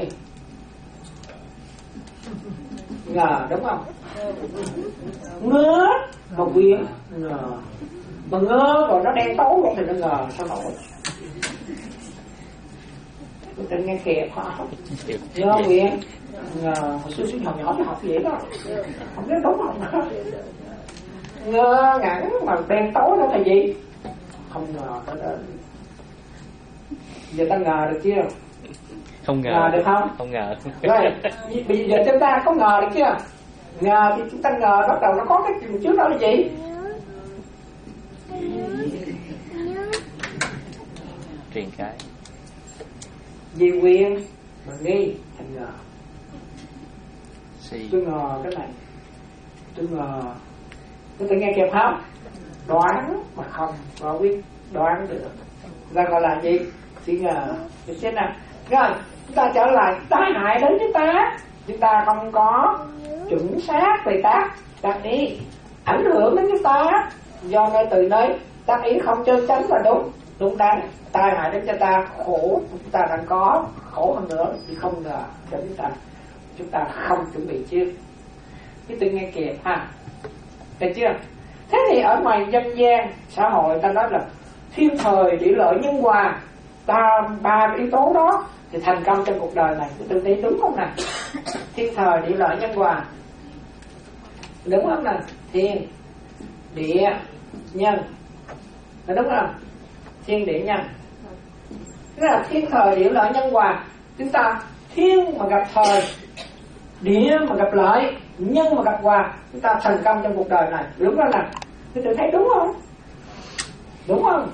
ngờ, đúng không? Ngờ mà quyền ngờ, mà ngờ rồi nó đen tối rồi thì nó ngờ sao nổi. Mình tự nghe kẹp hả? Ngờ quyền ngờ, hồi xưa xuyên học nhỏ thì học vậy đó, không biết đúng không? Ngơ ngẩn mà đen tối đó là gì? Không ngờ đó đến. Giờ ta ngờ được chưa?
Không ngờ.
Ngờ được không?
Không ngờ.
Rồi, bây giờ chúng ta có ngờ được chưa? Ngờ thì chúng ta ngờ bắt đầu nó có cái chuyện trước đó là gì?
Truyền cái.
Vì quyền mà nghi thành ngờ.
Si.
Tôi ngờ cái này, tôi ngờ. Tôi tự nghe kịp không? Đoán mà không có biết đoán được. Ra gọi là gì? Chỉ ngờ. Được chết nào? Rồi, chúng ta trở lại tai hại đến với ta. chúng ta không có chuẩn xác về tác tác ý, ảnh hưởng đến chúng ta do nơi từ nơi tác ý không chân chánh và đúng đúng đắn, tai hại đến cho ta, khổ chúng ta đang có, khổ hơn nữa thì không ngờ cho chúng ta chúng ta không chuẩn bị trước. Cái tự nghe kịp ha, được chưa? Thế thì ở ngoài dân gian xã hội ta nói là thiên thời địa lợi nhân hòa, ta ba cái yếu tố đó thì thành công trong cuộc đời này. Tự nghĩ đúng không nào? Thiên thời địa lợi nhân hòa, đúng không nào? Thiên địa nhân, là đúng không? Thiên địa nhân, tức là thiên thời địa lợi nhân hòa. Chúng ta thiên mà gặp thời, địa mà gặp lợi, nhân mà gặp hòa, chúng ta thành công trong cuộc đời này, đúng không nào? Tôi tự thấy đúng không? Đúng không?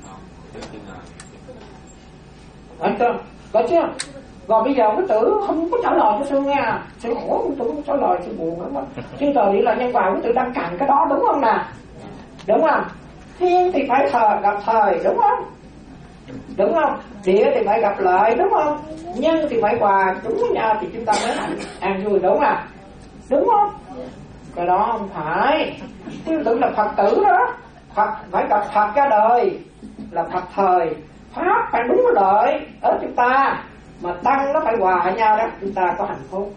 Anh chưa? Có chưa? Rồi bây giờ cái tử không có trả lời cho Sư nghe. Sư khổ, tôi không trả lời, Sư buồn lắm. Thiên thời địa lợi nhân hòa, cái tử đang cạnh cái đó, đúng không nào? Đúng không? Thiên thì phải thời gặp thời, đúng không? Đúng không? Địa thì phải gặp lợi, đúng không? Nhân thì phải hòa đúng với nhau thì chúng ta mới an, an vui, đúng không? Đúng không? Cái đó không phải. Tôi tưởng là Phật tử đó, Phật phải gặp Phật ra đời là Phật thời, pháp phải đúng lợi ở chúng ta, mà tăng nó phải hòa nhau đó, chúng ta có hạnh phúc.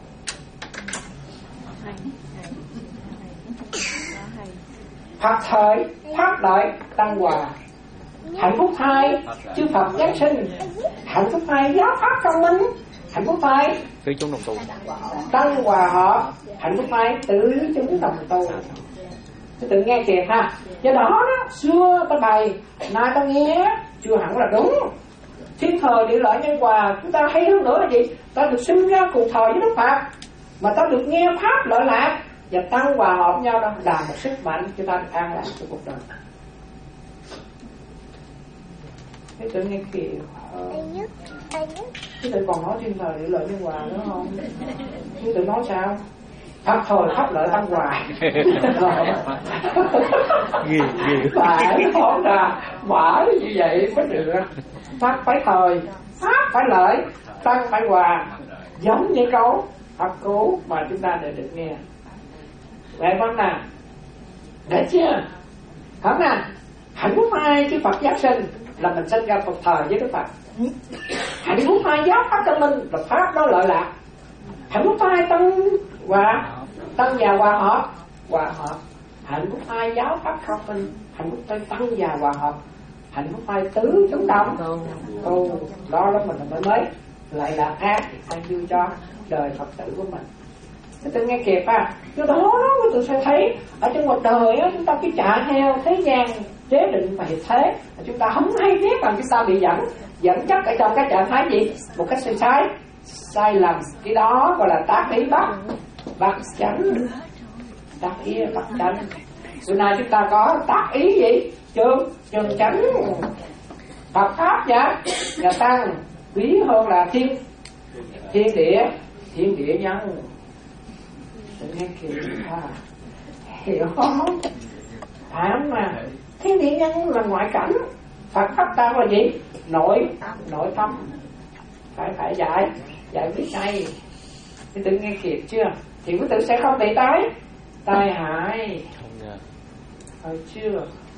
Phật thời, pháp lợi, tăng hòa, hạnh phúc thai, chư Phật giáng sinh, hạnh phúc thai giáo pháp thông minh, hạnh phúc thai
tứ chúng đồng tu,
tăng hòa hợp, hạnh phúc thai tứ chúng đồng tu. Tôi tự nghe kìa ha. Do đó đó, xưa ta bày, nay ta nghe chưa hẳn là đúng. Thiên thời địa lợi nhân hòa, chúng ta hay hơn nữa là gì? Ta được sinh ra cùng thời với Đức Phật, mà ta được nghe pháp lợi lạc và tăng hòa hợp nhau đó là một sức mạnh cho ta được an lạc trong cuộc đời. Thế tự nghe kìa. Thế tự còn nói thiên thời địa lợi nhân hòa nữa không? Thế tự nói sao? Pháp thời pháp lợi tăng hòa.
Ghê ghê.
Phải không là bởi như vậy mới được. Pháp phải thời, pháp phải lợi, tăng phải hòa, giống như câu Phật cũ mà chúng ta đã được nghe. Vậy không nào? Để chưa? Không nào? Hạnh phúc hai chư Phật giáng sinh là mình sinh ra một thời với Đức Phật. Hạnh phúc hai giáo pháp thông minh là pháp đó lợi lạc. Hạnh phúc hai tăng hòa, tăng và hòa hợp, hòa hợp. Hạnh phúc hai giáo pháp thông minh, hạnh phúc hai tăng và hòa hợp. Hạnh phúc hai tứ chúng đồng tu, đó là mình mới mới lại là ác an vui cho đời Phật tử của mình. Thế tôi nghe kịp à, do đó đó tôi sẽ thấy ở trong một đời á, chúng ta cứ chạy theo thế gian chế định và hiện thế, chúng ta không hay biết rằng chúng ta bị dẫn dẫn dắt ở trong cái trạng thái gì, một cách sai sai sai lầm. Cái đó gọi là tác ý bắt bắt chánh, tác ý bắt chánh. Bữa nay chúng ta có tác ý gì? Trường trường chánh Phật pháp giá là tăng quý hơn là thiên thiên địa thiên địa nhân. Nghe kỹ à, hiểu không? À mà thiên địa nhân là ngoại cảnh, Phật pháp tăng là gì? Nội nội tâm. Phải phải giải giải biết ngay. Thì tự nghe kịp chưa? Thì quý tử sẽ không bị tái tai hại. Phải chưa?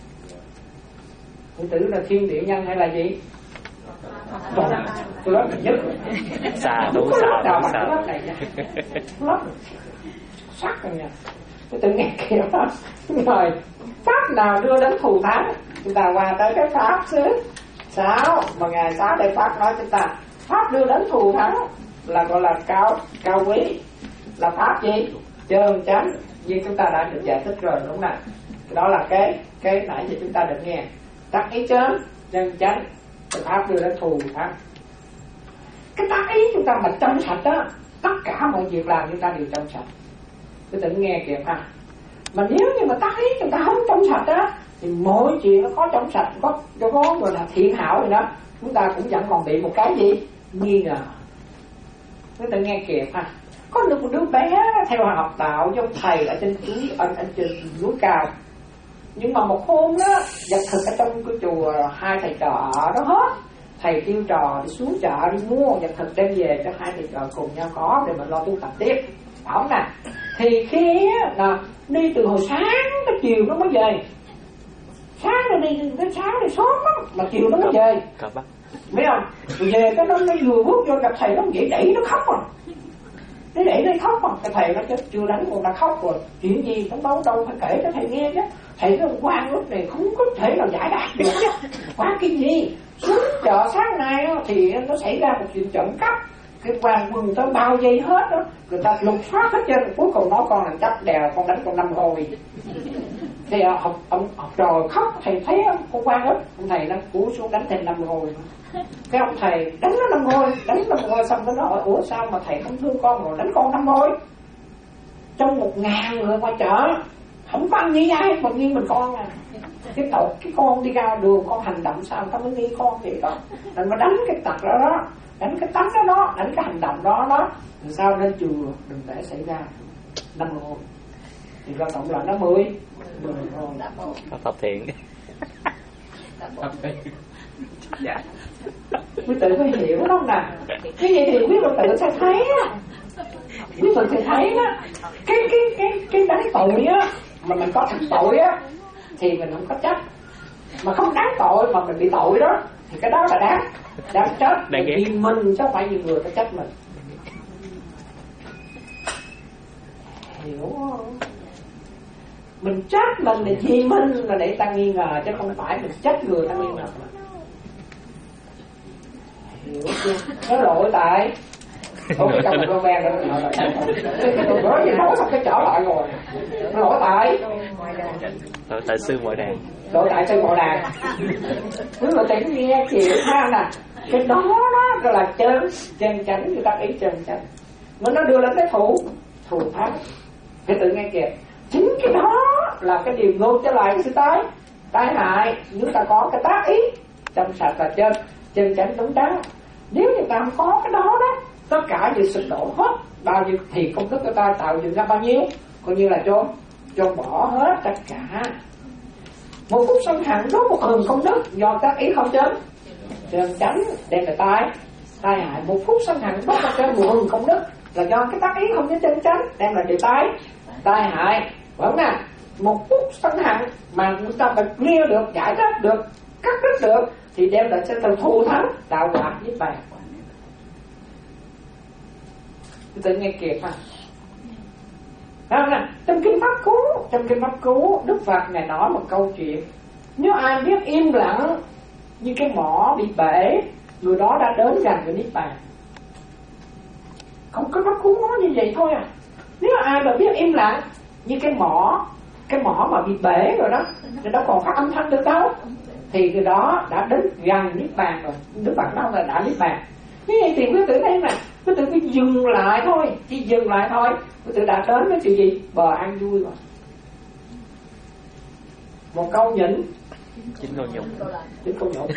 Quý tử là thiên địa nhân hay là gì? Tôi nói mình nhất
xà đủ xà đủ xà
này nha, lắm sắc rồi nha. Tôi tự nghe kìa rồi pháp nào đưa đến thù thắng, chúng ta qua tới cái pháp xứ sáu mà ngài sáu đây pháp nói chúng ta pháp đưa đến thù thắng là gọi là cao cao quý, là pháp gì? Chân chánh, như chúng ta đã được giải thích rồi đúng không nào? Đó là cái cái nãy giờ chúng ta được nghe tác ý chánh chân chánh, pháp đưa đến thù thắng. Cái tác ý chúng ta mà trong sạch đó, tất cả mọi việc làm chúng ta đều trong sạch. Tôi tự nghe kìa ha. Mà nếu như mà tác ý chúng ta không trong sạch đó, thì mọi chuyện nó có trong sạch, có có, có gọi là thiện hảo rồi đó, chúng ta cũng vẫn còn bị một cái gì nghi ngờ. Tôi tự nghe kìa ha. Có được một đứa bé theo học đạo giống thầy ở trên núi ở, ở trên núi cao, nhưng mà một hôm đó vật thực ở trong cái chùa hai thầy trò đó hết, thầy kêu trò đi xuống chợ đi mua vật thực đem về cho hai thầy trò cùng nhau có để mình lo tu tập tiếp, phải không nè? Thì khi là đi từ hồi sáng tới chiều nó mới về, sáng nó đi đến sáng thì sớm lắm mà chiều nó mới về, biết không? Rồi về cái nó nó vừa bước vô gặp thầy nó vậy đẩy nó khóc rồi, nó đẩy nó khóc mà cái thầy nó chết chưa đánh còn đã khóc rồi, chuyện gì cũng đâu đâu phải kể cho thầy nghe chứ. Thầy nó quan lúc này không có thể nào giải đáp được chứ. Quan cái gì? Xuống chợ sáng nay thì nó xảy ra một chuyện trộm cắp, cái quan quân tới bao vây hết đó, người ta lục soát hết trơn, cuối cùng nó con làm chấp đèo con đánh con năm hồi. Thì ông ông học trò khóc, thầy thấy con quan hết, ông thầy nó cúi xuống đánh thêm năm hồi. Cái ông thầy đánh nó năm hồi, đánh năm hồi xong nó nói ủa sao mà thầy không thương con rồi đánh con năm hồi? Trong một ngàn người qua chợ không có ăn nghĩ ai mà nghi mình con à. Cái tội cái con đi ra đường con hành động sao ta mới nghi con vậy đó. Đừng có đánh cái tật đó đó, đánh cái tánh đó đó, đánh cái hành động đó đó. Làm sao nên chùa đừng để xảy ra năm hồn. Thì ra tổng là nó mười mười hồn.
Có tập thiện.
Dạ. Quý tự phải hiểu đó không nè. Cái gì thì quý tự sẽ thấy á. Quý tự sẽ thấy á. Cái cái cái cái đánh tội á mà mình có thật tội á thì mình không có trách, mà không đáng tội mà mình bị tội đó thì cái đó là đáng đáng trách. Vì mình chứ không phải nhiều người có trách mình, hiểu không? Mình trách mình là vì mình là để ta nghi ngờ chứ không phải mình trách người ta nghi ngờ mình, hiểu chưa? Nó lỗi tại không cái trong con ben đó rồi nói gì nói xong cái trở lại rồi nó lỗi tại
lỗi tại sư ngoại đàn,
lỗi tại sư ngoại đàn. Cứ lỗi tại nghe chịu ha nè, cái đó đó gọi là chân chân chánh, người ta ý chân chánh mà nó đưa lên cái thủ thủ thắng. Cái tự nghe kìa, chính cái đó là cái điều ngôn trở lại cái sự tái tai hại. Nếu ta có cái tác ý trong sạch là chân chân chánh đúng đắn, nếu như ta không có cái đó đó tất cả đều sụp đổ hết, bao nhiêu thì công thức của ta tạo dựng ra bao nhiêu coi như là chôn chôn bỏ hết tất cả. Một phút sân hận đó một hừng công đức do tác ý không chân chân chánh đem là tai tai hại. Một phút sân hận đó là trên một hừng công đức là do cái tác ý không có chân chánh đem là điều tai tai hại, phải không nè? Một phút sân hận mà chúng ta phải clear được, giải đáp được, cắt đứt được thì đem lại sẽ thành thù thắng đạo quả với bàn. Tự nghe kịp ha. Đó nè, trong kinh Pháp Cú, trong kinh Pháp Cú, Đức Phật Ngài nói một câu chuyện. Nếu ai biết im lặng như cái mỏ bị bể, người đó đã đến gần với Niết Bàn. Không có Pháp Cú nói như vậy thôi à. Nếu ai mà biết im lặng như cái mỏ, cái mỏ mà bị bể rồi đó, thì đâu còn phát âm thanh được đâu, thì người đó đã đến gần Niết Bàn rồi. Đức Phật nói là đã Niết Bàn. Như vậy thì quý tử thấy mà quý tử cứ dừng lại thôi, chỉ dừng lại thôi, quý tử đã đến với chuyện gì? Bờ an vui rồi. Một câu nhịn
chính câu nhục,
chính câu nhục.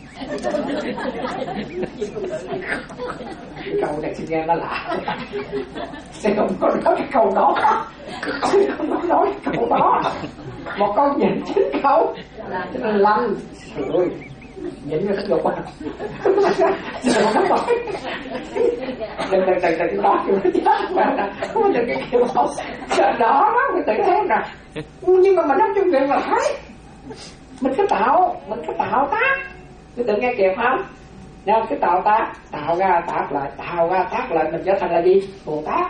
Cái câu này xin nghe nó lạ, sẽ không có nói cái câu đó, không có nói cái câu đó. Một câu nhịn chính câu cho nên lăn rồi nhịn người không được à. Rồi nó nói đừng đừng đừng đừng đó kiểu nó chết mà không đừng cái kiểu đó đó đó người tự thấy nè. Nhưng mà mình nói chung chuyện là thấy mình cứ tạo mình cứ tạo tác, cứ tự nghe kịp không? Nên cái tạo tác tạo ra tác lại tạo ra tác lại mình trở thành là gì? Bồ Tát.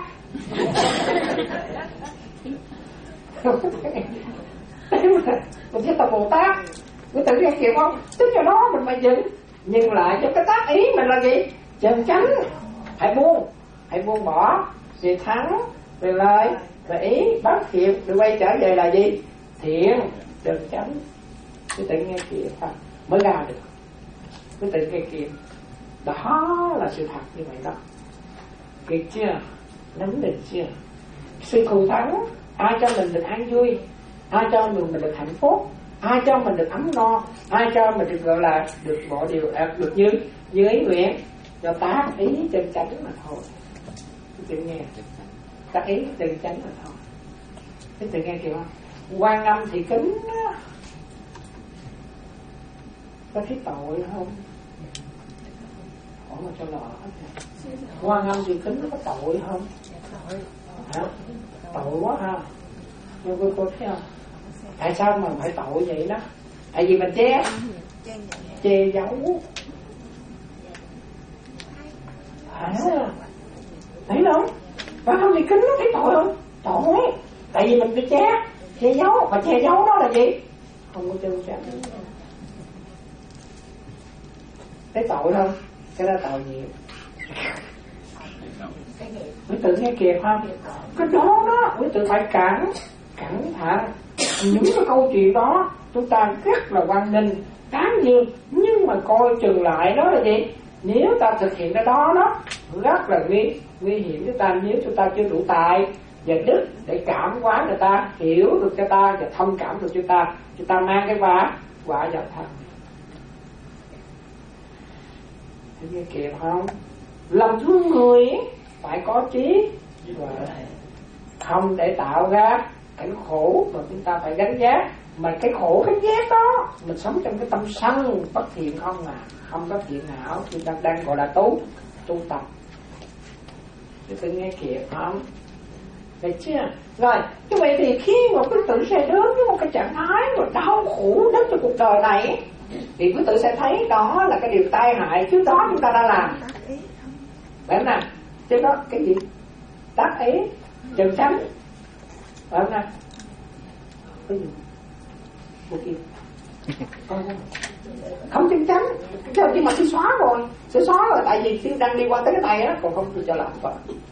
Mình sẽ là Bồ Tát. Mình tự nghe kịp không? Tức cho đó mình phải dừng nhưng lại cho cái tác ý mình là gì? Chân chánh. Hãy buông, hãy buông bỏ về thắng, về lời, về ý, bác thiện, rồi quay trở về là gì? Thiện, chân chánh. Cứ tự nghe kịp ha, mới ra được. Cứ tự nghe kịp. Đó là sự thật như vậy đó. Kịp chưa? Nắm định chưa? Sự thù thắng, ai cho mình được an vui, ai cho mình mình được hạnh phúc, ai cho mình được ấm no, ai cho mình được gọi là được mọi điều à, được như như ý nguyện, cho tác ý chân chánh mà thôi. Tự nghe tác ý chân chánh mà thôi. Cái tự nghe kịp không? Quan Âm thì kính á, có thấy tội không? mà cho lọ Quan Âm thì kính nó có tội không? Hả? Tội quá ha. Nhưng cô, cô thấy không? Tại sao mà phải tội vậy đó? Tại vì mình che che giấu. Hả? Thấy không? Quan Âm thì kính nó thấy tội không? Tội. Tại vì mình bị che che giấu. Mà che giấu đó là gì? Không có chân chánh. Thấy tội không? Cái đó tội nhiều. Quý tử nghe kìa không? Cái đó đó, quý tử phải cẩn cẩn thận. Những cái câu chuyện đó chúng ta rất là hoan nghênh, tán dương, nhưng mà coi chừng lại đó là gì? Nếu ta thực hiện cái đó đó rất là nguy nguy hiểm cho ta nếu chúng ta chưa đủ tài và đức để cảm hóa người ta, hiểu được cho ta và thông cảm được cho ta, chúng ta mang cái quả quả vào thân. Thấy nghe kịp không? Lòng thương người phải có trí và không để tạo ra cảnh khổ mà chúng ta phải gánh vác. Mà cái khổ cái ghét đó mình sống trong cái tâm sân bất thiện không à, không có thiện hảo thì đang đang gọi là tu tu tập. Để tôi nghe kịp không? Được chưa? Rồi, như vậy thì khi mà quý tử sẽ đến với một cái trạng thái mà đau khổ đến cho cuộc đời này thì quý tử sẽ thấy đó là cái điều tai hại trước đó chúng ta đã làm. Phải không nào? Chứ đó cái gì? Tác ý, chân chánh. Phải không nào? Cái gì? Một kia. Không chân chánh. Nhưng mà sẽ xóa rồi. Sẽ xóa rồi tại vì sư đang đi qua tới cái này á, còn không tôi cho làm vậy.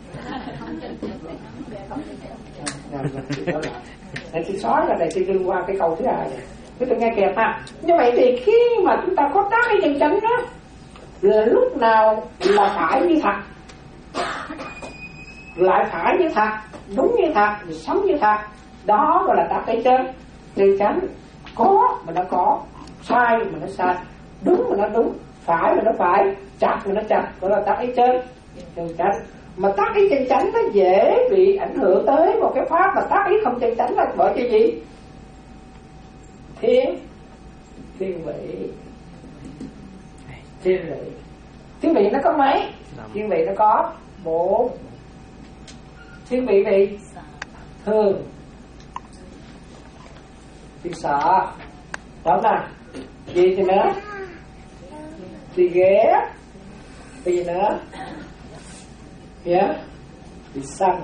Để tôi xóa ra đây tôi đưa qua cái câu thứ hai này. Cái tôi nghe kẹp ha. Như vậy thì khi mà chúng ta có tác cái chân chánh đó là lúc nào là phải như thật, lại phải như thật, đúng như thật, sống như thật, đó gọi là tác cái chân chân chánh. Có mà nó có, sai mà nó sai, đúng mà nó đúng, phải mà nó phải, chặt mà nó chặt, gọi là tác cái chân chân chánh. Mà tác ý chân chánh nó dễ bị ảnh hưởng tới một cái pháp mà tác ý không chân chánh là bởi cái gì? Thiên thiên vị. Thiên vị. Thiên vị nó có mấy? Thiên vị nó có bốn. Thiên vị vị thường thì sợ. Đó nè. Gì thì nữa? Thì ghét. Gì nữa? Yeah. Thì sân.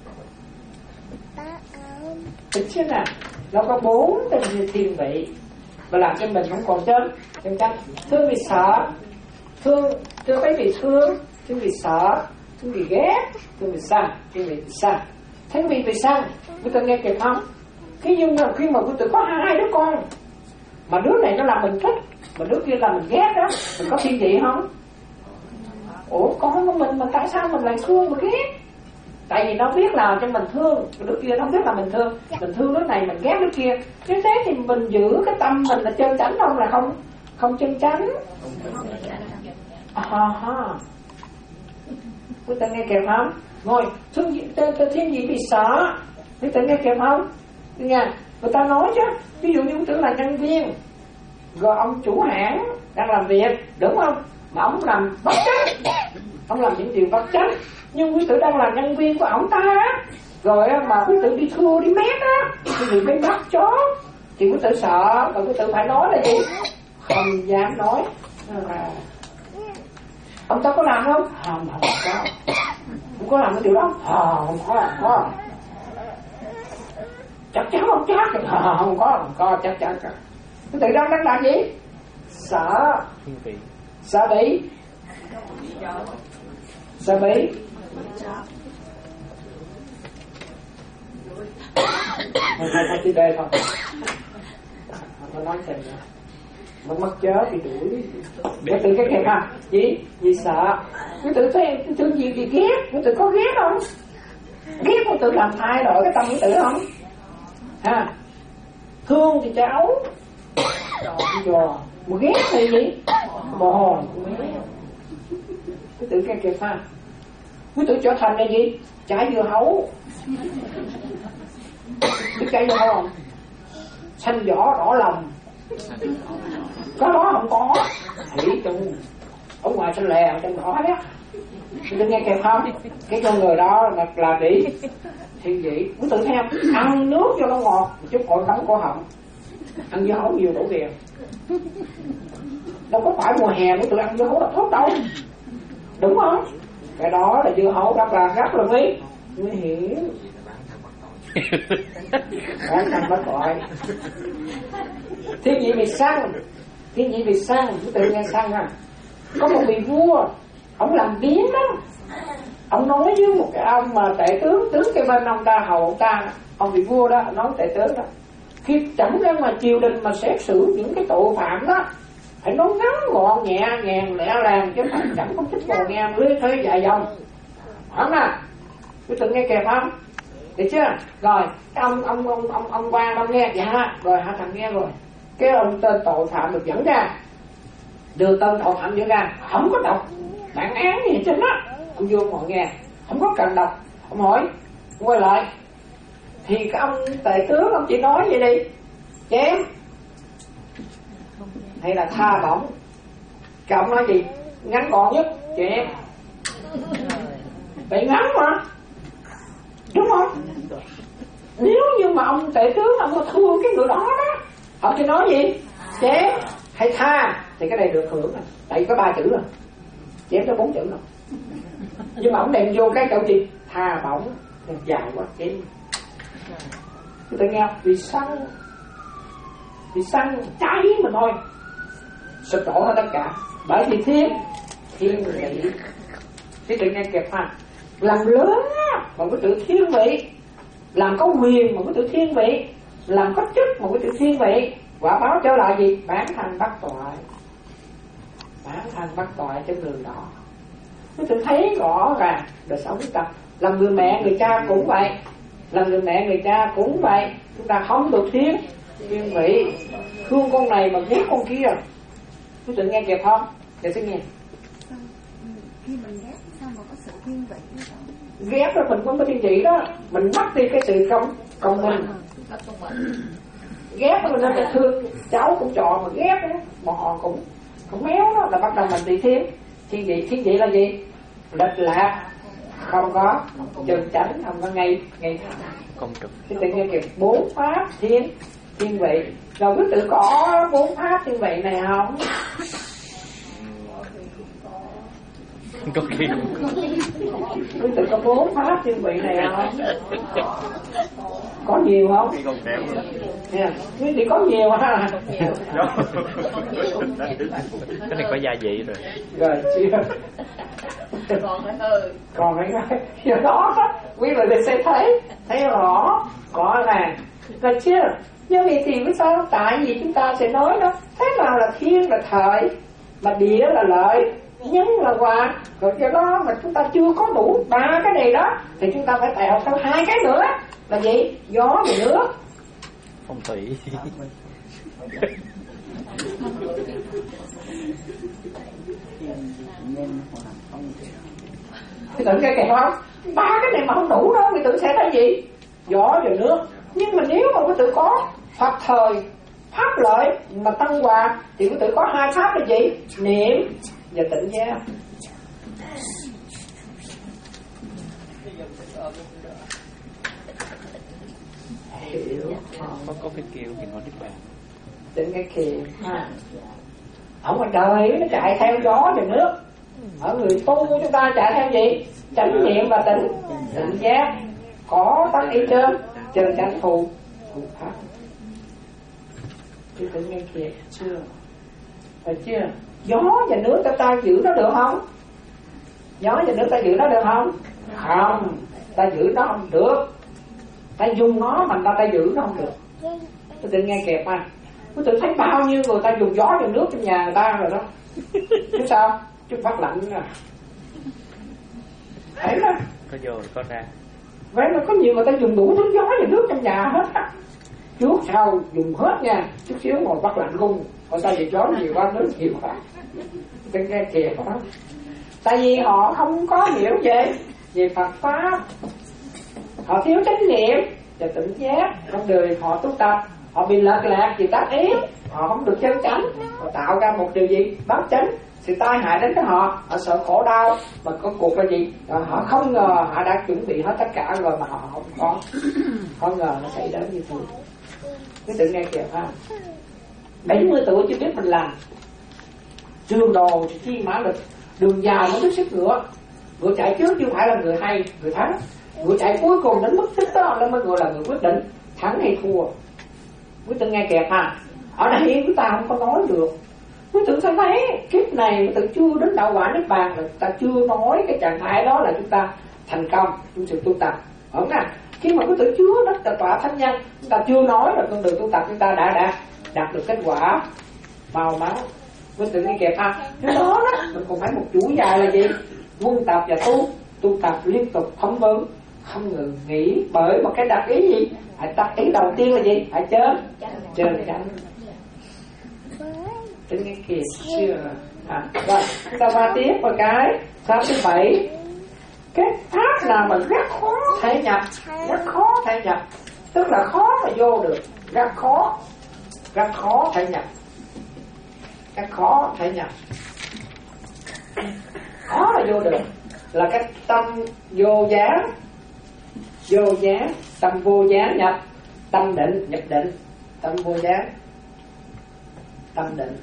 Được chưa nào? Nó có bốn tên như thiên vị và làm cho mình không còn chân chân chánh. Thương vì sợ, thương thương cái vì thương, thương vì sợ, thương vì ghét, thương vì sân, thương vì sân. Thương vì vì sân, quý tử nghe kịp không? Khi nhưng mà khi mà quý tử có hai đứa con mà đứa này nó làm mình thích mà đứa kia làm mình ghét đó, mình có thiên vị không? Ủa con của mình mà tại sao mình lại thương mà ghét? Tại vì nó biết là cho mình thương, đứa kia nó biết là mình thương, mình thương đứa này mình ghét đứa kia. Nếu thế thì mình giữ cái tâm mình là chân chánh không là không không chân chánh. À ha. Quý tử nghe kịp không? Ngồi thương thiên vị vì sợ. Quý tử nghe kịp không? Nghe người ta nói chứ, ví dụ như quý tử là nhân viên, rồi ông chủ hãng đang làm việc, đúng không? Mà ông làm bất chánh, ông làm những điều bất chánh, nhưng quý tử đang là nhân viên của ông ta, rồi mà quý tử đi thua đi mét á, thì bị bên bắt chó, thì quý tử sợ, và quý tử phải nói là gì? Không dám nói. À, ông ta có làm không? Không, không có. Không có làm cái điều đó. À, không có, không có. Chắc chắn không chắc. À, không có, không có, chắc chắn. Quý tử đang đang làm gì? Sợ. Sợ bị Sợ bị Thôi thôi đi đây thôi. Nó nói tình nữa. Nó mất chớ thì đuổi. Quý tử cái kẹp ha. Gì? Vì sợ. Quý tử thấy thương gì thì ghét. Quý tử có ghét không? Ghét quý tử làm thay đổi cái tâm quý tử không? Ha. Thương thì cháu giò. Mà ghét thì gì? Bò hòn. Quý tử cái kẹp ha. Quý tử trở thành là gì? Trái dưa hấu. Biết trái dưa hấu không? Xanh vỏ đỏ lòng. Có đó không có. Thủy chung. ở ngoài xanh lè, ở trong đỏ đó. Tôi nghe kịp không? Cái con người đó là là đi thiên vị. Quý tự theo ăn nước cho nó ngọt, chứ còn đắng cổ họng. Ăn dưa hấu nhiều đổ kìa. Đâu có phải mùa hè quý tự ăn dưa hấu là tốt đâu, đúng không? Cái đó là dưa hấu rất là rất là nguy nguy hiểm. Bán thành bắt gọi. Thiên vị vì săn, thiên vị vì săn, quý tự nghe săn à? Có một vị vua, ông làm biến đó. Ông nói với một cái ông mà tể tướng, tướng cái bên ông ta hầu ông ta, ông vị vua đó, nói tể tướng đó, khi chẳng ra ngoài triều đình mà xét xử những cái tội phạm đó, phải nói ngắn gọn nhẹ nhàng lẹ làng, chứ phải chẳng có thích bò nghe lưới thế dài dòng. Không à, quý tự nghe kịp không? Được chưa? Rồi ông ông ông ông ông quan ông nghe dạ rồi hả thằng nghe rồi. Cái ông tên tội phạm được dẫn ra, đưa tên tội phạm dẫn ra, không có đọc bản án gì trên đó. Ông vô ngồi nghe, không có cần đọc. Ông hỏi, quay lại thì cái ông tể tướng ông chỉ nói vậy đi, chém hay là tha bổng. Cái ông nói gì? Ngắn gọn nhất, chém. Vậy ngắn mà, đúng không? Nếu như mà ông tể tướng ông có thương cái người đó đó, ông chỉ nói gì? Chém hay tha, thì cái này được hưởng rồi. Tại vì có ba chữ rồi, chém có bốn chữ rồi. Nhưng mà ông đem vô cái câu gì? Tha bổng, dài quá chém. Chúng ta nghe vì săn, vì săn cháy mà thôi, sụp đổ hết tất cả. Bởi vì thiên thiên vị, thế tự nghe kịp ha. Làm lớn mà có tự thiên vị, làm có quyền mà có tự thiên vị, làm có chức mà có tự thiên vị, quả báo trở lại gì? Bán thành bắt tội, bán thành bắt tội cho người đó. Chúng tôi thấy rõ ràng đời sống chúng ta. Làm người mẹ người cha cũng vậy, làm người mẹ người cha cũng vậy. Chúng ta không được thiên thiên vị, thương con này mà ghét con kia. Chúng tôi nghe kịp không? Để tôi nghe.
Khi mình ghét sao mà có sự thiên vị?
Ghét rồi mình không có thiên vị đó, mình mất đi cái sự công công minh. Ghét rồi nên là thương cháu cũng trò mà ghét đó, bò cũng cũng méo đó, là bắt đầu mình đi thiên thiên vị. Thiên vị là gì? Lệch lạc, không có chân chánh, không có ngay ngay
công trực.
Thì tự nhiên kịp bốn pháp thiên thiên vị. Rồi cứ tự có bốn pháp thiên vị này không?
Có khi
Cứ tự có bốn pháp thiên vị này không? Có nhiều không? Yeah. Thì có nhiều ha.
Cái này có gia vị rồi.
Rồi chưa?
Còn phải hơi.
Còn phải nói do đó quý vị để sẽ thấy thấy rõ rõ ràng là chưa? Như vậy thì vì sao? Tại vì chúng ta sẽ nói đó, thế nào là thiên là thời, mà địa là lợi, nhân là hòa. Rồi do đó mà chúng ta chưa có đủ ba cái này đó, thì chúng ta phải tạo thêm hai cái nữa là gì? Gió và nước.
Phong thủy.
Thì tưởng cái kẹt không? Ba cái này mà không đủ đâu, thì tưởng sẽ thấy gì? Gió và nước. Nhưng mà nếu mà có tự có Pháp thời, pháp lợi mà tăng hòa, thì có tự có hai pháp là gì? Niệm và tịnh giác. Hiểu
Có có cái kêu thì ngồi tiếp bạn.
tịnh cái kiều ha. Ở ngoài đời nó chạy theo gió và nước. Ở người tu chúng ta chạy theo gì? Chánh niệm và tịnh tịnh giác. Có tăng ý trơn trơn chánh thù thù pháp. Thì tự nhiên kiệt chưa? Phải chưa? Gió và nước ta ta giữ nó được không? Gió và nước ta giữ nó được không? Không, ta giữ nó không được. Ta dùng nó mà ta ta giữ nó không được. Tôi tự nghe kẹp mà. Tôi tự thấy bao nhiêu người ta dùng gió và nước trong nhà người ta rồi đó. Chứ sao? Chứ phát lạnh à. Thấy đó.
Có vô có ra.
Vậy mà có nhiều người ta dùng đủ thứ gió và nước trong nhà hết á. Trước sau dùng hết nha. Chút xíu ngồi bắt lạnh luôn. Họ ta vì gió nhiều quá, nước nhiều quá. Tôi nghe kẹp đó. Tại vì họ không có hiểu về về Phật pháp, họ thiếu chánh niệm và tỉnh giác trong đời họ tu tập, họ bị lệch lạc vì tác ý, họ không được chân chánh, họ tạo ra một điều gì? Bất chánh sự tai hại đến với họ, họ sợ khổ đau, mà có cuộc là gì? Rồi họ không ngờ họ đã chuẩn bị hết tất cả rồi mà họ không có, không ngờ nó xảy đến như thế. Cái tự nghe kìa ha, bảy mươi tuổi chưa biết mình làm trường đồ thì chi mã lực, đường dài mới biết sức ngựa, ngựa chạy trước chứ không phải là người hay người thắng, ngựa chạy cuối cùng đến mức tích đó nó mới gọi là người quyết định thắng hay thua. Quý tự nghe kẹt ha, ở đây chúng ta không có nói được. Quý tự sẽ thấy kiếp này quý tự chưa đến đạo quả niết bàn, là ta chưa nói cái trạng thái đó là chúng ta thành công trong sự tu tập. Ở nè, khi mà quý tự chưa đến tọa thánh nhân, chúng ta chưa nói là con đường tu tập chúng ta đã đã đạt được kết quả màu mắn. Quý tự nghe kẹt ha, cái đó đó mình còn phải một chuỗi dài là gì? Quân tập và tu, tu tập liên tục thống vấn, không ngừng nghỉ, bởi một cái đặc ý gì? Hãy tập ý đầu tiên là gì? Hãy chơi chơi tránh. Tính cái kia chưa à, rồi chúng ta qua tiếp vào cái pháp thứ bảy. Cái pháp nào mà rất khó thể nhập, rất khó thể nhập, tức là khó mà vô được, rất khó, rất khó thể nhập, rất khó thể nhập, khó mà vô được là cái tâm vô dáng, vô dáng, tâm vô dáng nhập, tâm định nhập định, tâm vô dáng, tâm định,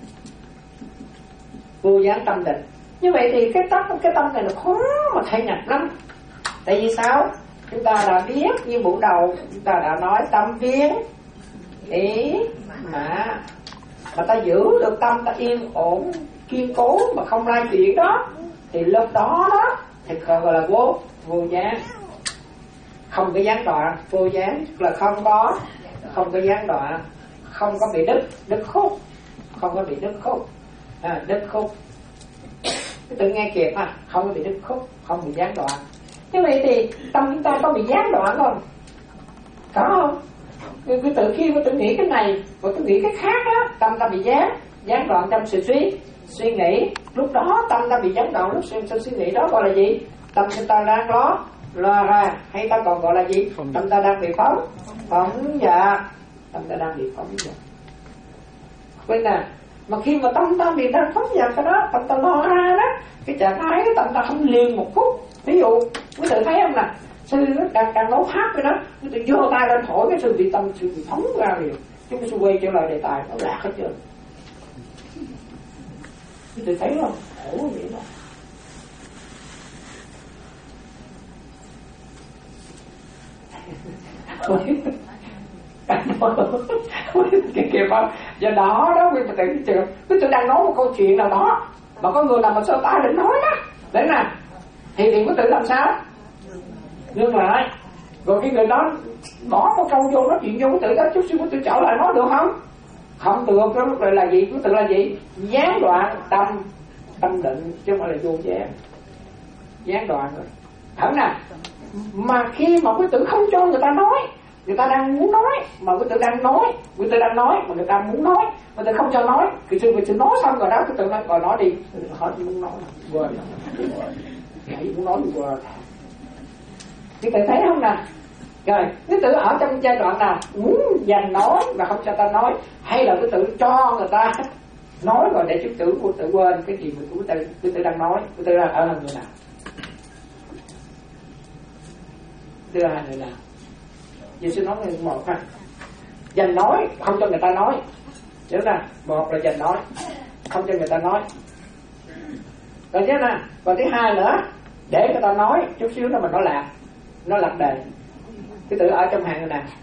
vô dáng tâm định. Như vậy thì cái tâm cái tâm này là khó mà thể nhập lắm. Tại vì sao? Chúng ta đã biết như buổi đầu chúng ta đã nói tâm biến ý mà mà ta giữ được tâm ta yên ổn kiên cố mà không lai chuyển đó, thì lúc đó đó thì gọi là vô vô dáng, không có gián đoạn. Vô dáng là không có không có gián đoạn, không có bị đứt đứt khúc, không có bị đứt khúc à, đứt khúc. Cái tự nghe kịp ha, không có bị đứt khúc, không bị gián đoạn. Như vậy thì tâm chúng ta có bị gián đoạn không? Có không? Cái tự khi cái tự nghĩ cái này và tự nghĩ cái khác á, tâm ta bị gián gián đoạn trong sự suy suy nghĩ. Lúc đó tâm ta bị gián đoạn lúc suy, suy nghĩ đó gọi là gì? Tâm chúng ta đang lo lo ra, hay ta còn gọi là gì? Tâm ta đang bị phóng phóng dật, tâm ta đang bị phóng dật. Quên nè, mà khi mà tâm ta bị đang phóng dật cái đó, tâm ta lo ra đó, cái trạng thái tâm ta không liền một phút. Ví dụ quý tự thấy không nè, sư đang đang nấu pháp cái đó, quý tự giơ tay lên thổi cái sư bị tâm sư bị phóng ra liền, chứ cái sư quay trở lại đề tài nó lạc hết trơn. Quý tự thấy không? Khổ vậy đó. Cái kia không? Do đó đó quý tự tưởng quý tự đang nói một câu chuyện nào đó mà có người nào mà sơ tay để nói đó, đấy nè, thì thì quý tự làm sao? Ngưng lại, rồi cái người đó bỏ một câu vô nói chuyện vô quý tự đó, chút xíu quý tự trở lại nói được không? Không được. Cái lúc này là gì? Quý tự là gì? Gián đoạn tâm tâm định, chứ không phải là vô gián, gián đoạn rồi. Thẳng nè, mà khi mà quý tự không cho người ta nói, người ta đang muốn nói mà quý tự đang nói, quý tự đang nói mà người ta muốn nói, quý tự không cho nói, thì sư quý tự nói xong rồi đó, quý tự nói, rồi nói đi, hết muốn nói, quên, vậy muốn nói quên. Quý tự thấy không nè? Rồi, quý tự ở trong giai đoạn nào muốn dành nói mà không cho ta nói, hay là quý tự cho người ta nói rồi để quý tự quý tự quên cái gì mà quý tự quý tự đang nói, quý tự đang ở là người nào? Đưa hai người nào? Vì sư nói người một ha, dành nói không cho người ta nói, nhớ ra, một là dành nói không cho người ta nói, rồi chứ nè, và thứ hai nữa để người ta nói chút xíu nữa mà nó lạc, nó lạc đề. Cái tự ở trong hàng người nào?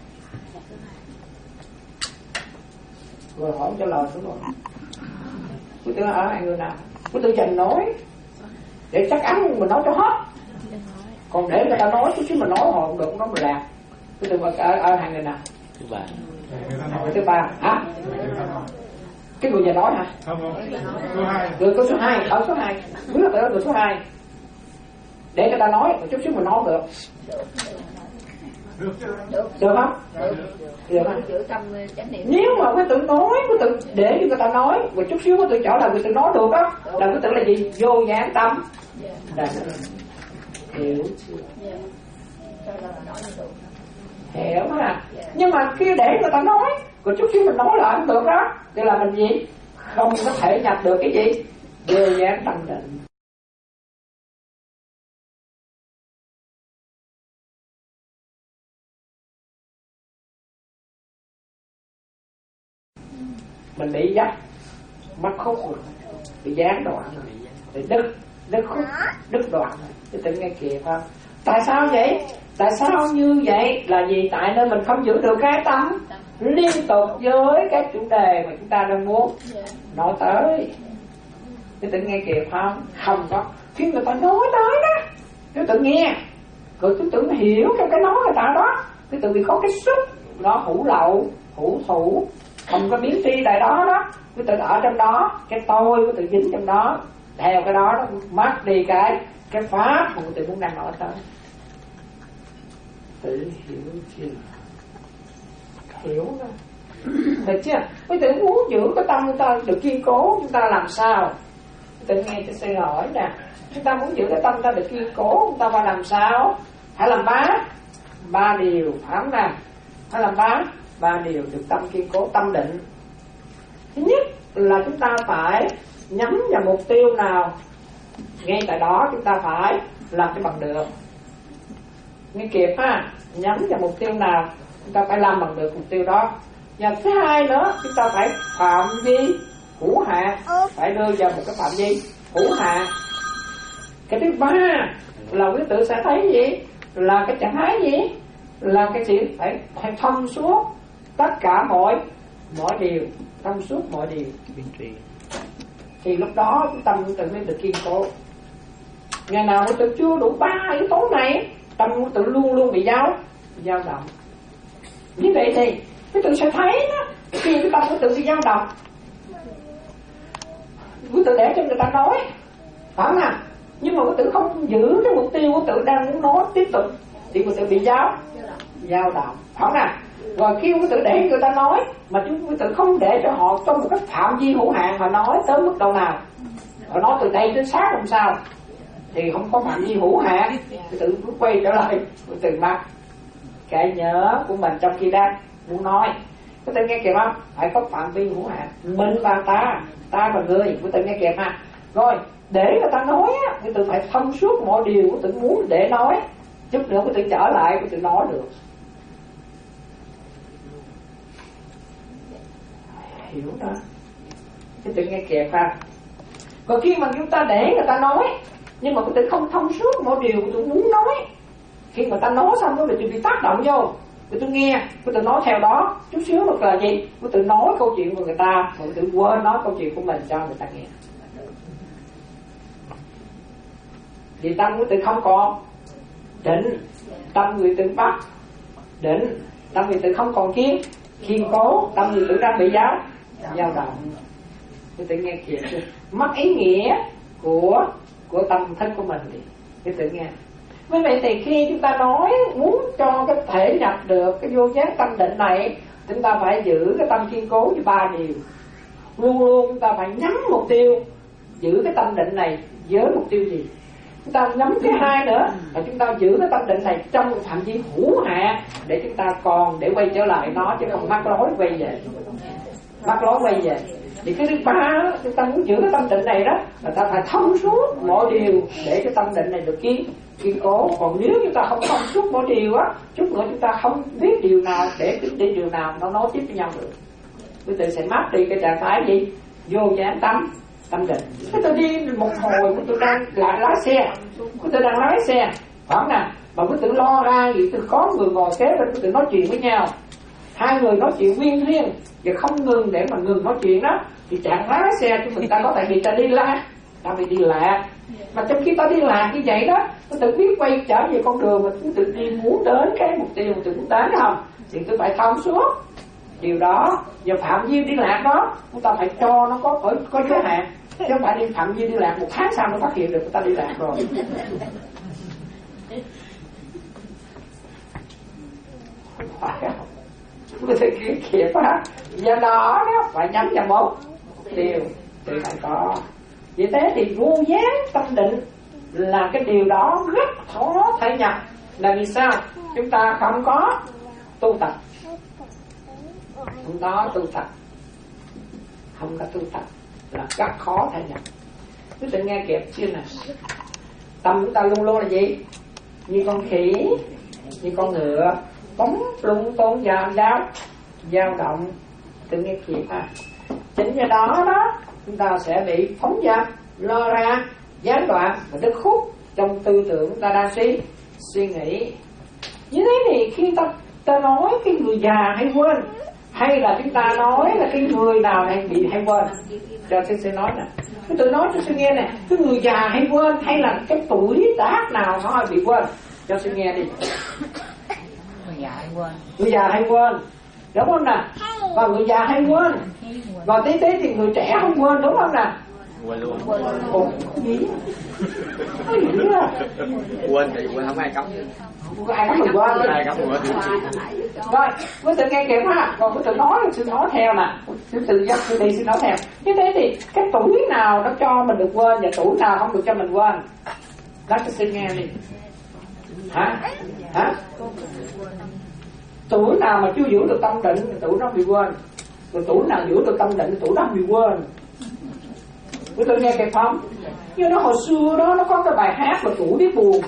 Rồi hỏi trả lời đúng rồi. Cái tự ở hàng người nào? Cái tự dành nói để chắc ăn mình nói cho hết, còn để người ta nói chút xíu mà nói họ không được, nó mình lạc. Cái tự ở, ở hàng người nào?
Thứ ba.
Người thứ ba hả? Cái người nhà nói hả?
Không không. Số hai.
Người có số hai, ở số hai. Cứ là người số hai. Để người ta nói, một chút xíu mình nói được.
Được chưa?
Được không?
Được.
Được không?
Giữ tâm chánh niệm.
Nếu mà quý tự nói, quý tự để cho người ta nói, một chút xíu quý tự trở lại quý tự nói được đó, là quý tự là gì? Vô gián tâm. Đây. Hiểu chưa? Hiểu ha. Nhưng mà khi để người ta nói, rồi chút xíu mình nói lại không được đó, thì là mình gì? Không có thể nhập được cái gì? vô dáng tâm định. Mình bị dắt mất khúc rồi, bị gián đoạn rồi, bị đứt đứt khúc, đứt đoạn rồi. Cái tự nghe kìa không? Tại sao vậy? Tại sao như vậy? Là vì tại nên mình không giữ được cái tâm liên tục với cái chủ đề mà chúng ta đang muốn nói tới. Cái tự nghe kìa không? Không có. Khi người ta nói tới đó, cái tự nghe, rồi cái tự hiểu trong cái nói người ta đó, cái tự vì có cái xúc nó hữu lậu, hữu thủ, không có biến tri tại đó đó, cái tự ở trong đó, cái tôi cái tự dính trong đó, theo cái đó nó mất đi cái cái pháp mà tự muốn đang nói tới. Tự hiểu chưa? Hiểu đó. Được chưa? Cái tự muốn giữ cái tâm chúng ta được kiên cố, chúng ta làm sao? Tự nghe tôi xin hỏi nè, chúng ta muốn giữ cái tâm ta được kiên cố, chúng ta phải làm sao? Phải làm ba ba điều, phải không nào? Phải làm ba ba điều được tâm kiên cố, tâm định. Thứ nhất là chúng ta phải nhắm vào mục tiêu nào, ngay tại đó chúng ta phải làm cho bằng được. Nghe kịp ha, nhắm vào mục tiêu nào chúng ta phải làm bằng được mục tiêu đó. Và thứ hai nữa, chúng ta phải phạm vi hữu hạn, phải đưa vào một cái phạm vi hữu hạn. Cái thứ ba là quý tử sẽ thấy gì? Là cái trạng thái gì? Là cái chuyện phải, phải thông suốt tất cả mọi mọi điều, thông suốt mọi điều. Thì lúc đó chúng tâm tự mới được kiên cố. Ngày nào quý tử chưa đủ ba yếu tố này, tâm quý tử luôn luôn bị dao dao động. Như vậy thì quý tử sẽ thấy đó, khi cái tâm quý tử bị dao động, quý tử để cho người ta nói, phải không nào? Nhưng mà quý tử không giữ cái mục tiêu quý tử đang muốn nói tiếp tục, thì quý tử bị dao dao động, phải không nào? Rồi khi quý tử để người ta nói, mà chúng quý tử không để cho họ trong một cái phạm vi hữu hạn mà nói tới mức độ nào, họ nói từ đây đến sát làm sao, thì không có phạm vi hữu hạn, quý tử cứ quay trở lại quý tử mặc cái nhớ của mình trong khi đang muốn nói. Quý tử nghe kịp không? Phải có phạm vi hữu hạn. Mình và ta, ta và người, quý tử nghe kịp ha. Rồi để người ta nói á, quý tử phải thông suốt mọi điều quý tử muốn để nói, chút nữa quý tử trở lại quý tử nói được. Hiểu đó. Quý tử nghe kịp ha. Còn khi mà chúng ta để người ta nói, nhưng mà quý tử không thông suốt mọi điều quý tử muốn nói, khi mà ta nói xong đó là bị tác động vô, quý tử nghe, quý tử nói theo đó, chút xíu được là gì? Quý tử nói câu chuyện của người ta, quý tử quên nói câu chuyện của mình cho người ta nghe. Vì tâm quý tử không còn định, tâm quý tử bắt định, tâm quý tử không còn kiên kiên cố, tâm quý tử đang bị giáo dao động. Quý tử nghe kịp chưa? Mất ý nghĩa của của tâm thức của mình thì quý tử nghe. Vì vậy thì khi chúng ta nói muốn cho cái thể nhập được cái vô giác tâm định này, chúng ta phải giữ cái tâm kiên cố với ba điều. Luôn luôn chúng ta phải nhắm mục tiêu, giữ cái tâm định này với mục tiêu gì. Chúng ta nhắm thứ hai nữa là chúng ta giữ cái tâm định này trong phạm vi hữu hạn, để chúng ta còn để quay trở lại nó, chứ không mắc lối quay về. Mắc lối quay về. Thì cái thứ ba đó, chúng ta muốn giữ cái tâm định này đó, là ta phải thông suốt mọi điều để cái tâm định này được kiên kiên cố. Còn nếu chúng ta không thông suốt mọi điều á, chút nữa chúng ta không biết điều nào để để điều nào nó nói tiếp với nhau được, quý tử sẽ mất đi cái trạng thái gì? Vô gián tâm tâm định. Quý tử đi một hồi, quý tử đang lại lái xe, quý tử đang lái xe, phải không nào? Mà quý tử lo ra gì? Từ có người ngồi kế bên, quý tử nói chuyện với nhau, hai người nói chuyện viên riêng và không ngừng để mà ngừng nói chuyện đó, thì trạng thái lái xe của mình ta có tại vì ta đi lạc, ta bị đi lạc. Mà trong khi ta đi lạc như vậy đó, tôi tự biết quay trở về con đường mà tôi tự đi muốn đến cái mục tiêu mà tôi muốn đến không, thì tôi phải thông suốt điều đó. Và phạm vi đi lạc đó chúng ta phải cho nó có có, có giới hạn, chứ không phải đi phạm vi đi lạc một tháng sau nó phát hiện được người ta đi lạc rồi. Phải không? Tôi thấy kia kia á. Do đó đó phải nhắm vào một điều thì phải có. Vì thế thì vô giác tâm định là cái điều đó rất khó thể nhập. Là vì sao? Chúng ta không có tu tập, không có tu tập, không có tu tập là rất khó thể nhập. Quý tự nghe kịp chưa nè? Tâm chúng ta luôn luôn là gì? Như con khỉ, như con ngựa, bóng lung tung dao đáo, dao động. Tự nghe kịp ha. Chính do đó đó chúng ta sẽ bị phóng dật, lo ra, gián đoạn và đứt khúc trong tư tưởng ta đang suy suy nghĩ. Như thế thì khi ta ta nói cái người già hay quên, hay là chúng ta nói là cái người nào hay bị hay quên, cho sư sẽ nói nè, cái tự nói cho sư nghe nè, cái người già hay quên hay là cái tuổi tác nào nó hay bị quên, cho sư nghe đi.
Người già hay quên.
Người già hay quên, đúng không nè? Và người già hay quên, và tí tí thì người trẻ không quên, đúng không nè?
Quên luôn.
Ủa, gì? Cái gì đó?
Quên thì quên, không ai cấm.
Không có ai cấm mình quên.
Ai cấm quên.
Rồi, quý tự nghe kịp ha. Còn quý tự nói thì sư nói theo nè. Quý tự dắt sư đi sư nói theo. Như thế thì cái tuổi nào nó cho mình được quên và tuổi nào không được cho mình quên? Nói cho sư nghe đi. Hả? Hả? Tuổi nào mà chưa giữ được tâm định thì tuổi nó bị quên. Rồi tuổi nào giữ được tâm định thì tuổi nó bị quên. Quý tự nghe kịp không? Như nó hồi xưa đó nó có cái bài hát là tuổi biết buồn.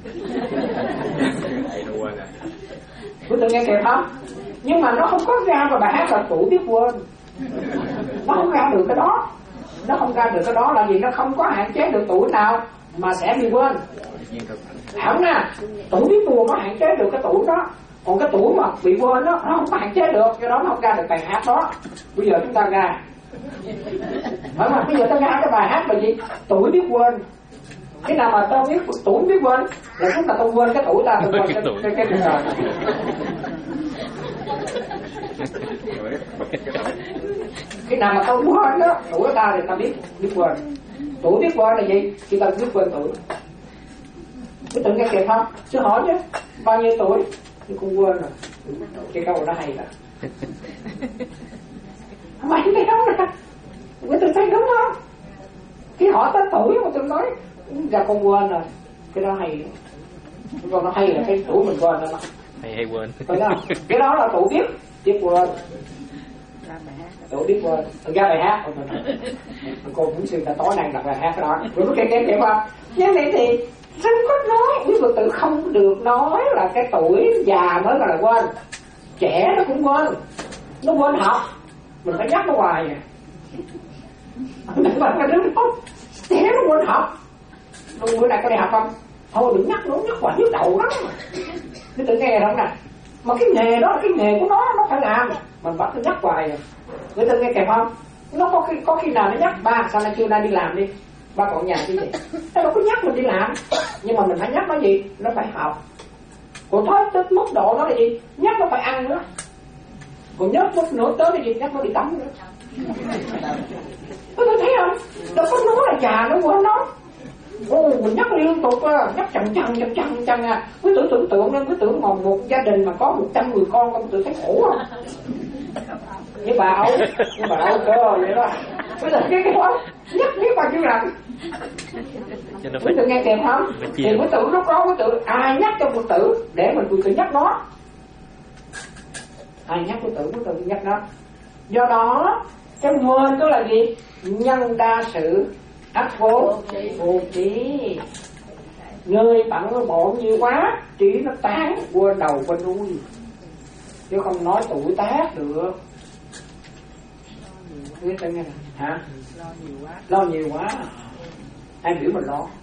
Quý tự nghe kịp không? Nhưng mà nó không có ra vào bài hát là tuổi biết quên. Nó không ra được cái đó. Nó không ra được cái đó là vì nó không có hạn chế được tuổi nào mà sẽ bị quên. Hẳn nè, tuổi biết buồn nó hạn chế được cái tuổi đó. Còn cái tuổi mà bị quên đó, nó không có hạn chế được. Do đó nó không ra được bài hát đó. Bây giờ chúng ta ra. Phải không? Bây giờ ta ra cái bài hát là gì? Tuổi biết quên. Cái nào mà tao biết tuổi biết quên là chúng ta tao quên cái tuổi ta, tao quên cái cái cái cái đời. Cái nào mà tao quên đó tuổi ta thì ta biết biết quên. Tuổi biết quên là gì? Khi ta biết quên tuổi. Cứ tự nghe kịp không? Chứ hỏi chứ bao nhiêu tuổi thì cũng quên rồi. Cái câu đó hay là mày thấy không nè? Người tự thấy đúng không? Khi họ tới tuổi mà tôi nói ra con quên rồi. Cái đó hay. Cái đó hay là cái tuổi mình quên đó.
Hay hay quên.
Cái đó là tuổi biết biết quên. Tuổi biết quên. Thực ra bài hát cô cũng sư đã tối nay đặt bài hát đó. Rồi cái cái cái không? Như vậy thì không có nói, quý Phật tử không được nói là cái tuổi già mới gọi là quên. Trẻ nó cũng quên. Nó quên học. Mình phải nhắc nó hoài nè. Mình phải đứng đó. Trẻ nó quên học. Rồi bữa nay có đi học không? Thôi đừng nhắc nó, nhắc hoài nhức đầu lắm. Nó tự nghe không nè. Mà cái nghề đó là cái nghề của nó, nó phải làm. Mình bắt nó nhắc hoài rồi. Người ta nghe kèm không? Nó có khi, có khi nào nó nhắc ba, sao nay kêu nay đi làm đi. Ba còn nhà chứ gì. Nó đâu có nhắc mình đi làm. Nhưng mà mình phải nhắc nó gì? Nó phải học. Còn thôi tới mức độ đó là gì? Nhắc nó phải ăn nữa. Còn nhắc nó nữa tới cái gì? Nhắc nó đi tắm nữa. Tôi thấy không? Đâu có nói là già nó quên nó. Ồ, mình nhắc liên tục á, nhắc chằng chằng chằng chằng chằng à. Cứ tưởng tưởng tượng lên, cứ tưởng một, một gia đình mà có một trăm người con, con tự thấy khổ không? Như bà Âu, như bà Âu cơ vậy đó. Cứ tưởng cái cái đó, nhắc biết bao nhiêu lần. Quý tự nghe kèm không? Thì quý tự lúc đó quý tự ai nhắc cho quý tử để mình quý tự nhắc nó. Ai nhắc quý tử, quý tự nhắc nó. Do đó cái quên đó là gì? Nhân đa sự ắt vô vô trí. Người bận bộn nhiều quá, trí nó tán, quên đầu quên đuôi. Chứ không nói tuổi tác được. Quý tự nghe nè. Hả? Lo nhiều quá. Lo nhiều quá. Ai biểu mình lo.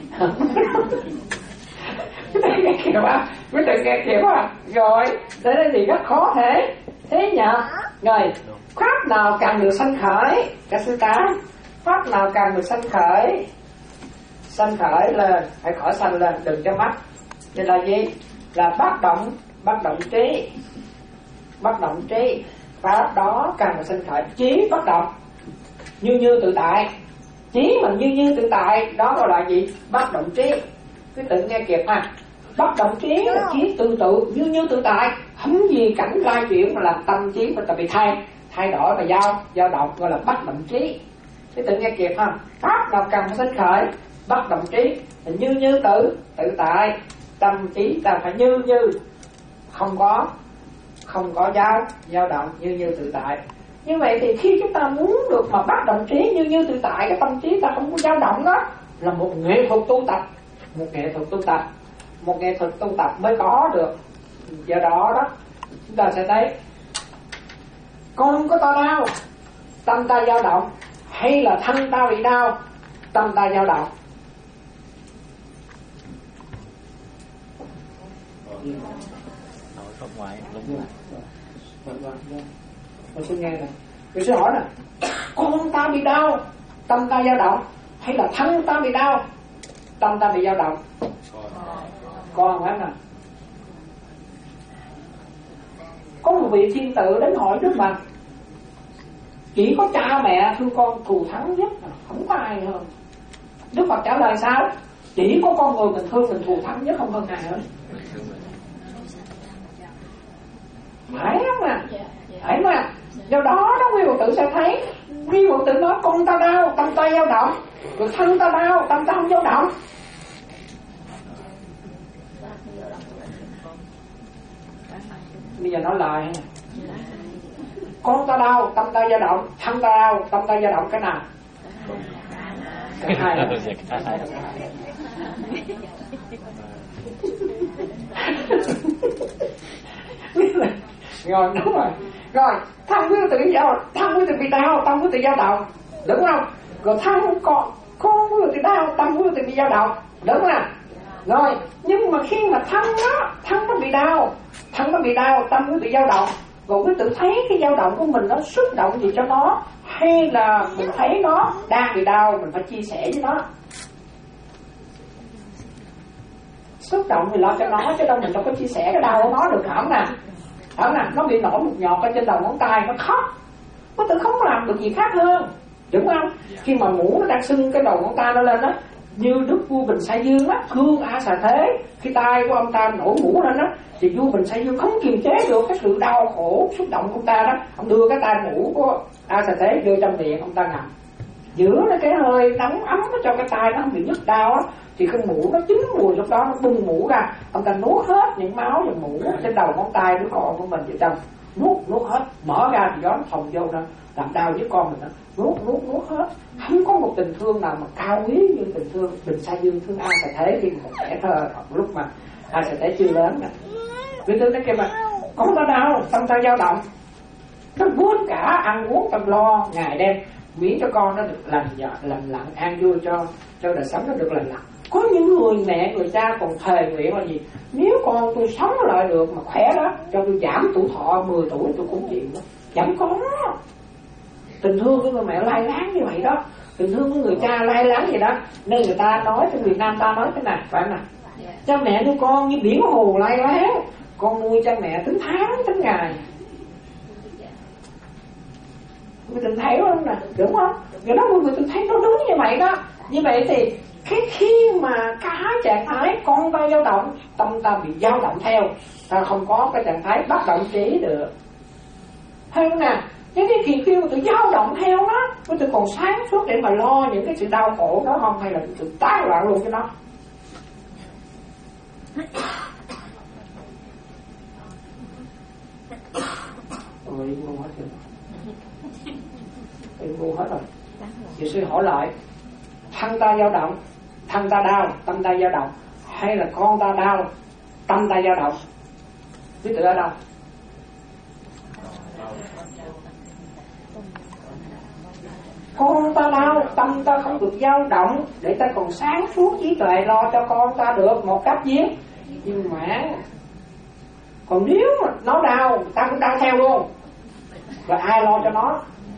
Quý tự nghe kìa ba. Quý tự nghe kìa ba. Rồi, tới đây thì rất khó thế. Thế nhỉ? Rồi, pháp nào càng được sanh khởi? Các sư tám. Pháp nào càng được sanh khởi? Sanh khởi lên, phải khỏi sanh lên, đừng cho mắt. Nên là gì? Là bất động, bất động trí. Bất động trí. Pháp đó càng được sanh khởi. Trí bất động. Như như tự tại. Trí mà như như tự tại, đó gọi là gì? Bất động trí. Cứ tự nghe kịp ha. Bất động trí là trí tự tự, như như tự tại. Không gì cảnh lai chuyển mà làm tâm trí mình ta bị thay thay đổi và dao dao động, gọi là bất động trí. Cái tự nghe kịp ha. Pháp nào cần sinh khởi bất động trí, như như tự tự tại. Tâm trí ta phải như như, không có không có dao dao động, như như tự tại. Như vậy thì khi chúng ta muốn được mà bắt động trí như như tự tại, cái tâm trí ta không có dao động đó, là một nghệ thuật tu tập, một nghệ thuật tu tập, một nghệ thuật tu tập mới có được. Do đó đó chúng ta sẽ thấy con có ta đau, tâm ta dao động, hay là thân ta bị đau, tâm ta dao động.
Nói không ngoại đúng
rồi. Vâng vâng. Tôi xin nghe này. Tôi sẽ hỏi nè, con ta bị đau, tâm ta dao động, hay là thân ta bị đau, tâm ta bị dao động? Con phải nè. Có một vị thiên tử đến hỏi Đức Phật, chỉ có cha mẹ thương con thù thắng nhất, không có ai hơn. Đức Phật trả lời sao? Chỉ có con người mình thương mình thù thắng nhất, không hơn ai nữa. Phải không ạ? Phải không ạ? Do đó đó quý Phật tử sẽ thấy, quý Phật tử nói con ta đau, tâm ta dao động, rồi thân ta đau, tâm ta không dao động. Bây giờ nói lại, con ta đau, tâm ta dao động, thân ta đau, tâm ta dao động, cái nào? Cái hai đó. Rồi đúng rồi. Rồi thân quý tự dao, thân quý tự bị đau, tâm quý tự dao động, đúng không? Rồi thân con con quý tự đau, tâm quý tự bị dao động, đúng không? Rồi nhưng mà khi mà thân đó, thân nó bị đau, thân nó bị đau, tâm quý tự dao động, rồi quý tự thấy cái dao động của mình nó xúc động gì cho nó, hay là mình thấy nó đang bị đau, mình phải chia sẻ với nó. Xúc động thì lo cho nó, chứ đâu mình đâu có chia sẻ cái đau của nó được, không nè. Không nè, nó bị nổi một nhọt ở trên đầu ngón tay, nó khóc, có tự không làm được gì khác hơn, đúng không? Khi mà mũ nó đang sưng cái đầu ngón tay nó lên đó, như Đức Vua Bình Sai Dương á, thương A Xà Thế, khi tay của ông ta nổi mũ lên đó, thì vua Bình Sai Dương không kiềm chế được cái sự đau khổ xúc động của ông ta đó, ông đưa cái tay mũ của A Xà Thế đưa trong miệng ông ta ngậm, giữ nó cái hơi nóng ấm cho cái tay nó không bị nhức đau á, thì cái mũ nó chín mùi, lúc đó nó bung mũ ra, ông ta nuốt hết những máu và mũ trên đầu ngón tay đứa con của mình vào trong, nuốt nuốt hết, mở ra thì gió nó phòng vô nó làm đau với con mình đó, nuốt nuốt nuốt hết. Không có một tình thương nào mà cao quý như tình thương Bình Sai Dương thương A Xà Thế khi một trẻ thơ lúc mà A Xà Thế chưa lớn nè. Vì tôi nói kêu mà con ta đau, tâm ta dao động, nó vốn cả ăn uống tâm lo ngày đêm, miễn cho con nó được lành lành lặng an vui, cho cho đời sống nó được lành lặng. Có những người mẹ người cha còn thề nguyện là gì, nếu con tôi sống lại được mà khỏe đó, cho tôi giảm tuổi thọ mười tuổi tôi cũng chịu đó. Chẳng có. Tình thương của người mẹ lai láng như vậy đó, tình thương của người cha lai láng vậy đó, nên người ta nói, trong Việt Nam ta nói thế này, phải không nào? Cha mẹ nuôi con như biển hồ lai láng, con nuôi cha mẹ tính tháng tính ngày. Người từng thấy không nè, đúng không? Người đó mọi người từng thấy nó đúng như vậy đó. Như vậy thì cái khi mà cả trạng thái con ta dao động, tâm ta bị dao động theo, ta không có cái trạng thái bất động trí được, hay không nè? Những cái kỳ khi mà tôi dao động theo nó, tôi còn sáng suốt để mà lo những cái sự đau khổ đó không, hay là tôi tán loạn luôn cho nó. Ôi ngu hết rồi, em ngu hết rồi. Thì sư hỏi lại, thân ta dao động, thân ta đau, tâm ta dao động, hay là con ta đau, tâm ta dao động? Biết tự ở đâu? Con ta đau, tâm ta không được dao động, để ta còn sáng suốt trí tuệ lo cho con ta được một cách giết. Nhưng mà còn nếu mà nó đau, ta cũng đau theo luôn, rồi ai lo cho nó?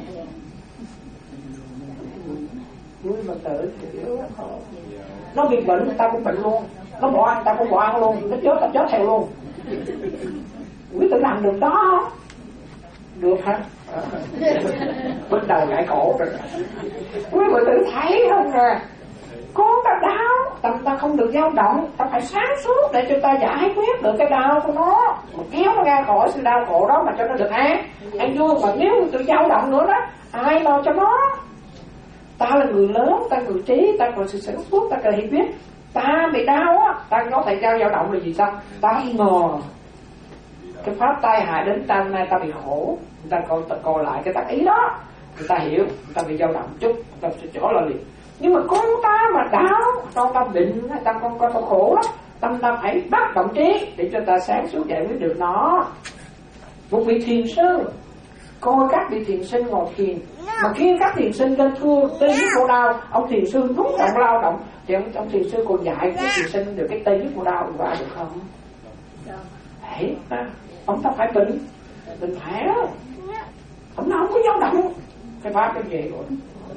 Nuôi mà tự nó bị bệnh, ta cũng bệnh luôn, nó bỏ ăn, ta cũng bỏ ăn luôn, nó chết, ta chết theo luôn. Quý tự làm được đó không? Được hả? Bắt đầu ngại khổ rồi. Quý vị tự thấy không nè, con ta đau, tâm ta không được dao động, ta phải sáng suốt để cho ta giải quyết được cái đau của nó, mà kéo nó ra khỏi sự đau khổ đó mà cho nó được an an vui. Mà nếu tự dao động nữa đó, ai lo cho nó? Ta là người lớn, ta người trí, ta còn sự sáng suốt, ta cần hiểu biết. Ta bị đau á, ta có thể giao dao động là gì sao? Ta ngờ cái pháp tai hại đến ta, hôm nay ta bị khổ, người ta còn ta coi lại cái tác ý đó, người ta hiểu, người ta bị dao động chút, người ta sẽ trở lại liền. Nhưng mà con ta mà đau, con ta bệnh, ta con con ta khổ lắm, tâm ta phải bắt động trí để cho ta sáng suốt giải quyết được nó. Một vị thiền sư coi các vị thiền sinh ngồi thiền, mà khi các thiền sinh lên thưa tê nhất khổ đau, ông thiền sư đúng là lao động, thì ông, ông thiền sư còn dạy các thiền sinh được cái tê nhất khổ đau qua được không? Đấy, ông ta phải bình bình thản, ông nào không có dao động, cái pháp cái gì rồi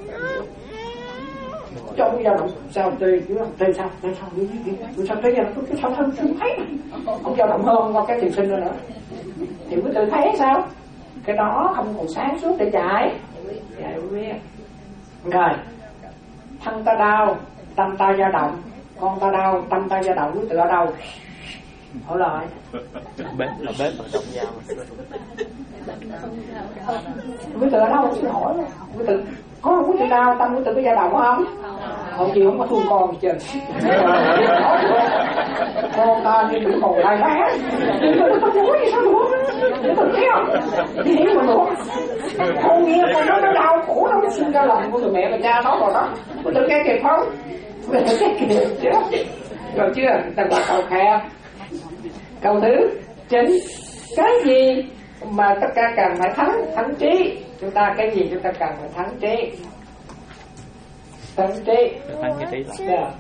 cho ông dao động sao tê chứ tê sao tê sao như thế gì sao tê giờ nó cái sao thân không thấy này, ông dao động hơn qua cái thiền sinh nữa nữa thì mới tự thấy sao cái đó không còn sáng suốt để giải giải quyết. Rồi thân ta đau tâm ta dao động, con ta đau tâm ta dao động, quý tự ở đâu? Hỏi lại
bếp là bếp bằng động dao.
quý tự ở đâu không xin hỏi, quý tự có quý tự đau tâm quý tự có dao động không? Không chịu, không có thương con chứ con ta như đừng còn lại lá nhưng mà nó không nói gì sao được, để tôi thấy không thì hiểu mà được. Con nghe con nói nó đau khổ lắm, nó sinh ra lòng của người mẹ và cha nó rồi đó, quý tự nghe kịp không? Quý tự nghe kịp chứ rồi chưa? Ta gọi câu khe. Câu thứ chín, cái gì mà tất cả cần phải thắng thắng trí? Chúng ta cái gì chúng ta cần phải thắng trí? Thắng trí.
Thắng cái trí là.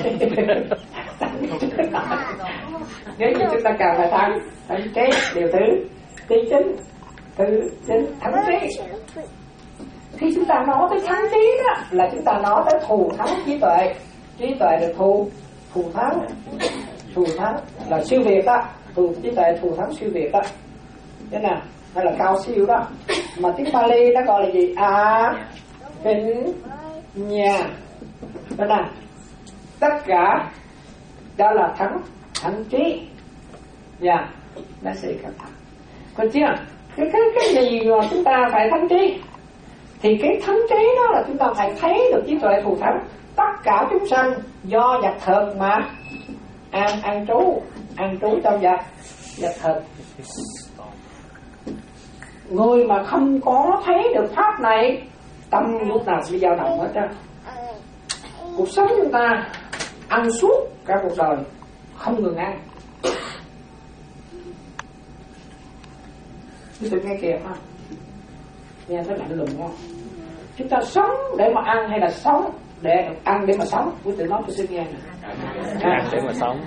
Nếu như chúng ta cần phải thắng thắng trí, điều thứ thứ chín, thứ chín thắng trí. Khi chúng ta nói tới thắng trí đó là chúng ta nói tới thù thắng trí tuệ, trí tuệ được thù thù thắng, thù thắng là siêu việt đó, thù trí tuệ thù thắng siêu việt đó, thế nào hay là cao siêu đó, mà tiếng Pali nó gọi là gì? À kính nhà đó nè, tất cả đó là thắng thắng trí nhà nó sẽ cẩn thận. Còn chưa cái cái cái gì mà chúng ta phải thắng trí thì cái thắng trí đó là chúng ta phải thấy được trí tuệ thù thắng. Tất cả chúng sanh do vật thực mà an an trú an trú trong vật vật thực. Người mà không có thấy được pháp này, tâm lúc nào cũng dao động hết á. Cuộc sống chúng ta ăn suốt cả cuộc đời không ngừng ăn. Chúng tôi nghe kìa ha, nghe nó lạnh lùng không? Chúng ta sống để mà ăn hay là sống để ăn để mà sống? Quý tự nói cho tôi nghe nè.
Ăn để mà sống.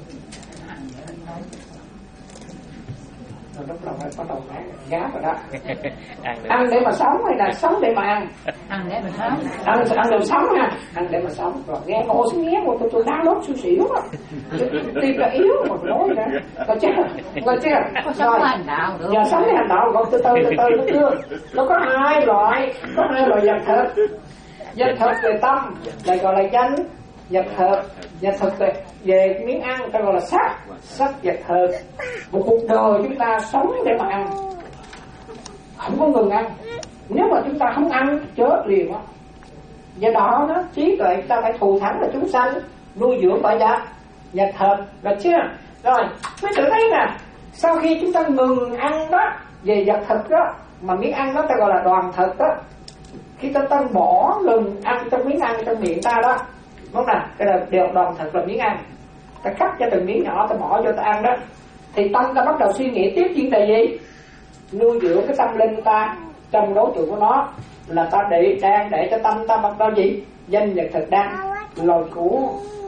Rồi lúc đầu phải bắt đầu ngáp ngáp rồi đó.
ăn, để
ăn để mà sống hay là sống để mà ăn?
Ăn để mà sống.
Ăn ăn để mà sống nha. Ăn để mà sống. Rồi nghe cô xin nghe một tôi tôi đau đớn xui xỉu á. Tim là yếu mà nói ra. Có chết rồi. Có chết rồi.
Có sống hành đạo được.
Giờ sống hành đạo còn từ từ từ từ nó chưa. Nó có hai loại, có hai loại vật thực. Vật thực về tâm lại gọi là danh vật thực. Vật thực về về miếng ăn ta gọi là sắc, sắc vật thực. Một cuộc đời chúng ta sống để mà ăn, không có ngừng ăn. Nếu mà chúng ta không ăn chết liền á. Do đó đó trí tuệ chúng ta phải thù thắng là chúng sanh, nuôi dưỡng bởi vật vật thực, được chưa? Rồi mới tự thấy nè, sau khi chúng ta ngừng ăn đó về vật thực đó, mà miếng ăn đó ta gọi là đoàn thực đó. Khi ta ta bỏ ngừng ăn trong miếng ăn trong miệng ta đó, đúng không? Cái là điều đoàn thực là miếng ăn. Ta cắt cho từng miếng nhỏ ta bỏ vô ta ăn đó, thì tâm ta bắt đầu suy nghĩ tiếp chuyện là gì? Nuôi dưỡng cái tâm linh ta trong đối tượng của nó là ta để đang để cho tâm ta bắt đầu gì? Danh vật thực đang lòi của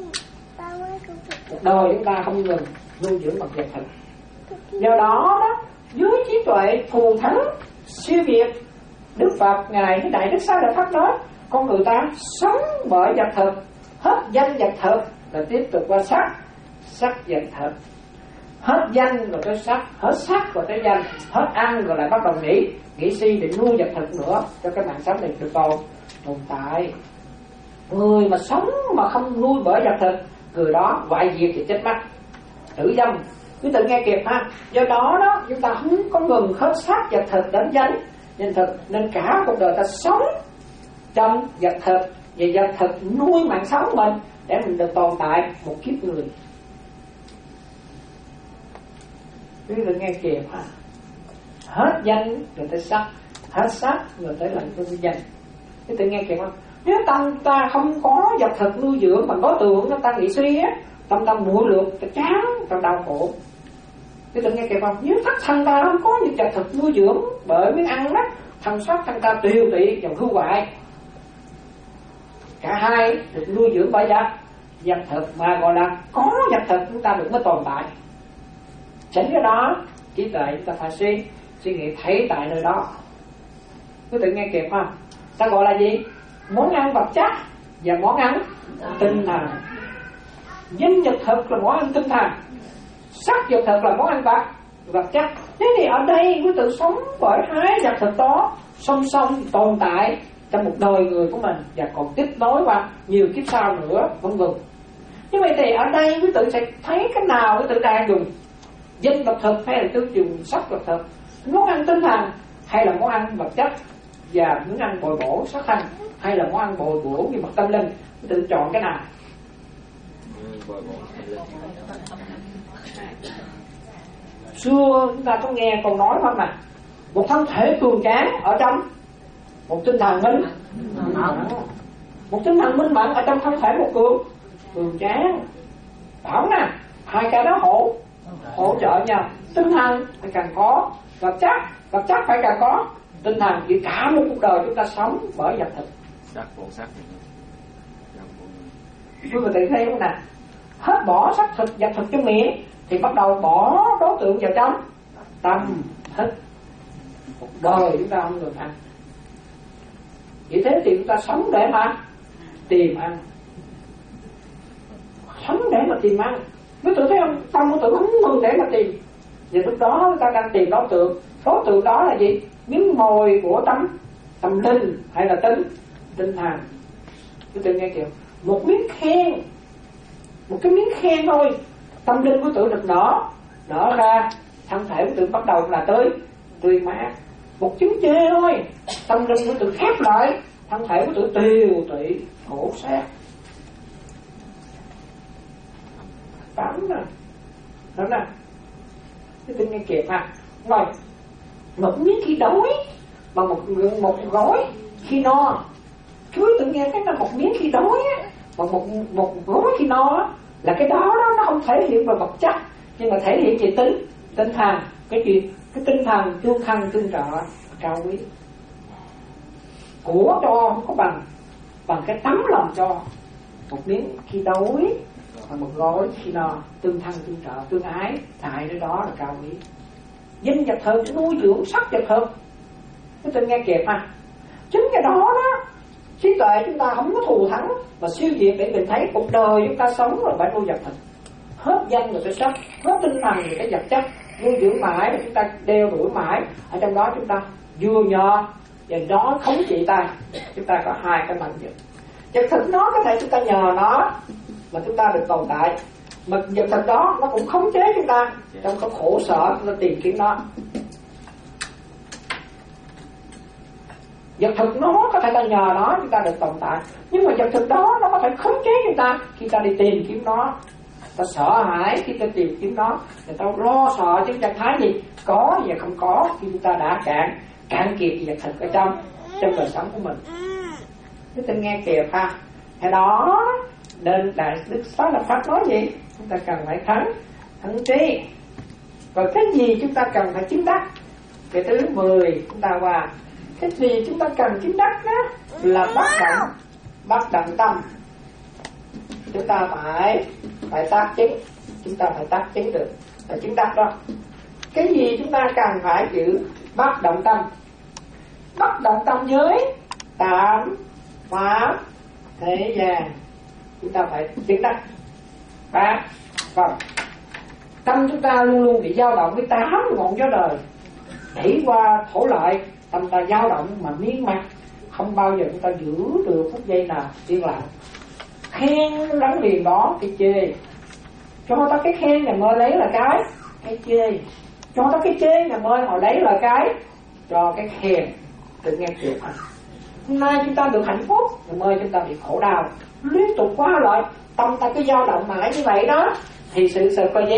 cuộc đời chúng ta không ngừng nuôi dưỡng bằng vật thực. Do đó đó dưới trí tuệ thù thắng siêu việt, Đức Phật ngài với Đại Đức Xá Lợi Phất nói con người ta sống bởi vật thực, hết danh vật thực là tiếp tục qua sắc, sắc vật thực, hết danh rồi tới sắc, hết sắc rồi tới danh, hết ăn rồi lại bắt đầu nghĩ nghĩ suy để nuôi vật thực nữa cho cái mạng sống này được tồn tồn tại. Người mà sống mà không nuôi bởi vật thực, người đó hoại diệt thì chết mất, tử vong. Quý tự nghe kịp ha. Do đó đó chúng ta không có ngừng hết sắc vật thực đến danh nhân thực, nên cả cuộc đời ta sống trong vật thực, và vật thực nuôi mạng sống mình để mình được tồn tại một kiếp người. quý vị nghe kịp ha. Hết danh rồi tới sắc, hết sắc rồi tới lần tới danh. Quý vị nghe kịp không? Nếu tâm ta không có vật thực nuôi dưỡng mà có tưởng, nó ta nghĩ suy á, tâm ta muội lược, ta chán, ta đau khổ. Quý vị nghe kịp không? Nếu thất thân ta không có những vật thực nuôi dưỡng bởi miếng ăn đó, thân sắc thân ta tiêu tụy và hư hoại. Cả hai được nuôi dưỡng bởi vật vật thực, mà gọi là có vật thực chúng ta được mới tồn tại. Chính cái đó trí tuệ chúng ta phải suy suy nghĩ thấy tại nơi đó. Quý vị nghe kịp không? Ta gọi là gì? Món ăn vật chất và món ăn tinh thần. Danh vật thực là món ăn tinh thần, sắc vật thực là món ăn vật vật chất. Thế thì ở đây quý tự sống bởi hai vật thực đó song song tồn tại trong một đời người của mình và còn tiếp nối qua nhiều kiếp sau nữa, vân vân. Như vậy thì ở đây quý tự sẽ thấy cái nào quý tự đang dùng danh vật thực hay là tôi dùng sắc vật thực, món ăn tinh thần hay là món ăn vật chất và món ăn bồi bổ sắc thân, hay là món ăn bồi bổ về mặt tâm linh, quý tự chọn cái nào? Xưa chúng ta có nghe câu nói không nè, một thân thể cường tráng ở trong một tinh thần minh mẫn, một tinh thần minh mẫn ở trong thân thể một cường cường tráng. Bảo nè, hai cái đó hỗ hỗ trợ nhau. Tinh thần phải càng có vật chất, vật chất phải càng có tinh thần. Vì cả một cuộc đời chúng ta sống bởi vật thực.
Sắc bổ sắc.
Quý vị tự thấy không nè, hết bỏ sắc thực vật thực trong miệng thì bắt đầu bỏ đối tượng vào trong tâm thức. Một đời chúng ta không được ăn. Vì thế thì chúng ta sống để mà tìm ăn, sống để mà tìm ăn. Quý tự thấy không? Tâm của tự không mừng để mà tìm. Và lúc đó chúng ta đang tìm đối tượng. Đối tượng đó là gì? Miếng mồi của tâm tâm linh hay là tinh tinh thần. Quý tự nghe kìa, một miếng khen, một cái miếng khen thôi, tâm linh của tự được nở nở ra, thân thể của tự bắt đầu là tới tươi mát. Một chứng chê thôi, tâm linh của tự khép lại, thân thể của tự tiêu tụy khổ sát. Tám nè, đó nè, cái tự nghe kịp ha. Rồi, một miếng khi đói mà một một gói khi no. Cứ tự nghe cái là một miếng khi đói á, mà một một gói khi no á, là cái đó đó nó không thể hiện về vật chất, nhưng mà thể hiện về tính tinh thần. Cái gì? Cái tinh thần tương thân tương trợ cao quý. Của cho không có bằng bằng cái tấm lòng cho. Một miếng khi đói và một gói khi no, tương thân tương trợ tương ái, tại nơi đó là cao quý. Danh vật thực nuôi dưỡng sắc vật thực. Chúng ta nghe kịp ha. Chính cái đó đó, trí tuệ chúng ta không có thù thắng mà siêu diệt để mình thấy cuộc đời chúng ta sống rồi phải nuôi vật thực. Hết danh rồi cái sắc, hết tinh thần rồi cái vật chất, nuôi dưỡng mãi, chúng ta đeo đuổi mãi. Ở trong đó chúng ta vừa nhờ và nó khống trị ta. Chúng ta có hai cái mạnh vật. Vật thực nó có thể chúng ta nhờ nó mà chúng ta được tồn tại, mà vật thực đó nó cũng khống chế chúng ta trong cái khổ sở chúng ta tìm kiếm nó. Vật thực nó có thể ta nhờ nó chúng ta được tồn tại, nhưng mà vật thực đó nó có thể khống chế chúng ta khi ta đi tìm kiếm nó. Ta sợ hãi khi ta tìm kiếm nó, người ta lo sợ chứ trạng thái gì có và không có khi chúng ta đã cạn cạn kiệt vật thực ở trong trong đời sống của mình. Chúng ta nghe kịp ha. Thế đó nên Đại Đức Xá Lợi Pháp nói gì? Chúng ta cần phải thắng thắng trí. Rồi cái gì chúng ta cần phải chứng đắc? Cái thứ mười chúng ta qua. Cái gì chúng ta cần chứng đắc đó là bất động bất động tâm. Chúng ta phải phải tác chứng, chúng ta phải tác chứng được, phải chứng đắc đó. Cái gì chúng ta cần phải giữ? Bất động tâm. Bất động tâm giới tạm pháp thế gian, chúng ta phải chứng đắc. Ba, vâng. Tâm chúng ta luôn luôn bị dao động với tám ngọn gió đời đẩy qua thổ lợi. Tâm ta dao động mà miên mặt, không bao giờ chúng ta giữ được phút giây nào yên lặng. Khen gắn liền đó cái chê, cho ta cái khen này mơ lấy là cái cái chê, cho ta cái chê này mơ họ lấy là cái cho cái khen. Tự nghe kịp hả? Hôm nay chúng ta được hạnh phúc, ngày mai chúng ta bị khổ đau, liên tục qua lại, tâm ta cứ dao động mãi như vậy đó, thì sự sự coi gì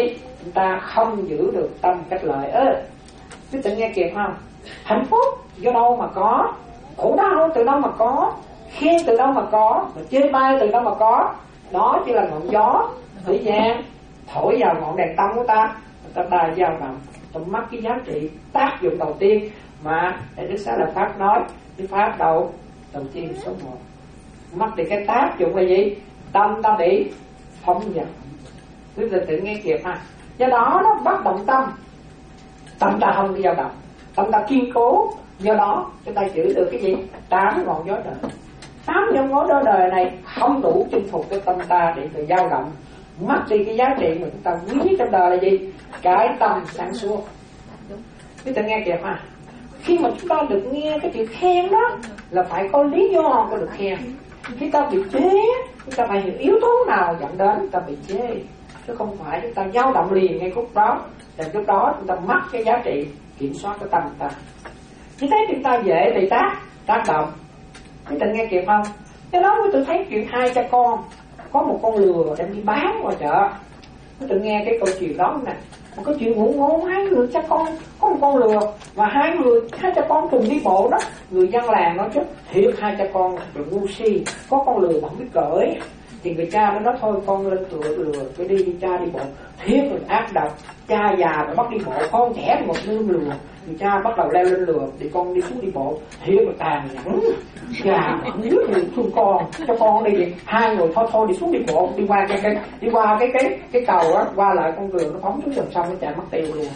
chúng ta không giữ được tâm cách lợi. Ơ quý tự nghe kịp không? Hạnh phúc do đâu mà có, khổ đau từ đâu mà có, khen từ đâu mà có, mà chê bai từ đâu mà có. Đó chỉ là ngọn gió thế gian thổi vào ngọn đèn tâm của ta, ta ta dao động, ta mất cái giá trị tác dụng đầu tiên mà Đại Đức Xá Lợi Pháp nói. Cái pháp đầu đầu tiên số một, mất đi cái tác dụng là gì? Tâm ta bị phóng dật. Quý vị tự nghe kịp ha. Do đó nó bất động tâm, tâm ta không đi dao động, tâm ta kiên cố. Do đó chúng ta giữ được cái gì? Tám ngọn gió đời. Tám ngọn gió đôi đời này không đủ chinh phục cái tâm ta để tự dao động, mất đi cái giá trị mà chúng ta quý trong đời là gì? Cái tâm sáng suốt. Quý vị nghe kịp ha. Khi mà chúng ta được nghe cái chữ khen đó là phải có lý do có được khen. Khi ta bị chế, chúng ta phải hiểu yếu tố nào dẫn đến ta bị chế, chứ không phải chúng ta dao động liền ngay khúc đó. Và lúc đó chúng ta mất cái giá trị kiểm soát cái tâm ta. Như thế chúng ta dễ bị tác tác động. Quý vị nghe kịp không? Cái đó tôi thấy chuyện hai cha con, có một con lừa đem đi bán ngoài chợ. Quý vị nghe cái câu chuyện đó nè. Một cái chuyện ngủ ngố, hai người cha con, có một con lừa và hai người hai cha con cùng đi bộ đó. Người dân làng nói chứ thiệt hai cha con thật là ngu si, có con lừa mà không biết cởi. Thì người cha mới nói thôi con lên tựa lừa, cái đi đi cha đi bộ. Thiệt là ác độc, cha già mà bắt đi bộ, con trẻ một lưng lừa. Người cha bắt đầu leo lên lừa thì con đi xuống đi bộ. Thiệt là tàn nhẫn, già không biết người thương con, cho con đi đi. Hai người thôi thôi đi xuống đi bộ, đi qua cái cái đi qua cái cái cái cầu á, qua lại con lừa nó phóng xuống dòng sông nó chạy mất tiêu luôn.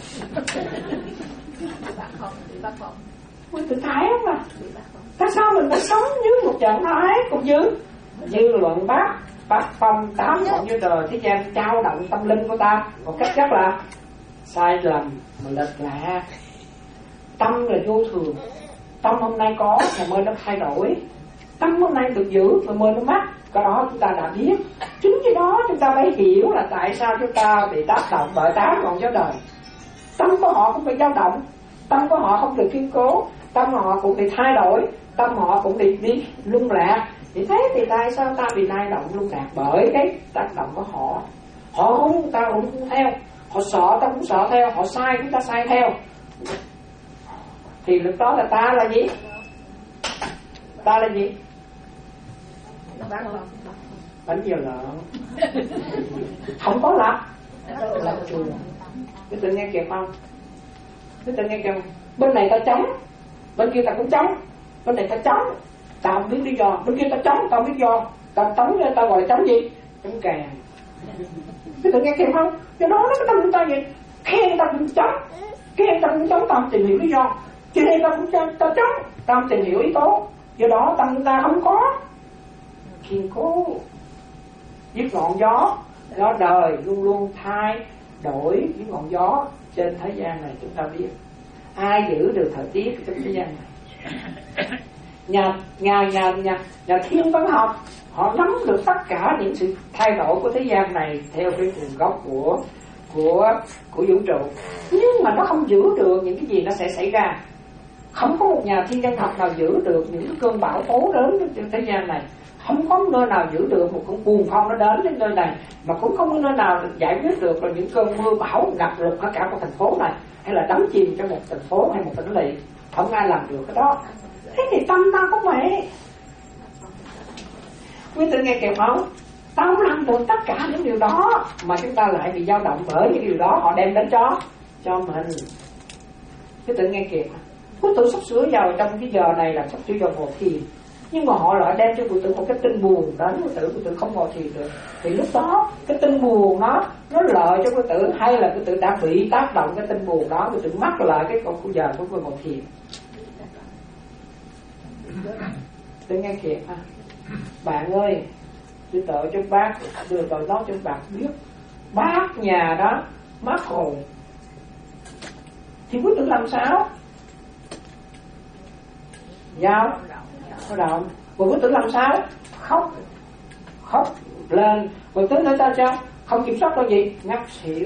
Ôi tự thái không à? Tại sao mình phải sống dưới một trạng thái cũng như dư luận bác bác phong tám ngọn gió đời thế gian trao động tâm linh của ta một cách rất là sai lầm mà lệch lạc. Tâm là vô thường, tâm hôm nay có ngày mai nó thay đổi, tâm hôm nay được giữ ngày mai nó mất. Cái đó chúng ta đã biết. Chính vì đó chúng ta mới hiểu là tại sao chúng ta bị tác động bởi tám ngọn gió đời. Tâm của họ cũng bị dao động, tâm của họ không được kiên cố, tâm họ cũng bị thay đổi, tâm họ cũng bị đi lung lạc. Thì thế thì tại sao ta bị lay động lung lạc? Bởi cái tác động của họ. Họ không, ta cũng không theo. Họ sợ, ta cũng sợ theo. Họ sai, chúng ta sai theo. Thì lúc đó là ta là gì? Ta là gì? Bánh dừa lợn. Không có lập lập trường. Cái tự nghe kịp không? Cái tự nghe kịp không? Bên này ta chống, bên kia ta cũng chống. Bên này ta chống, ta không biết lý do. Bên kia ta chống, ta không biết lý do. Ta chống lên ta gọi là chống gì? Chống càng. Cái tự nghe kịp không? Do đó nó cái tâm chúng ta vậy. Khen ta cũng chống, khen ta cũng chống, ta không tìm hiểu lý do. Cho nên ta cũng ta chống, ta không tìm hiểu ý tố. Do đó tâm chúng ta không có kiên cố. Với ngọn gió, gió đời luôn luôn thay đổi với ngọn gió trên thế gian này. Chúng ta biết ai giữ được thời tiết trên thế gian này? Nhà nhà nhà nhà nhà thiên văn học họ nắm được tất cả những sự thay đổi của thế gian này theo cái nguồn gốc của của của vũ trụ, nhưng mà nó không giữ được những cái gì nó sẽ xảy ra. Không có một nhà thiên văn học nào giữ được những cơn bão tố đến trên thế gian này. Không có nơi nào giữ được một con cuồng phong nó đến đến nơi này, mà cũng không có nơi nào giải quyết được là những cơn mưa bão ngập lụt ở cả một thành phố này, hay là đắm chìm trong một thành phố hay một tỉnh lỵ. Không ai làm được cái đó. Thế thì tâm ta cũng vậy. Quý vị nghe kịp không? Ta không làm được tất cả những điều đó, mà chúng ta lại bị dao động bởi những điều đó họ đem đến cho cho mình. Quý vị nghe kịp. Quý tử sắp sửa vào trong cái giờ này là sắp sửa vào ngồi thiền, nhưng mà họ lại đem cho quý tử một cái tin buồn đến quý tử, quý tử không ngồi thiền được. Thì lúc đó cái tin buồn nó nó lợi cho quý tử, hay là quý tử đã bị tác động cái tin buồn đó, quý tử mắc lại cái câu giờ của quý ngồi thiền. Tôi nghe kịp ha. Bạn ơi, tôi tự cho bác đưa tôi nói cho bạn biết, bác nhà đó mắc hồn thì quý tử làm sao? Giao có động. Rồi quý tử làm sao? Khóc khóc lên. Rồi tới nơi ta sao? Không kiểm soát được gì, ngất xỉu.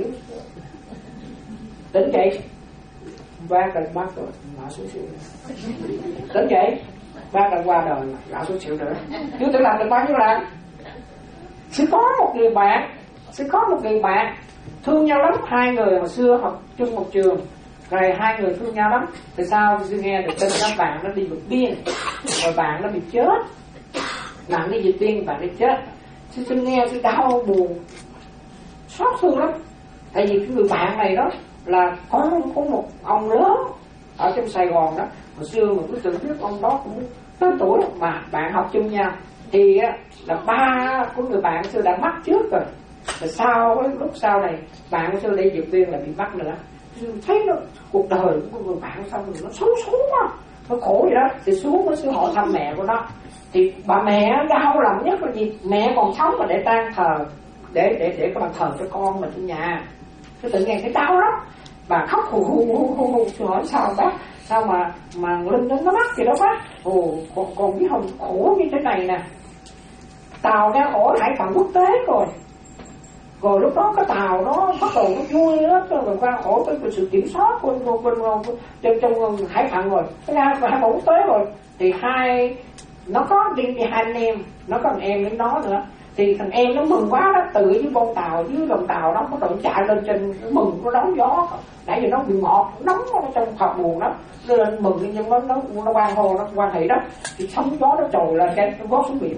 Tỉnh dậy, bác đã mắc rồi, ngã xuống xỉu. Tỉnh dậy, bác đã qua đời, ngã xuống xỉu nữa. Quý tử làm được bao nhiêu lần? Sẽ có một người bạn sẽ có một người bạn thương nhau lắm, hai người hồi xưa học chung một trường, rồi hai người thương nhau lắm. Tại sao sư nghe được tin các bạn nó đi vượt biên, rồi bạn nó bị chết, bạn đi vượt biên, bạn đi chết. Sư, sư nghe sư đau buồn, xót thương lắm. Tại vì cái người bạn này đó là con của một ông lớn ở trong Sài Gòn đó. Hồi xưa mà cứ tưởng biết ông đó cũng tới tuổi mà bạn học chung nhau. Thì á, là ba của người bạn xưa đã mắc trước rồi. Rồi sau lúc sau này bạn của xưa đi vượt biên là bị mắc nữa. Thấy nó cuộc đời của người bạn xong rồi nó xấu xấu quá, nó khổ vậy đó. Thì xuống mới sư hỏi thăm mẹ của nó. Thì bà mẹ đau lòng nhất là gì? Mẹ còn sống mà để tang thờ, để để để các bạn thờ cho con mà trong nhà. Tôi tự nghe cái đau lắm. Bà khóc hù hù hù hù hù. Tôi hỏi sao bác, sao mà mà linh nó mắc vậy đó bác? Ồ, còn còn biết không, khổ như thế này nè. Tàu ra khỏi hải phận quốc tế rồi. Rồi lúc đó cái tàu nó bắt đầu nó vui đó, rồi qua khỏi cái sự kiểm soát của bên bên trên trong hải phận rồi, cái ra hải phận quốc tế rồi. Thì hai nó có đi, đi hai anh em, nó có thằng em với nó nữa. Thì thằng em nó mừng quá đó, từ dưới bông tàu dưới lòng tàu nó bắt đầu chạy lên trên mừng, nó đón gió. Nãy giờ nó bị ngọt nóng ở trong thật buồn đó, nó lên mừng nhưng nó nó nó quan hồ nó quan hệ đó. Thì sóng gió nó trồi lên cái nó gót xuống biển.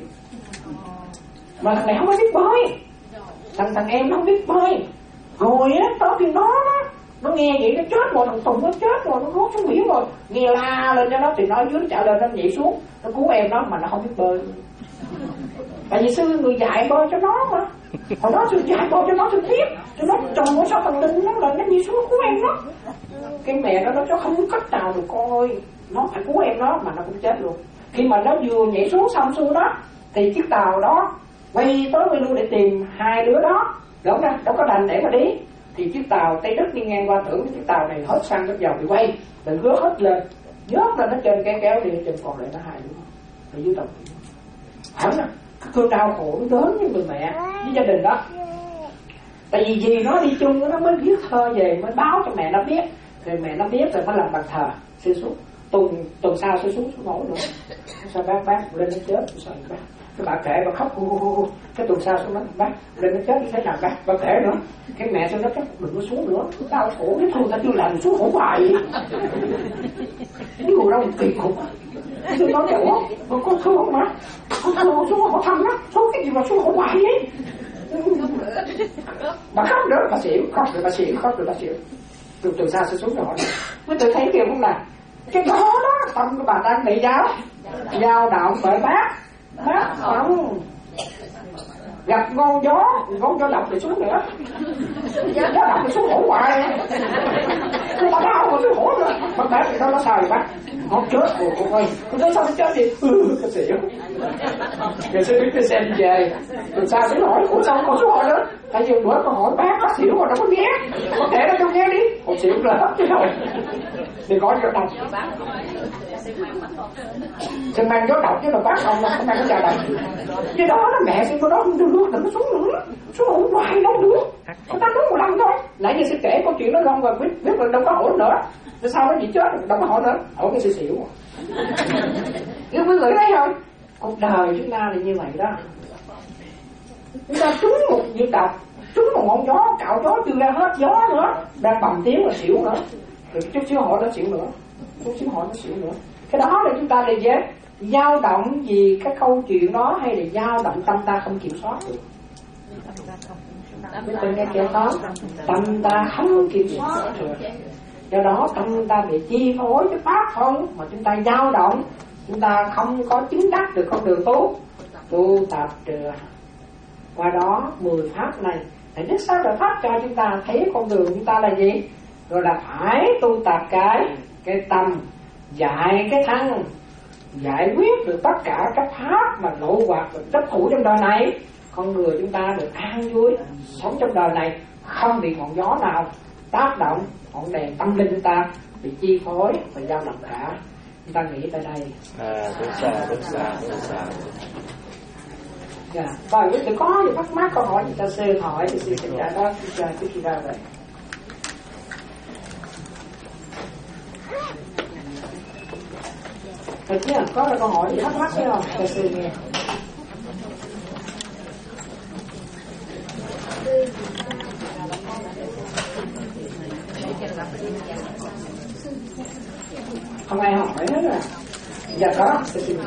Mà thằng này không có biết bơi, thằng thằng em nó không biết bơi. Rồi á tới khi nó nó nghe vậy nó chết rồi, thằng Tùng nó chết rồi, nó gót xuống biển rồi. Nghe la lên cho nó thì nó dưới nó chạy lên nó nhảy xuống, nó cứu em nó mà nó không biết bơi. Tại vì sư người dạy bơi cho nó mà. Hồi đó sư dạy bơi cho nó, sư biết cho nó trồng sao thằng Linh nó là nó đi xuống cứu em nó. Cái mẹ nó nói cho không có cách nào được con ơi, nó phải cứu em nó mà nó cũng chết luôn. Khi mà nó vừa nhảy xuống xong xuôi đó thì chiếc tàu đó quay tới quay lui để tìm hai đứa đó, đâu ra đâu có đành để mà đi. Thì chiếc tàu Tây Đức đi ngang qua, tưởng chiếc tàu này hết xăng hết dầu bị quay, rồi rớt hết lên, nhớt lên nó trên kéo kéo đi, trên còn lại nó hai đứa ở dưới tàu. Hẳn nè, cái cơn đau khổ nó đến với người mẹ với gia đình đó. Tại vì gì nó đi chung nó mới viết thơ về, mới báo cho mẹ nó biết, rồi mẹ nó biết rồi mới làm bàn thờ. Sư xuống tuần tuần sau sư xuống xuống nổi nữa. Sao bác bác lên nó chết sao bác? Cái bà kể bà khóc hu hu hu. Cái tuần sau xuống nói bác lên nó chết như thế nào bác? Bà kể nữa. Cái mẹ tôi nói chắc đừng có xuống nữa, đau khổ cái thương ta chưa làm xuống khổ hoài vậy. Cái người đâu kỳ cục. Tôi nói là ủa, mà con thương không mà? Con thương xuống họ thăm đó, xuống cái gì mà xuống khổ hoài vậy? Bà khóc nữa, bà xỉu, khóc rồi bà xỉu, khóc rồi bà xỉu. Từ từ xa sẽ xuống rồi hỏi mới tự thấy kìa không là cái đó đó tâm của bà đang bị giáo dao động bởi bác bác không gặp ngon gió ngon gió độc thì xuống nữa, gió độc thì xuống hổ hoài. Tôi bà đau mà xuống hổ rồi bà kể thì đâu nó sao vậy bác? Nó chết rồi cô ơi, tôi nói sao nó chết đi? Ừ, cái xỉu. Rồi sư biết tôi xem về từ sao sẽ hỏi ủa sao con xuống hỏi nữa? Tại vì bữa con hỏi bác bác xỉu mà nó có nghe, có thể nó cho nghe đi. Con xỉu là hết chứ rồi. Thì có gió độc. Đừng mang gió độc chứ mà bác không là không mang cái gió độc. Cái đó nó mẹ xin có đó không đưa nước đừng nó xuống nữa, xuống hổ hoài đâu được. Người ta nói một lần thôi. Nãy giờ sẽ kể câu chuyện nó long rồi biết biết là đâu có hỏi nữa. Tại sao nó bị chết đâu có hỏi nữa, hỏi cái sự xỉu. Yêu quý người thấy không? Cuộc đời chúng ta là như vậy đó. Chúng ta trúng một nhiệt độc, trúng một ngọn gió, cạo gió chưa ra hết gió nữa, đang bầm tiếng là xỉu nữa. Rồi chút xíu hỏi nó xỉu nữa, chút xíu hỏi nó xỉu nữa. Cái đó là chúng ta để dễ dao động vì cái câu chuyện đó hay là dao động tâm ta không kiểm soát được. Chúng ta nghe kêu đó, tâm ta không kiểm soát được. Do đó tâm ta bị chi phối cái pháp không mà chúng ta dao động, chúng ta không có chứng đắc được con đường tu tu tập được. Qua đó mười pháp này để Đức Xác Lợi Pháp cho chúng ta thấy con đường chúng ta là gì, rồi là phải tu tập cái cái tâm, dạy cái thân, giải quyết được tất cả các pháp mà lộ hoạt và chấp thủ trong đời này, con người chúng ta được an vui sống trong đời này, không bị ngọn gió nào tác động, ngọn đèn tâm linh chúng ta bị chi phối và dao động cả. Chúng ta nghĩ tới đây.
À, đúng xa, đúng xa, đúng xa.
Dạ, rồi nếu có gì thắc mắc câu hỏi gì ta sư hỏi thì sư sẽ trả đó cho trước khi ra vậy. Thật chứ có câu hỏi gì thắc mắc chứ không? Ta sư nghe. Không ai hỏi hết rồi. Dạ có.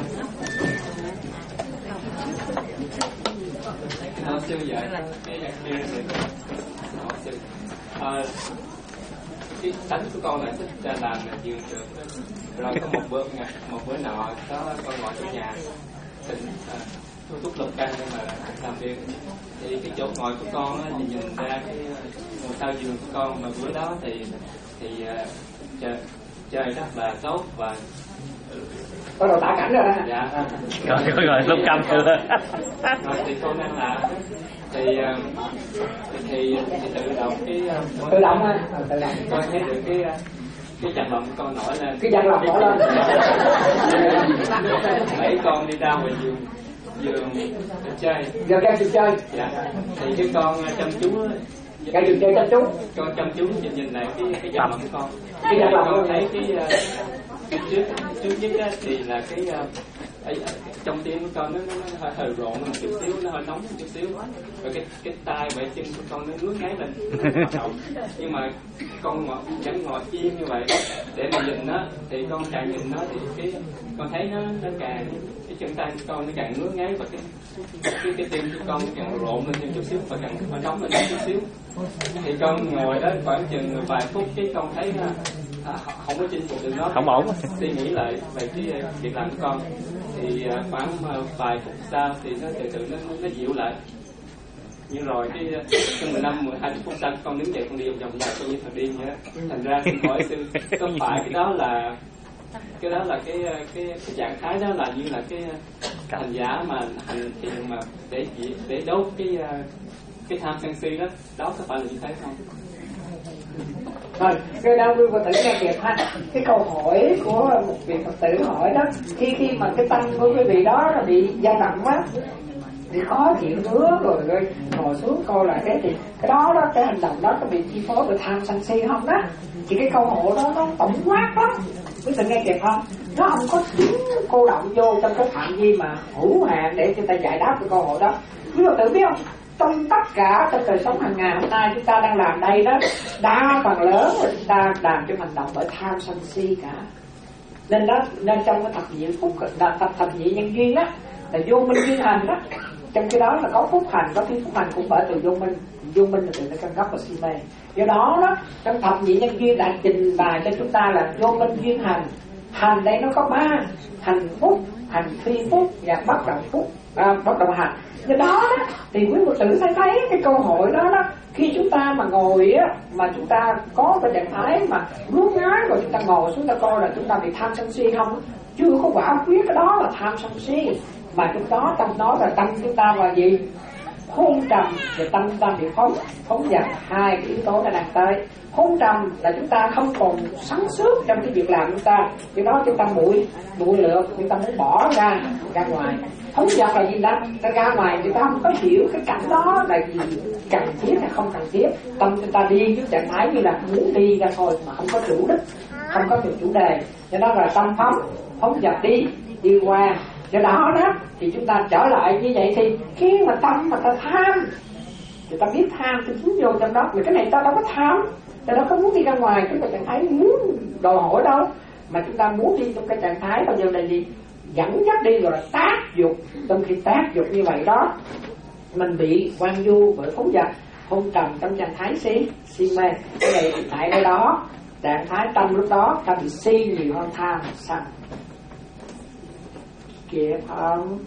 Nó siêu vậy cái kia nó siêu à, cái tánh của con là thích làm là vườn được. Rồi có một bữa một bữa nọ có con ngồi trong nhà thỉnh tôi thuốc lục canh nhưng mà làm việc thì cái chỗ ngồi của con á, thì nhìn ra cái ngồi sau giường của con, mà bữa đó thì thì uh, trời, trời rất là tốt và
có đồ tả cảnh rồi đó.
Dạ.
Có có gọi lúc căm chưa?
Rồi thì con đang làm thì thì thì tự động cái
Tự động ha. Tự động.
con thấy được cái cái chặt lòng con nổi lên.
Cái chặt lòng nổi lên.
Mấy con đi ra ngoài giường giường chơi.
Giờ các chị chơi.
Dạ. Thì cái con chăm chú.
Các chị chơi chăm chú.
Con chăm chú nhìn nhìn lại cái cái chặt lòng của con.
Cái chặt lòng
con thấy cái cái trước trước nhất á, thì là cái ấy, trong tim của con nó, nó, nó hơi, hơi rộn một chút xíu, nó hơi nóng một chút xíu, rồi cái cái tay và chân của con nó ngứa ngáy lên hoạt động. Nhưng mà con ngồi vẫn ngồi yên như vậy để mà nhìn nó, thì con càng nhìn nó thì cái con thấy nó nó càng cái chân tay của con nó càng ngứa ngáy, và cái cái cái tim của con càng rộn lên thêm chút xíu và càng hơi nóng lên chút xíu. Thì con ngồi đó khoảng chừng vài phút cái con thấy à, không có chinh phục được nó,
không ổn.
Suy nghĩ lại về cái việc làm của con thì khoảng vài phút sau thì nó từ từ nó nó dịu lại. Nhưng rồi cái trong mười lăm mười hai phút sau con đứng dậy con đi vòng vòng nhà con như thằng điên vậy. Thành ra xin hỏi sư có phải cái đó là cái đó là cái cái cái trạng thái đó là như là cái hành giả mà hành thiền mà để để đốt cái cái tham sân si đó, đó có phải là như thế không?
Rồi, cái đó quý Phật tử nghe kịp ha. Cái câu hỏi của một vị Phật tử hỏi đó, khi khi mà cái tâm của quý vị đó nó bị dao động quá, thì khó chịu ngứa rồi, rồi ngồi xuống coi lại cái thì cái đó đó, cái hành động đó có bị chi phối bởi tham sân si không đó? Thì cái câu hỏi đó nó tổng quát lắm, quý vị nghe kịp không? Nó không có chính cô động vô trong cái phạm vi mà hữu hạn để chúng ta giải đáp cái câu hỏi đó. Quý Phật tử biết không? Trong tất cả trong đời sống hàng ngày hôm nay chúng ta đang làm đây đó, đa phần lớn là chúng ta làm cho hành động bởi tham sân si cả. Nên đó, nên trong cái thập nhị phúc là thập thập nhị nhân duyên đó là vô minh duyên hành đó. Trong cái đó là có phúc hành, có phi phúc hành cũng bởi từ vô minh. Vô minh là từ nó căn gốc và si mê. Do đó đó, trong thập nhị nhân duyên đã trình bày cho chúng ta là vô minh duyên hành. Hành đây nó có ba: hành phúc, hành phi phúc và bất động phúc, à, bất động hành. Do đó, đó thì quý Phật tử thấy thấy cái câu hỏi đó đó, khi chúng ta mà ngồi á, mà chúng ta có cái trạng thái mà ngứa ngáy rồi chúng ta ngồi xuống ta coi là chúng ta bị tham sân si không, chưa có quả quyết cái đó là tham sân si, mà chúng đó tâm nói là tâm chúng ta là gì? Hôn trầm và tâm ta bị phóng phóng dật, hai cái yếu tố đã đang tới. Hôn trầm là chúng ta không còn sáng suốt trong cái việc làm chúng ta, cái đó chúng ta muội muội lượt, chúng ta muốn bỏ ra ra ngoài. Phóng dật là gì đó? Ta ra ngoài người ta không có hiểu cái cảnh đó là gì, cần thiết hay không cần thiết. Tâm chúng ta đi với trạng thái như là muốn đi ra thôi mà không có chủ đích, không có chủ đề, cho đó là tâm phóng phóng dật đi đi qua. Do đó đó thì chúng ta trở lại như vậy, thì khi mà tâm mà ta tham, người ta biết tham thì xuống vô trong đó, mà cái này ta đâu có tham, ta đâu có muốn đi ra ngoài cái trạng thái muốn đòi hỏi đâu, mà chúng ta muốn đi trong cái trạng thái bao giờ là gì? Dẫn dắt đi, rồi là tác dục. Trong khi tác dục như vậy đó, mình bị quan du bởi phóng dật, hôn trầm trong trạng thái si si mê. Cái này thì tại đây đó trạng thái tâm lúc đó ta bị si nhiều hơn tham sân. Kịp không?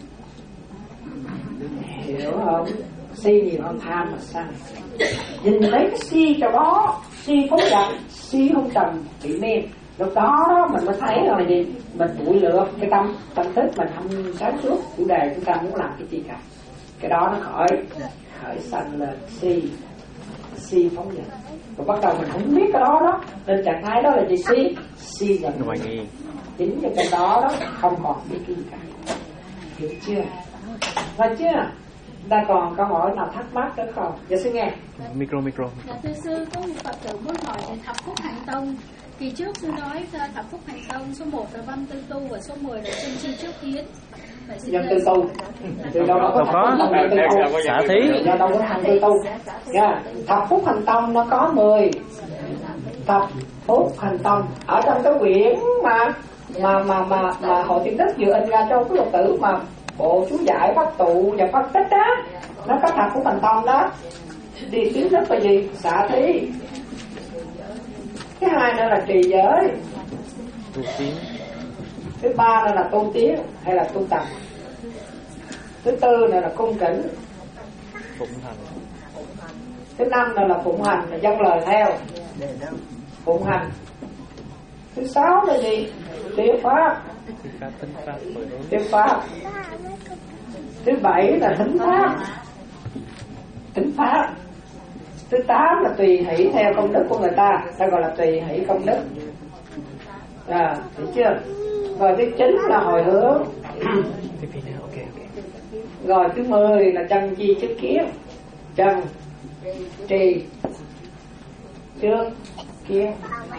Hiểu không? Si nhiều hơn tham mà sân. Nhìn lấy cái si cho đó, si phóng dật, si hôn trầm bị mê. Lúc đó mình mới thấy là gì? Mình bụi lượt cái tâm tâm thức mình không sáng suốt chủ đề chúng ta muốn làm cái gì cả. Cái đó nó khởi khởi sanh lên si si phóng dật. Rồi bắt đầu mình không biết cái đó đó, nên trạng thái đó là gì? Si si dần. Chính như cái đó đó không còn biết cái gì cả. Hiểu chưa? Và chưa? Ta còn câu hỏi nào thắc mắc nữa không? Dạ xin nghe.
Micro micro.
Dạ thưa sư, có một Phật tử muốn hỏi về thập phúc hành tông. Kỳ trước sư nói thập phúc hành tông số một là văn tư tu và số mười là chân chi trước kiến.
Nhân tư tu. Từ đâu có thập phúc hành tư tu.
Xả thí.
Do đâu có hành tư tu. Nha. Thập phúc hành tông nó có mười. Thập phúc hành tông ở trong cái quyển mà mà mà mà mà Hội Thiện Đức vừa in ra cho cái lục tử mà bộ chú giải pháp tụ và pháp tích đó, nó có thật của thành tâm đó. Đi tiếng rất là gì? Xả thí. Cái hai nữa là trì giới.
tu tiến.
Thứ ba nữa là tu tiến hay là tu tập. Thứ tư nữa là cung kính.
Phụng hành.
Thứ năm nữa là phụng hành, là dâng lời theo. Phụng hành. Thứ sáu là gì? Tiêu pháp. Tiêu pháp. Thứ bảy là thính pháp. Thính pháp. Thứ tám là tùy hỷ theo công đức của người ta, ta gọi là tùy hỷ công đức. À, thấy chưa? Rồi thứ chín là hồi hướng. Rồi thứ mười là chân chi trước kiến. Chân trì trước kiến.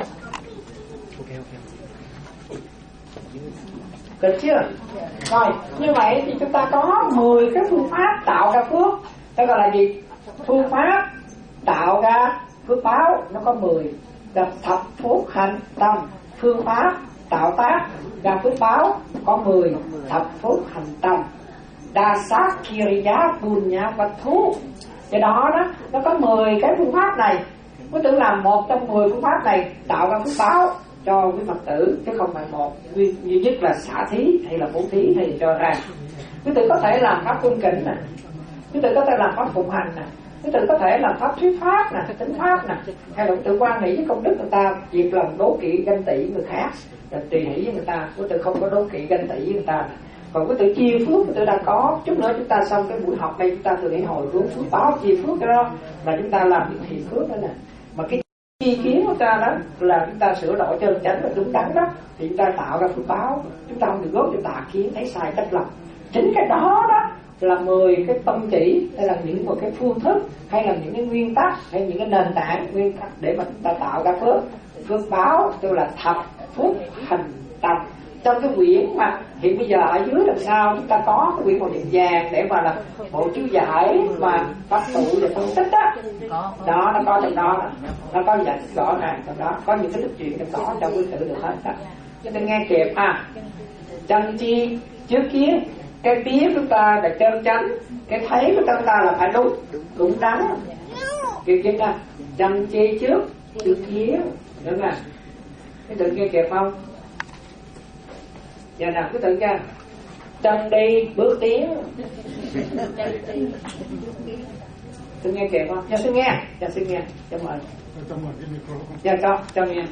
Được chưa? Rồi, như vậy thì chúng ta có mười cái phương pháp tạo ra phước. Đó gọi là gì? Phương pháp tạo ra phước báo nó có mười. Là thập phúc hành tâm. Phương pháp tạo tác ra phước báo có mười. Thập phúc hành tâm. Đa sát kiriya punya vattu. Cái đó đó, nó có mười cái phương pháp này. Quý tử làm một trong mười phương pháp này tạo ra phước báo cho quý Phật tử, chứ không phải một duy nhất là xả thí hay là bố thí hay là cho ra. Quý tử có thể làm pháp cung kính nè, quý tử có thể làm pháp phụng hành nè, quý tử có thể làm pháp thuyết pháp nè, tính pháp nè, hay là quý tử quan nghĩ với công đức người ta, việc lòng đố kỵ ganh tị người khác, rồi tùy hỷ với người ta, quý tử không có đố kỵ ganh tị với người ta nè. Còn quý tử chia phước quý tử đã có, chút nữa chúng ta xong cái buổi học đây chúng ta tự nghĩ hồi hướng phước báo chia phước cái đó là chúng ta làm những thiện phước đó nè. Mà cái ý kiến của ta đó là chúng ta sửa đổi chân chánh và đúng đắn đó, thì chúng ta tạo ra phước báo, chúng ta không được góp cho tà kiến thấy sai trách lầm. Chính cái đó đó là mười cái tâm chỉ, hay là những một cái phương thức, hay là những cái nguyên tắc, hay những cái nền tảng nguyên tắc để mà chúng ta tạo ra phước. Phước báo tức là thập phúc hành tâm. Trong cái quyển mà hiện bây giờ ở dưới đằng sau chúng ta có cái quyển màu đen vàng để mà là bộ chú giải mà pháp tụ và phân tích đó, đó nó có trong đó, nó có giải thích rõ ràng trong đó, có những cái tích chuyện trong đó cho quý tử được hết đó. Cho nên nghe kịp ha. Chân chi trước kiến, cái biết chúng ta là chân chánh, cái thấy của chúng ta là phải đúng, đúng đắn. Kịp chưa ta? Chân chi trước trước kiến, đúng không? Cái tự nghe kịp không? Giờ nào cứ tự ra chân đi bước tiến. Tôi nghe kịp không? Cho xin nghe, cho xin nghe, cho mời. Dạ cho, cho nghe.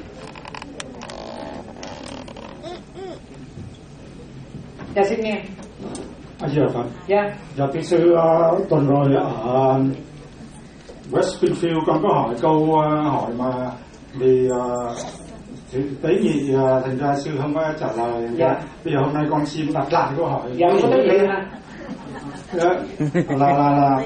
Dạ xin nghe.
À, dạ Phật.
Dạ.
Dạ thưa sư, uh, tuần rồi ở West Springfield con có hỏi câu uh, hỏi mà vì uh, thì tế nhị uh, thành ra sư không có trả lời.
Dạ.
Bây giờ hôm nay con xin đặt lại câu hỏi.
Dạ có cái gì hả?
Dạ, là là là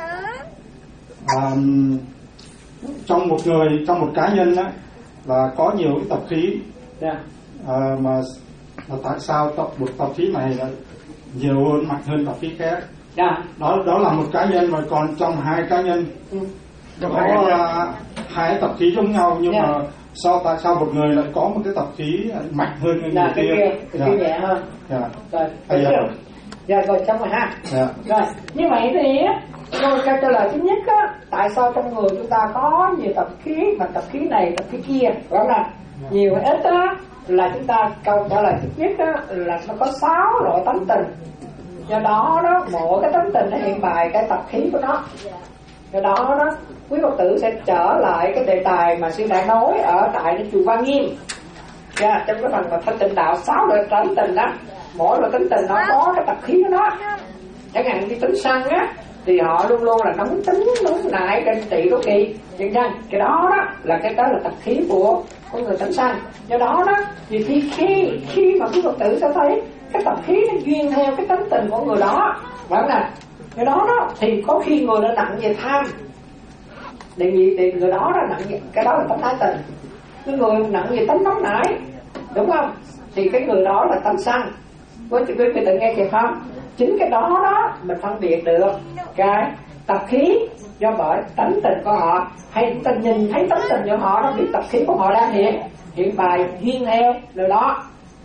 um, trong một người, trong một cá nhân á là có nhiều cái tập khí.
Dạ.
Uh, mà mà tại sao tập một tập khí này là nhiều hơn, mạnh hơn tập khí khác?
Dạ.
Đó đó là một cá nhân, mà còn trong hai cá nhân
Ừ.
có uh, hai tập khí giống nhau, nhưng
Dạ.
mà sao tại sao một người lại có một cái tập khí mạnh hơn người
Dạ, cái
kia?
kia, cái kia nhẹ hơn.
Dạ.
Rồi,
Bây giờ.
Dạ rồi xong rồi ha.
Dạ.
Rồi, như vậy thì rồi câu trả lời thứ nhất á, tại sao trong người chúng ta có nhiều tập khí, mà tập khí này, tập khí kia, rõ ràng nhiều hay ít á, là chúng ta câu trả lời thứ nhất á, là nó có sáu loại tánh tình. Do đó đó, mỗi cái tánh tình nó hiện bày cái tập khí của nó. Do đó đó, quý Phật tử sẽ trở lại cái đề tài mà sư đã nói ở tại cái chùa Quan Nghiêm. Yeah, trong cái phần mà thanh tịnh đạo sáu loại tánh tình đó, mỗi loại tánh tình nó có cái tập khí của nó. Chẳng hạn như tính sân á, thì họ luôn luôn là nóng tính, nóng nại, ganh tị, đố kỵ, vân vân. Cái đó đó là cái đó là tập khí của của người tính sân. Do đó đó, vì khi khi khi mà quý Phật tử sẽ thấy cái tập khí nó duyên theo cái tánh tình của người đó, phải không nào? Cái đó đó thì có khi người nó nặng về tham, đề nghị thì người đó là nặng về, cái đó là tánh thái tình. Cái người nặng về tánh nóng nảy, đúng không? Thì cái người đó là tánh sân. Với quý vị tự nghe kịp không? Chính cái đó đó mình phân biệt được cái tập khí do bởi tánh tình của họ, hay chúng ta nhìn thấy tánh tình của họ, nó biết tập khí của họ đang hiện hiện bài duyên theo điều đó.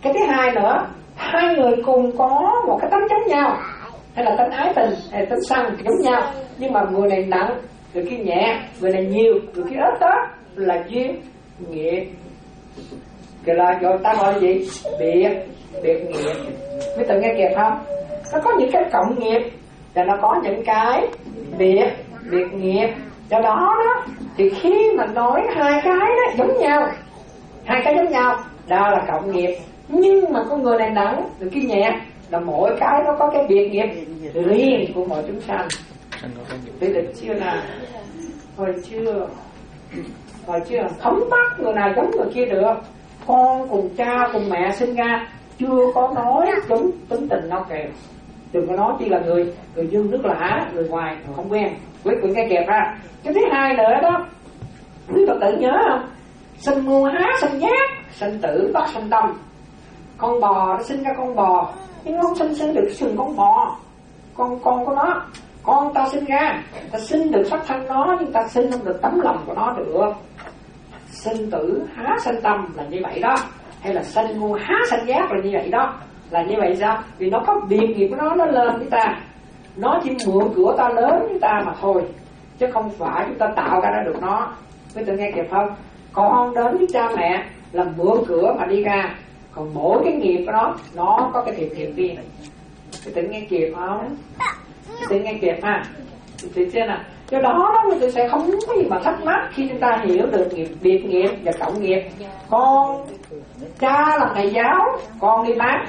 Cái thứ hai nữa, hai người cùng có một cái tánh giống nhau, hay là tánh ái tình, hay là tánh sân giống nhau, nhưng mà người này nặng, người kia nhẹ, người này nhiều, người kia ít đó, là duyên nghiệp. Cái là gọi ta gọi là gì? Biệt, biệt nghiệp. Mới tự nghe kịp không? Nó có những cái cộng nghiệp và nó có những cái biệt, biệt nghiệp. Do đó đó, thì khi mà nói hai cái đó giống nhau, hai cái giống nhau, đó là cộng nghiệp. Nhưng mà con người này nặng, người kia nhẹ, là mỗi cái nó có cái biệt nghiệp riêng của mọi chúng sanh. Thế được chưa nào? Hồi chưa? Hồi chưa? Không bắt người nào giống người kia được. Con cùng cha cùng mẹ sinh ra, chưa có nói giống tính tình nó kìa. Đừng có nói chỉ là người người dương nước lã, người ngoài không quen. Quý vị nghe kẹp ra. Cái thứ hai nữa đó, quý Phật tử nhớ không? Sinh ngu há sinh giác, sinh tử bắt sinh tâm. Con bò nó sinh ra con bò, nhưng nó không sinh sinh được sừng con bò. Con con của nó, con ta sinh ra, ta sinh được sắc thân nó, nhưng ta sinh không được tấm lòng của nó được. Sinh tử há sinh tâm là như vậy đó. Hay là sinh ngu há sinh giác là như vậy đó. Là như vậy sao? Vì nó có biệt nghiệp của nó, nó lên với ta. Nó chỉ mượn cửa ta lớn với ta mà thôi, chứ không phải chúng ta tạo ra được nó. Quý tự nghe kịp không? Con đến với cha mẹ là mượn cửa mà đi ra. Còn mỗi cái nghiệp của nó, nó có cái thiệp nghiệp riêng. Quý tự nghe kịp không? Quý tự nghe kịp ha? Quý tự nào? Do đó đó, người ta sẽ không có gì mà thắc mắc khi chúng ta hiểu được nghiệp, biệt nghiệp và cộng nghiệp. Con cha là thầy giáo, con đi bán.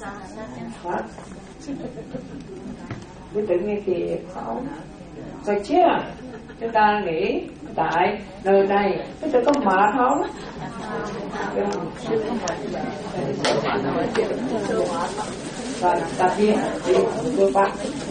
Quý tự nghe kịp không? Rồi chưa? Chúng ta nghĩ tại nơi này quý tự có mệt không? Rồi ta đi đi vô bắt.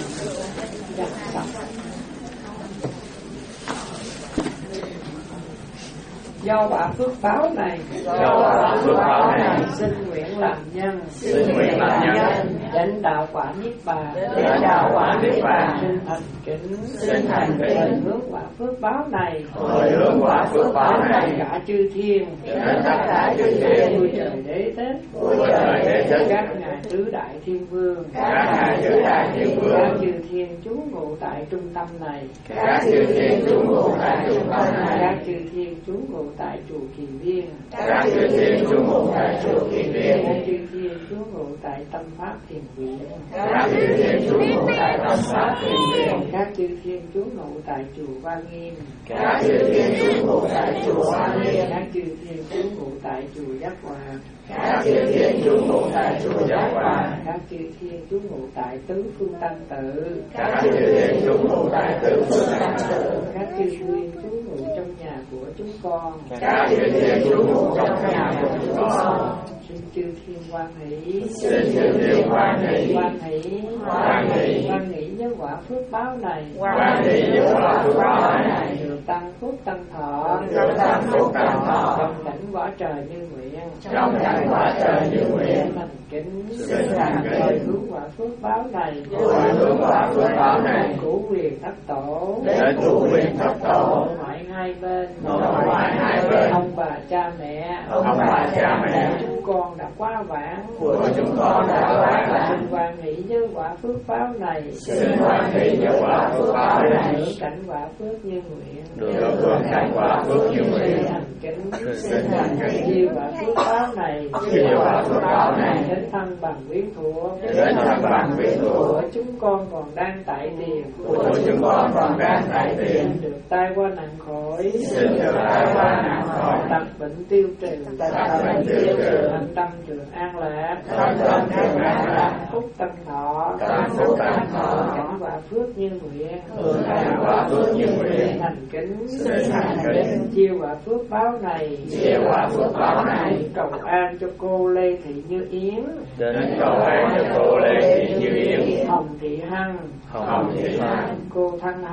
Do quả phước báo này,
do quả phước báo này,
xin nguyện làm nhân,
xin nguyện làm nhân,
chánh đạo quả niết bàn,
chánh đạo quả niết bàn,
xin thành kính,
xin thành kính,
hồi hướng quả phước báo này,
hồi hướng quả phước báo này,
tất cả chư thiên,
đến tất cả chư thiên,
vua trời đế thích,
vua trời đế thích,
các ngài tứ đại thiên vương,
các ngài tứ đại thiên vương,
các chư thiên trú ngụ tại trung tâm này,
các chư thiên trú ngụ tại trung tâm này,
các chư thiên trú ngụ tại trụ kỳ viên,
các chư thiên trú ngụ tại trụ kỳ viên,
các chư thiên trú ngụ tại tâm pháp thiền viện,
các chư thiên trú ngụ tại tâm pháp thiền viện,
các chư thiên trú ngụ tại chùa Hoa Nghiêm,
các chư thiên trú ngụ tại chùa Hoa Nghiêm,
các chư thiên trú ngụ tại chùa Giác Hòa,
các chư thiên trú ngụ tại chùa Giác Hòa,
các chư thiên trú ngụ tại tứ phương tăng tự,
các chư thiên trú ngụ tại tứ phương tăng tự,
các chư thiên trú ngụ trong nhà của chúng con,
các chư thiên trú ngụ trong nhà của chúng con.
Xin chư thiên hoan hỷ,
xin chư thiên hoan hỷ,
hoan hỷ,
hoan hỷ,
hoan hỷ với quả phước báo này,
hoan hỷ với quả phước báo này,
được tăng phúc tăng thọ,
được tăng phúc tăng thọ,
trong cảnh quả trời như nguyện,
trong cảnh quả trời như nguyện,
thành kính,
xin thành kính,
hồi hướng quả phước báo này,
hồi hướng quả phước báo này,
cửu quyền thất tổ,
đến cửu quyền thất tổ,
nội ngoại hai bên,
nội ngoại hai bên,
ông bà cha mẹ,
ông bà cha mẹ,
chúng con đã quá vãng,
của chúng con đã quá vãng,
xin hoan hỷ với quả phước báo này,
xin hoan hỷ với quả phước báo này,
hưởng cảnh quả phước như nguyện,
được hưởng cảnh quả phước như nguyện,
xin thành kính,
xin thành kính,
chiêu quả phước báo này,
chiêu quả phước báo này,
đến thân bằng quyến thuộc,
đến thân bằng quyến thuộc,
của chúng con còn đang tại tiền,
của chúng con còn đang tại tiền,
được tai qua nạn khỏi,
xin được tai qua nạn khỏi,
tật bệnh tiêu trừ,
tật bệnh tiêu trừ,
thân tâm trường an lạc,
thân tâm trường an lạc,
phúc tân thọ,
tăng phúc tăng thọ,
cảnh quả phước như nguyện,
hưởng cảnh quả phước như nguyện,
thành kính,
xin thành kính,
chiêu quả phước báo này,
chiêu quả phước báo này,
cầu an cho cô Lê Thị Như Yến,
đến cầu an cho cô Lê Thị Như Yến,
Hồng Thị Hằng,
Hồng Thị Hằng,
cô Thanh Hồng,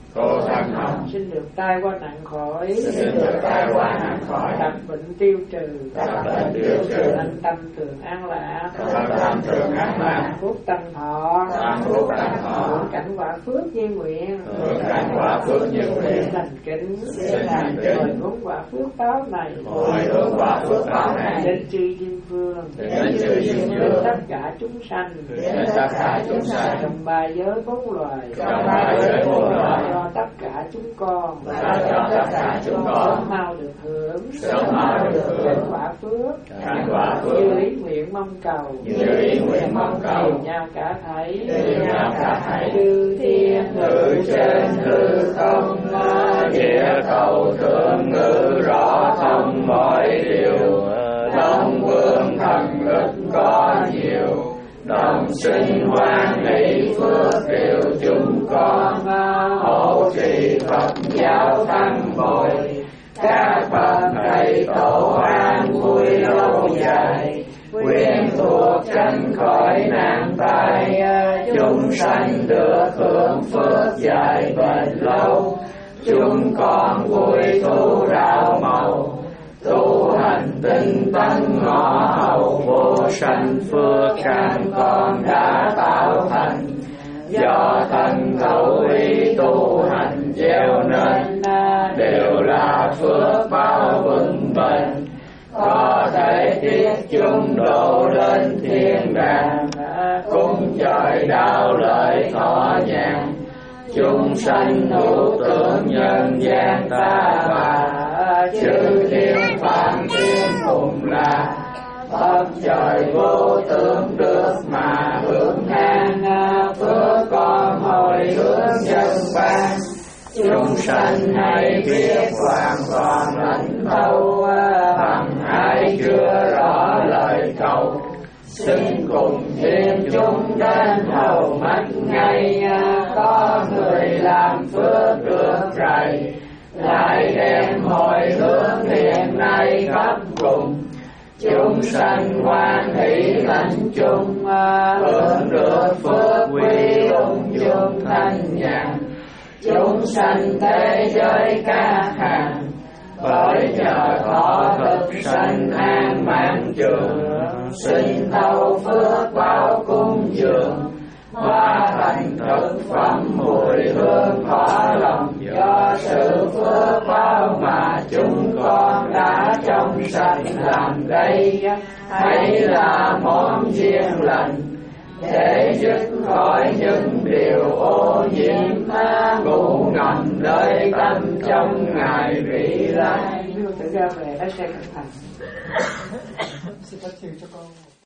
Cô thân hồng,
xin được tai qua nạn khỏi,
xin được tai qua nạn khỏi,
tập bệnh tiêu trừ,
tập bệnh tiêu trừ,
thân tâm thường an lạc,
thân tâm thường an lạc,
phúc tăng thọ,
tăng phúc tăng thọ,
hưởng cảnh quả phước như nguyện,
hưởng cảnh quả phước như nguyện,
thành kính,
xin thành kính,
hồi hướng quả phước báo này,
hồi hướng quả phước báo này,
đến chư Diêm Phương,
đến chư Diêm Phương,
tất cả chúng sanh,
đến tất cả chúng sanh,
trong ba giới bốn loài,
trong ba giới bốn loài,
cho tất cả chúng con,
cho tất cả chúng con,
sớm mau được hưởng,
sớm mau được hưởng,
cảnh quả phước,
cảnh quả phước,
như ý nguyện mong cầu,
như ý nguyện mong cầu,
tìm nhau cả thảy,
tìm nhau cả thảy,
chư thiên
ngự trên hư không, địa cầu thượng ngự rõ thông mọi điều, Đông vương thần lực có nhiều, đồng sinh hoan hỷ phước điều chúng con, hộ trì Phật giáo thăng bồi, các bậc thầy tổ an vui lâu dài, quyến thuộc tránh khỏi nạn tai, chúng sanh được hưởng phước dài bền lâu, chúng con vui tu đạo màu, tu hành tinh tấn ngõ hầu vô sanh phước căn con đã tạo thành, do thân khẩu ý tu hành gieo nên, đều là phước báo vững bền, có thể tiết chúng độ lên thiên đàng, cúng trời đạo lợi thọ nhàn, chúng sanh hữu tưởng nhân gian ta bà, chư thiên phạm thiên cùng là Phật trời vô tưởng được mà hưởng an, phước con hồi hướng nhân ban, chúng sanh hãy biết hoàn toàn lãnh thấu, bằng ai chưa rõ lời cầu, xin cùng thêm chúng đến hầu mắt ngay, có người làm phước được rày, lại đem hồi hướng hiện nay khắp cùng, chúng sanh hoan hỷ lãnh chung, hưởng được phước quý ung dung thanh nhàn, chúng sanh thế giới ca hàng, bởi nhờ thọ thực sanh an mãn trường, xin thâu phước báo cúng dường, hóa thành thực phẩm mùi hương thỏa lòng, do sự phước báo mà chúng con đã trong sanh làm đây, hay là món duyên lành, để dứt khỏi những điều ô nhiễm, ngủ ngầm nơi tâm trong ngày vị lai.
Tự ra về lái xe cẩn thận. Xin phát chiêu cho con.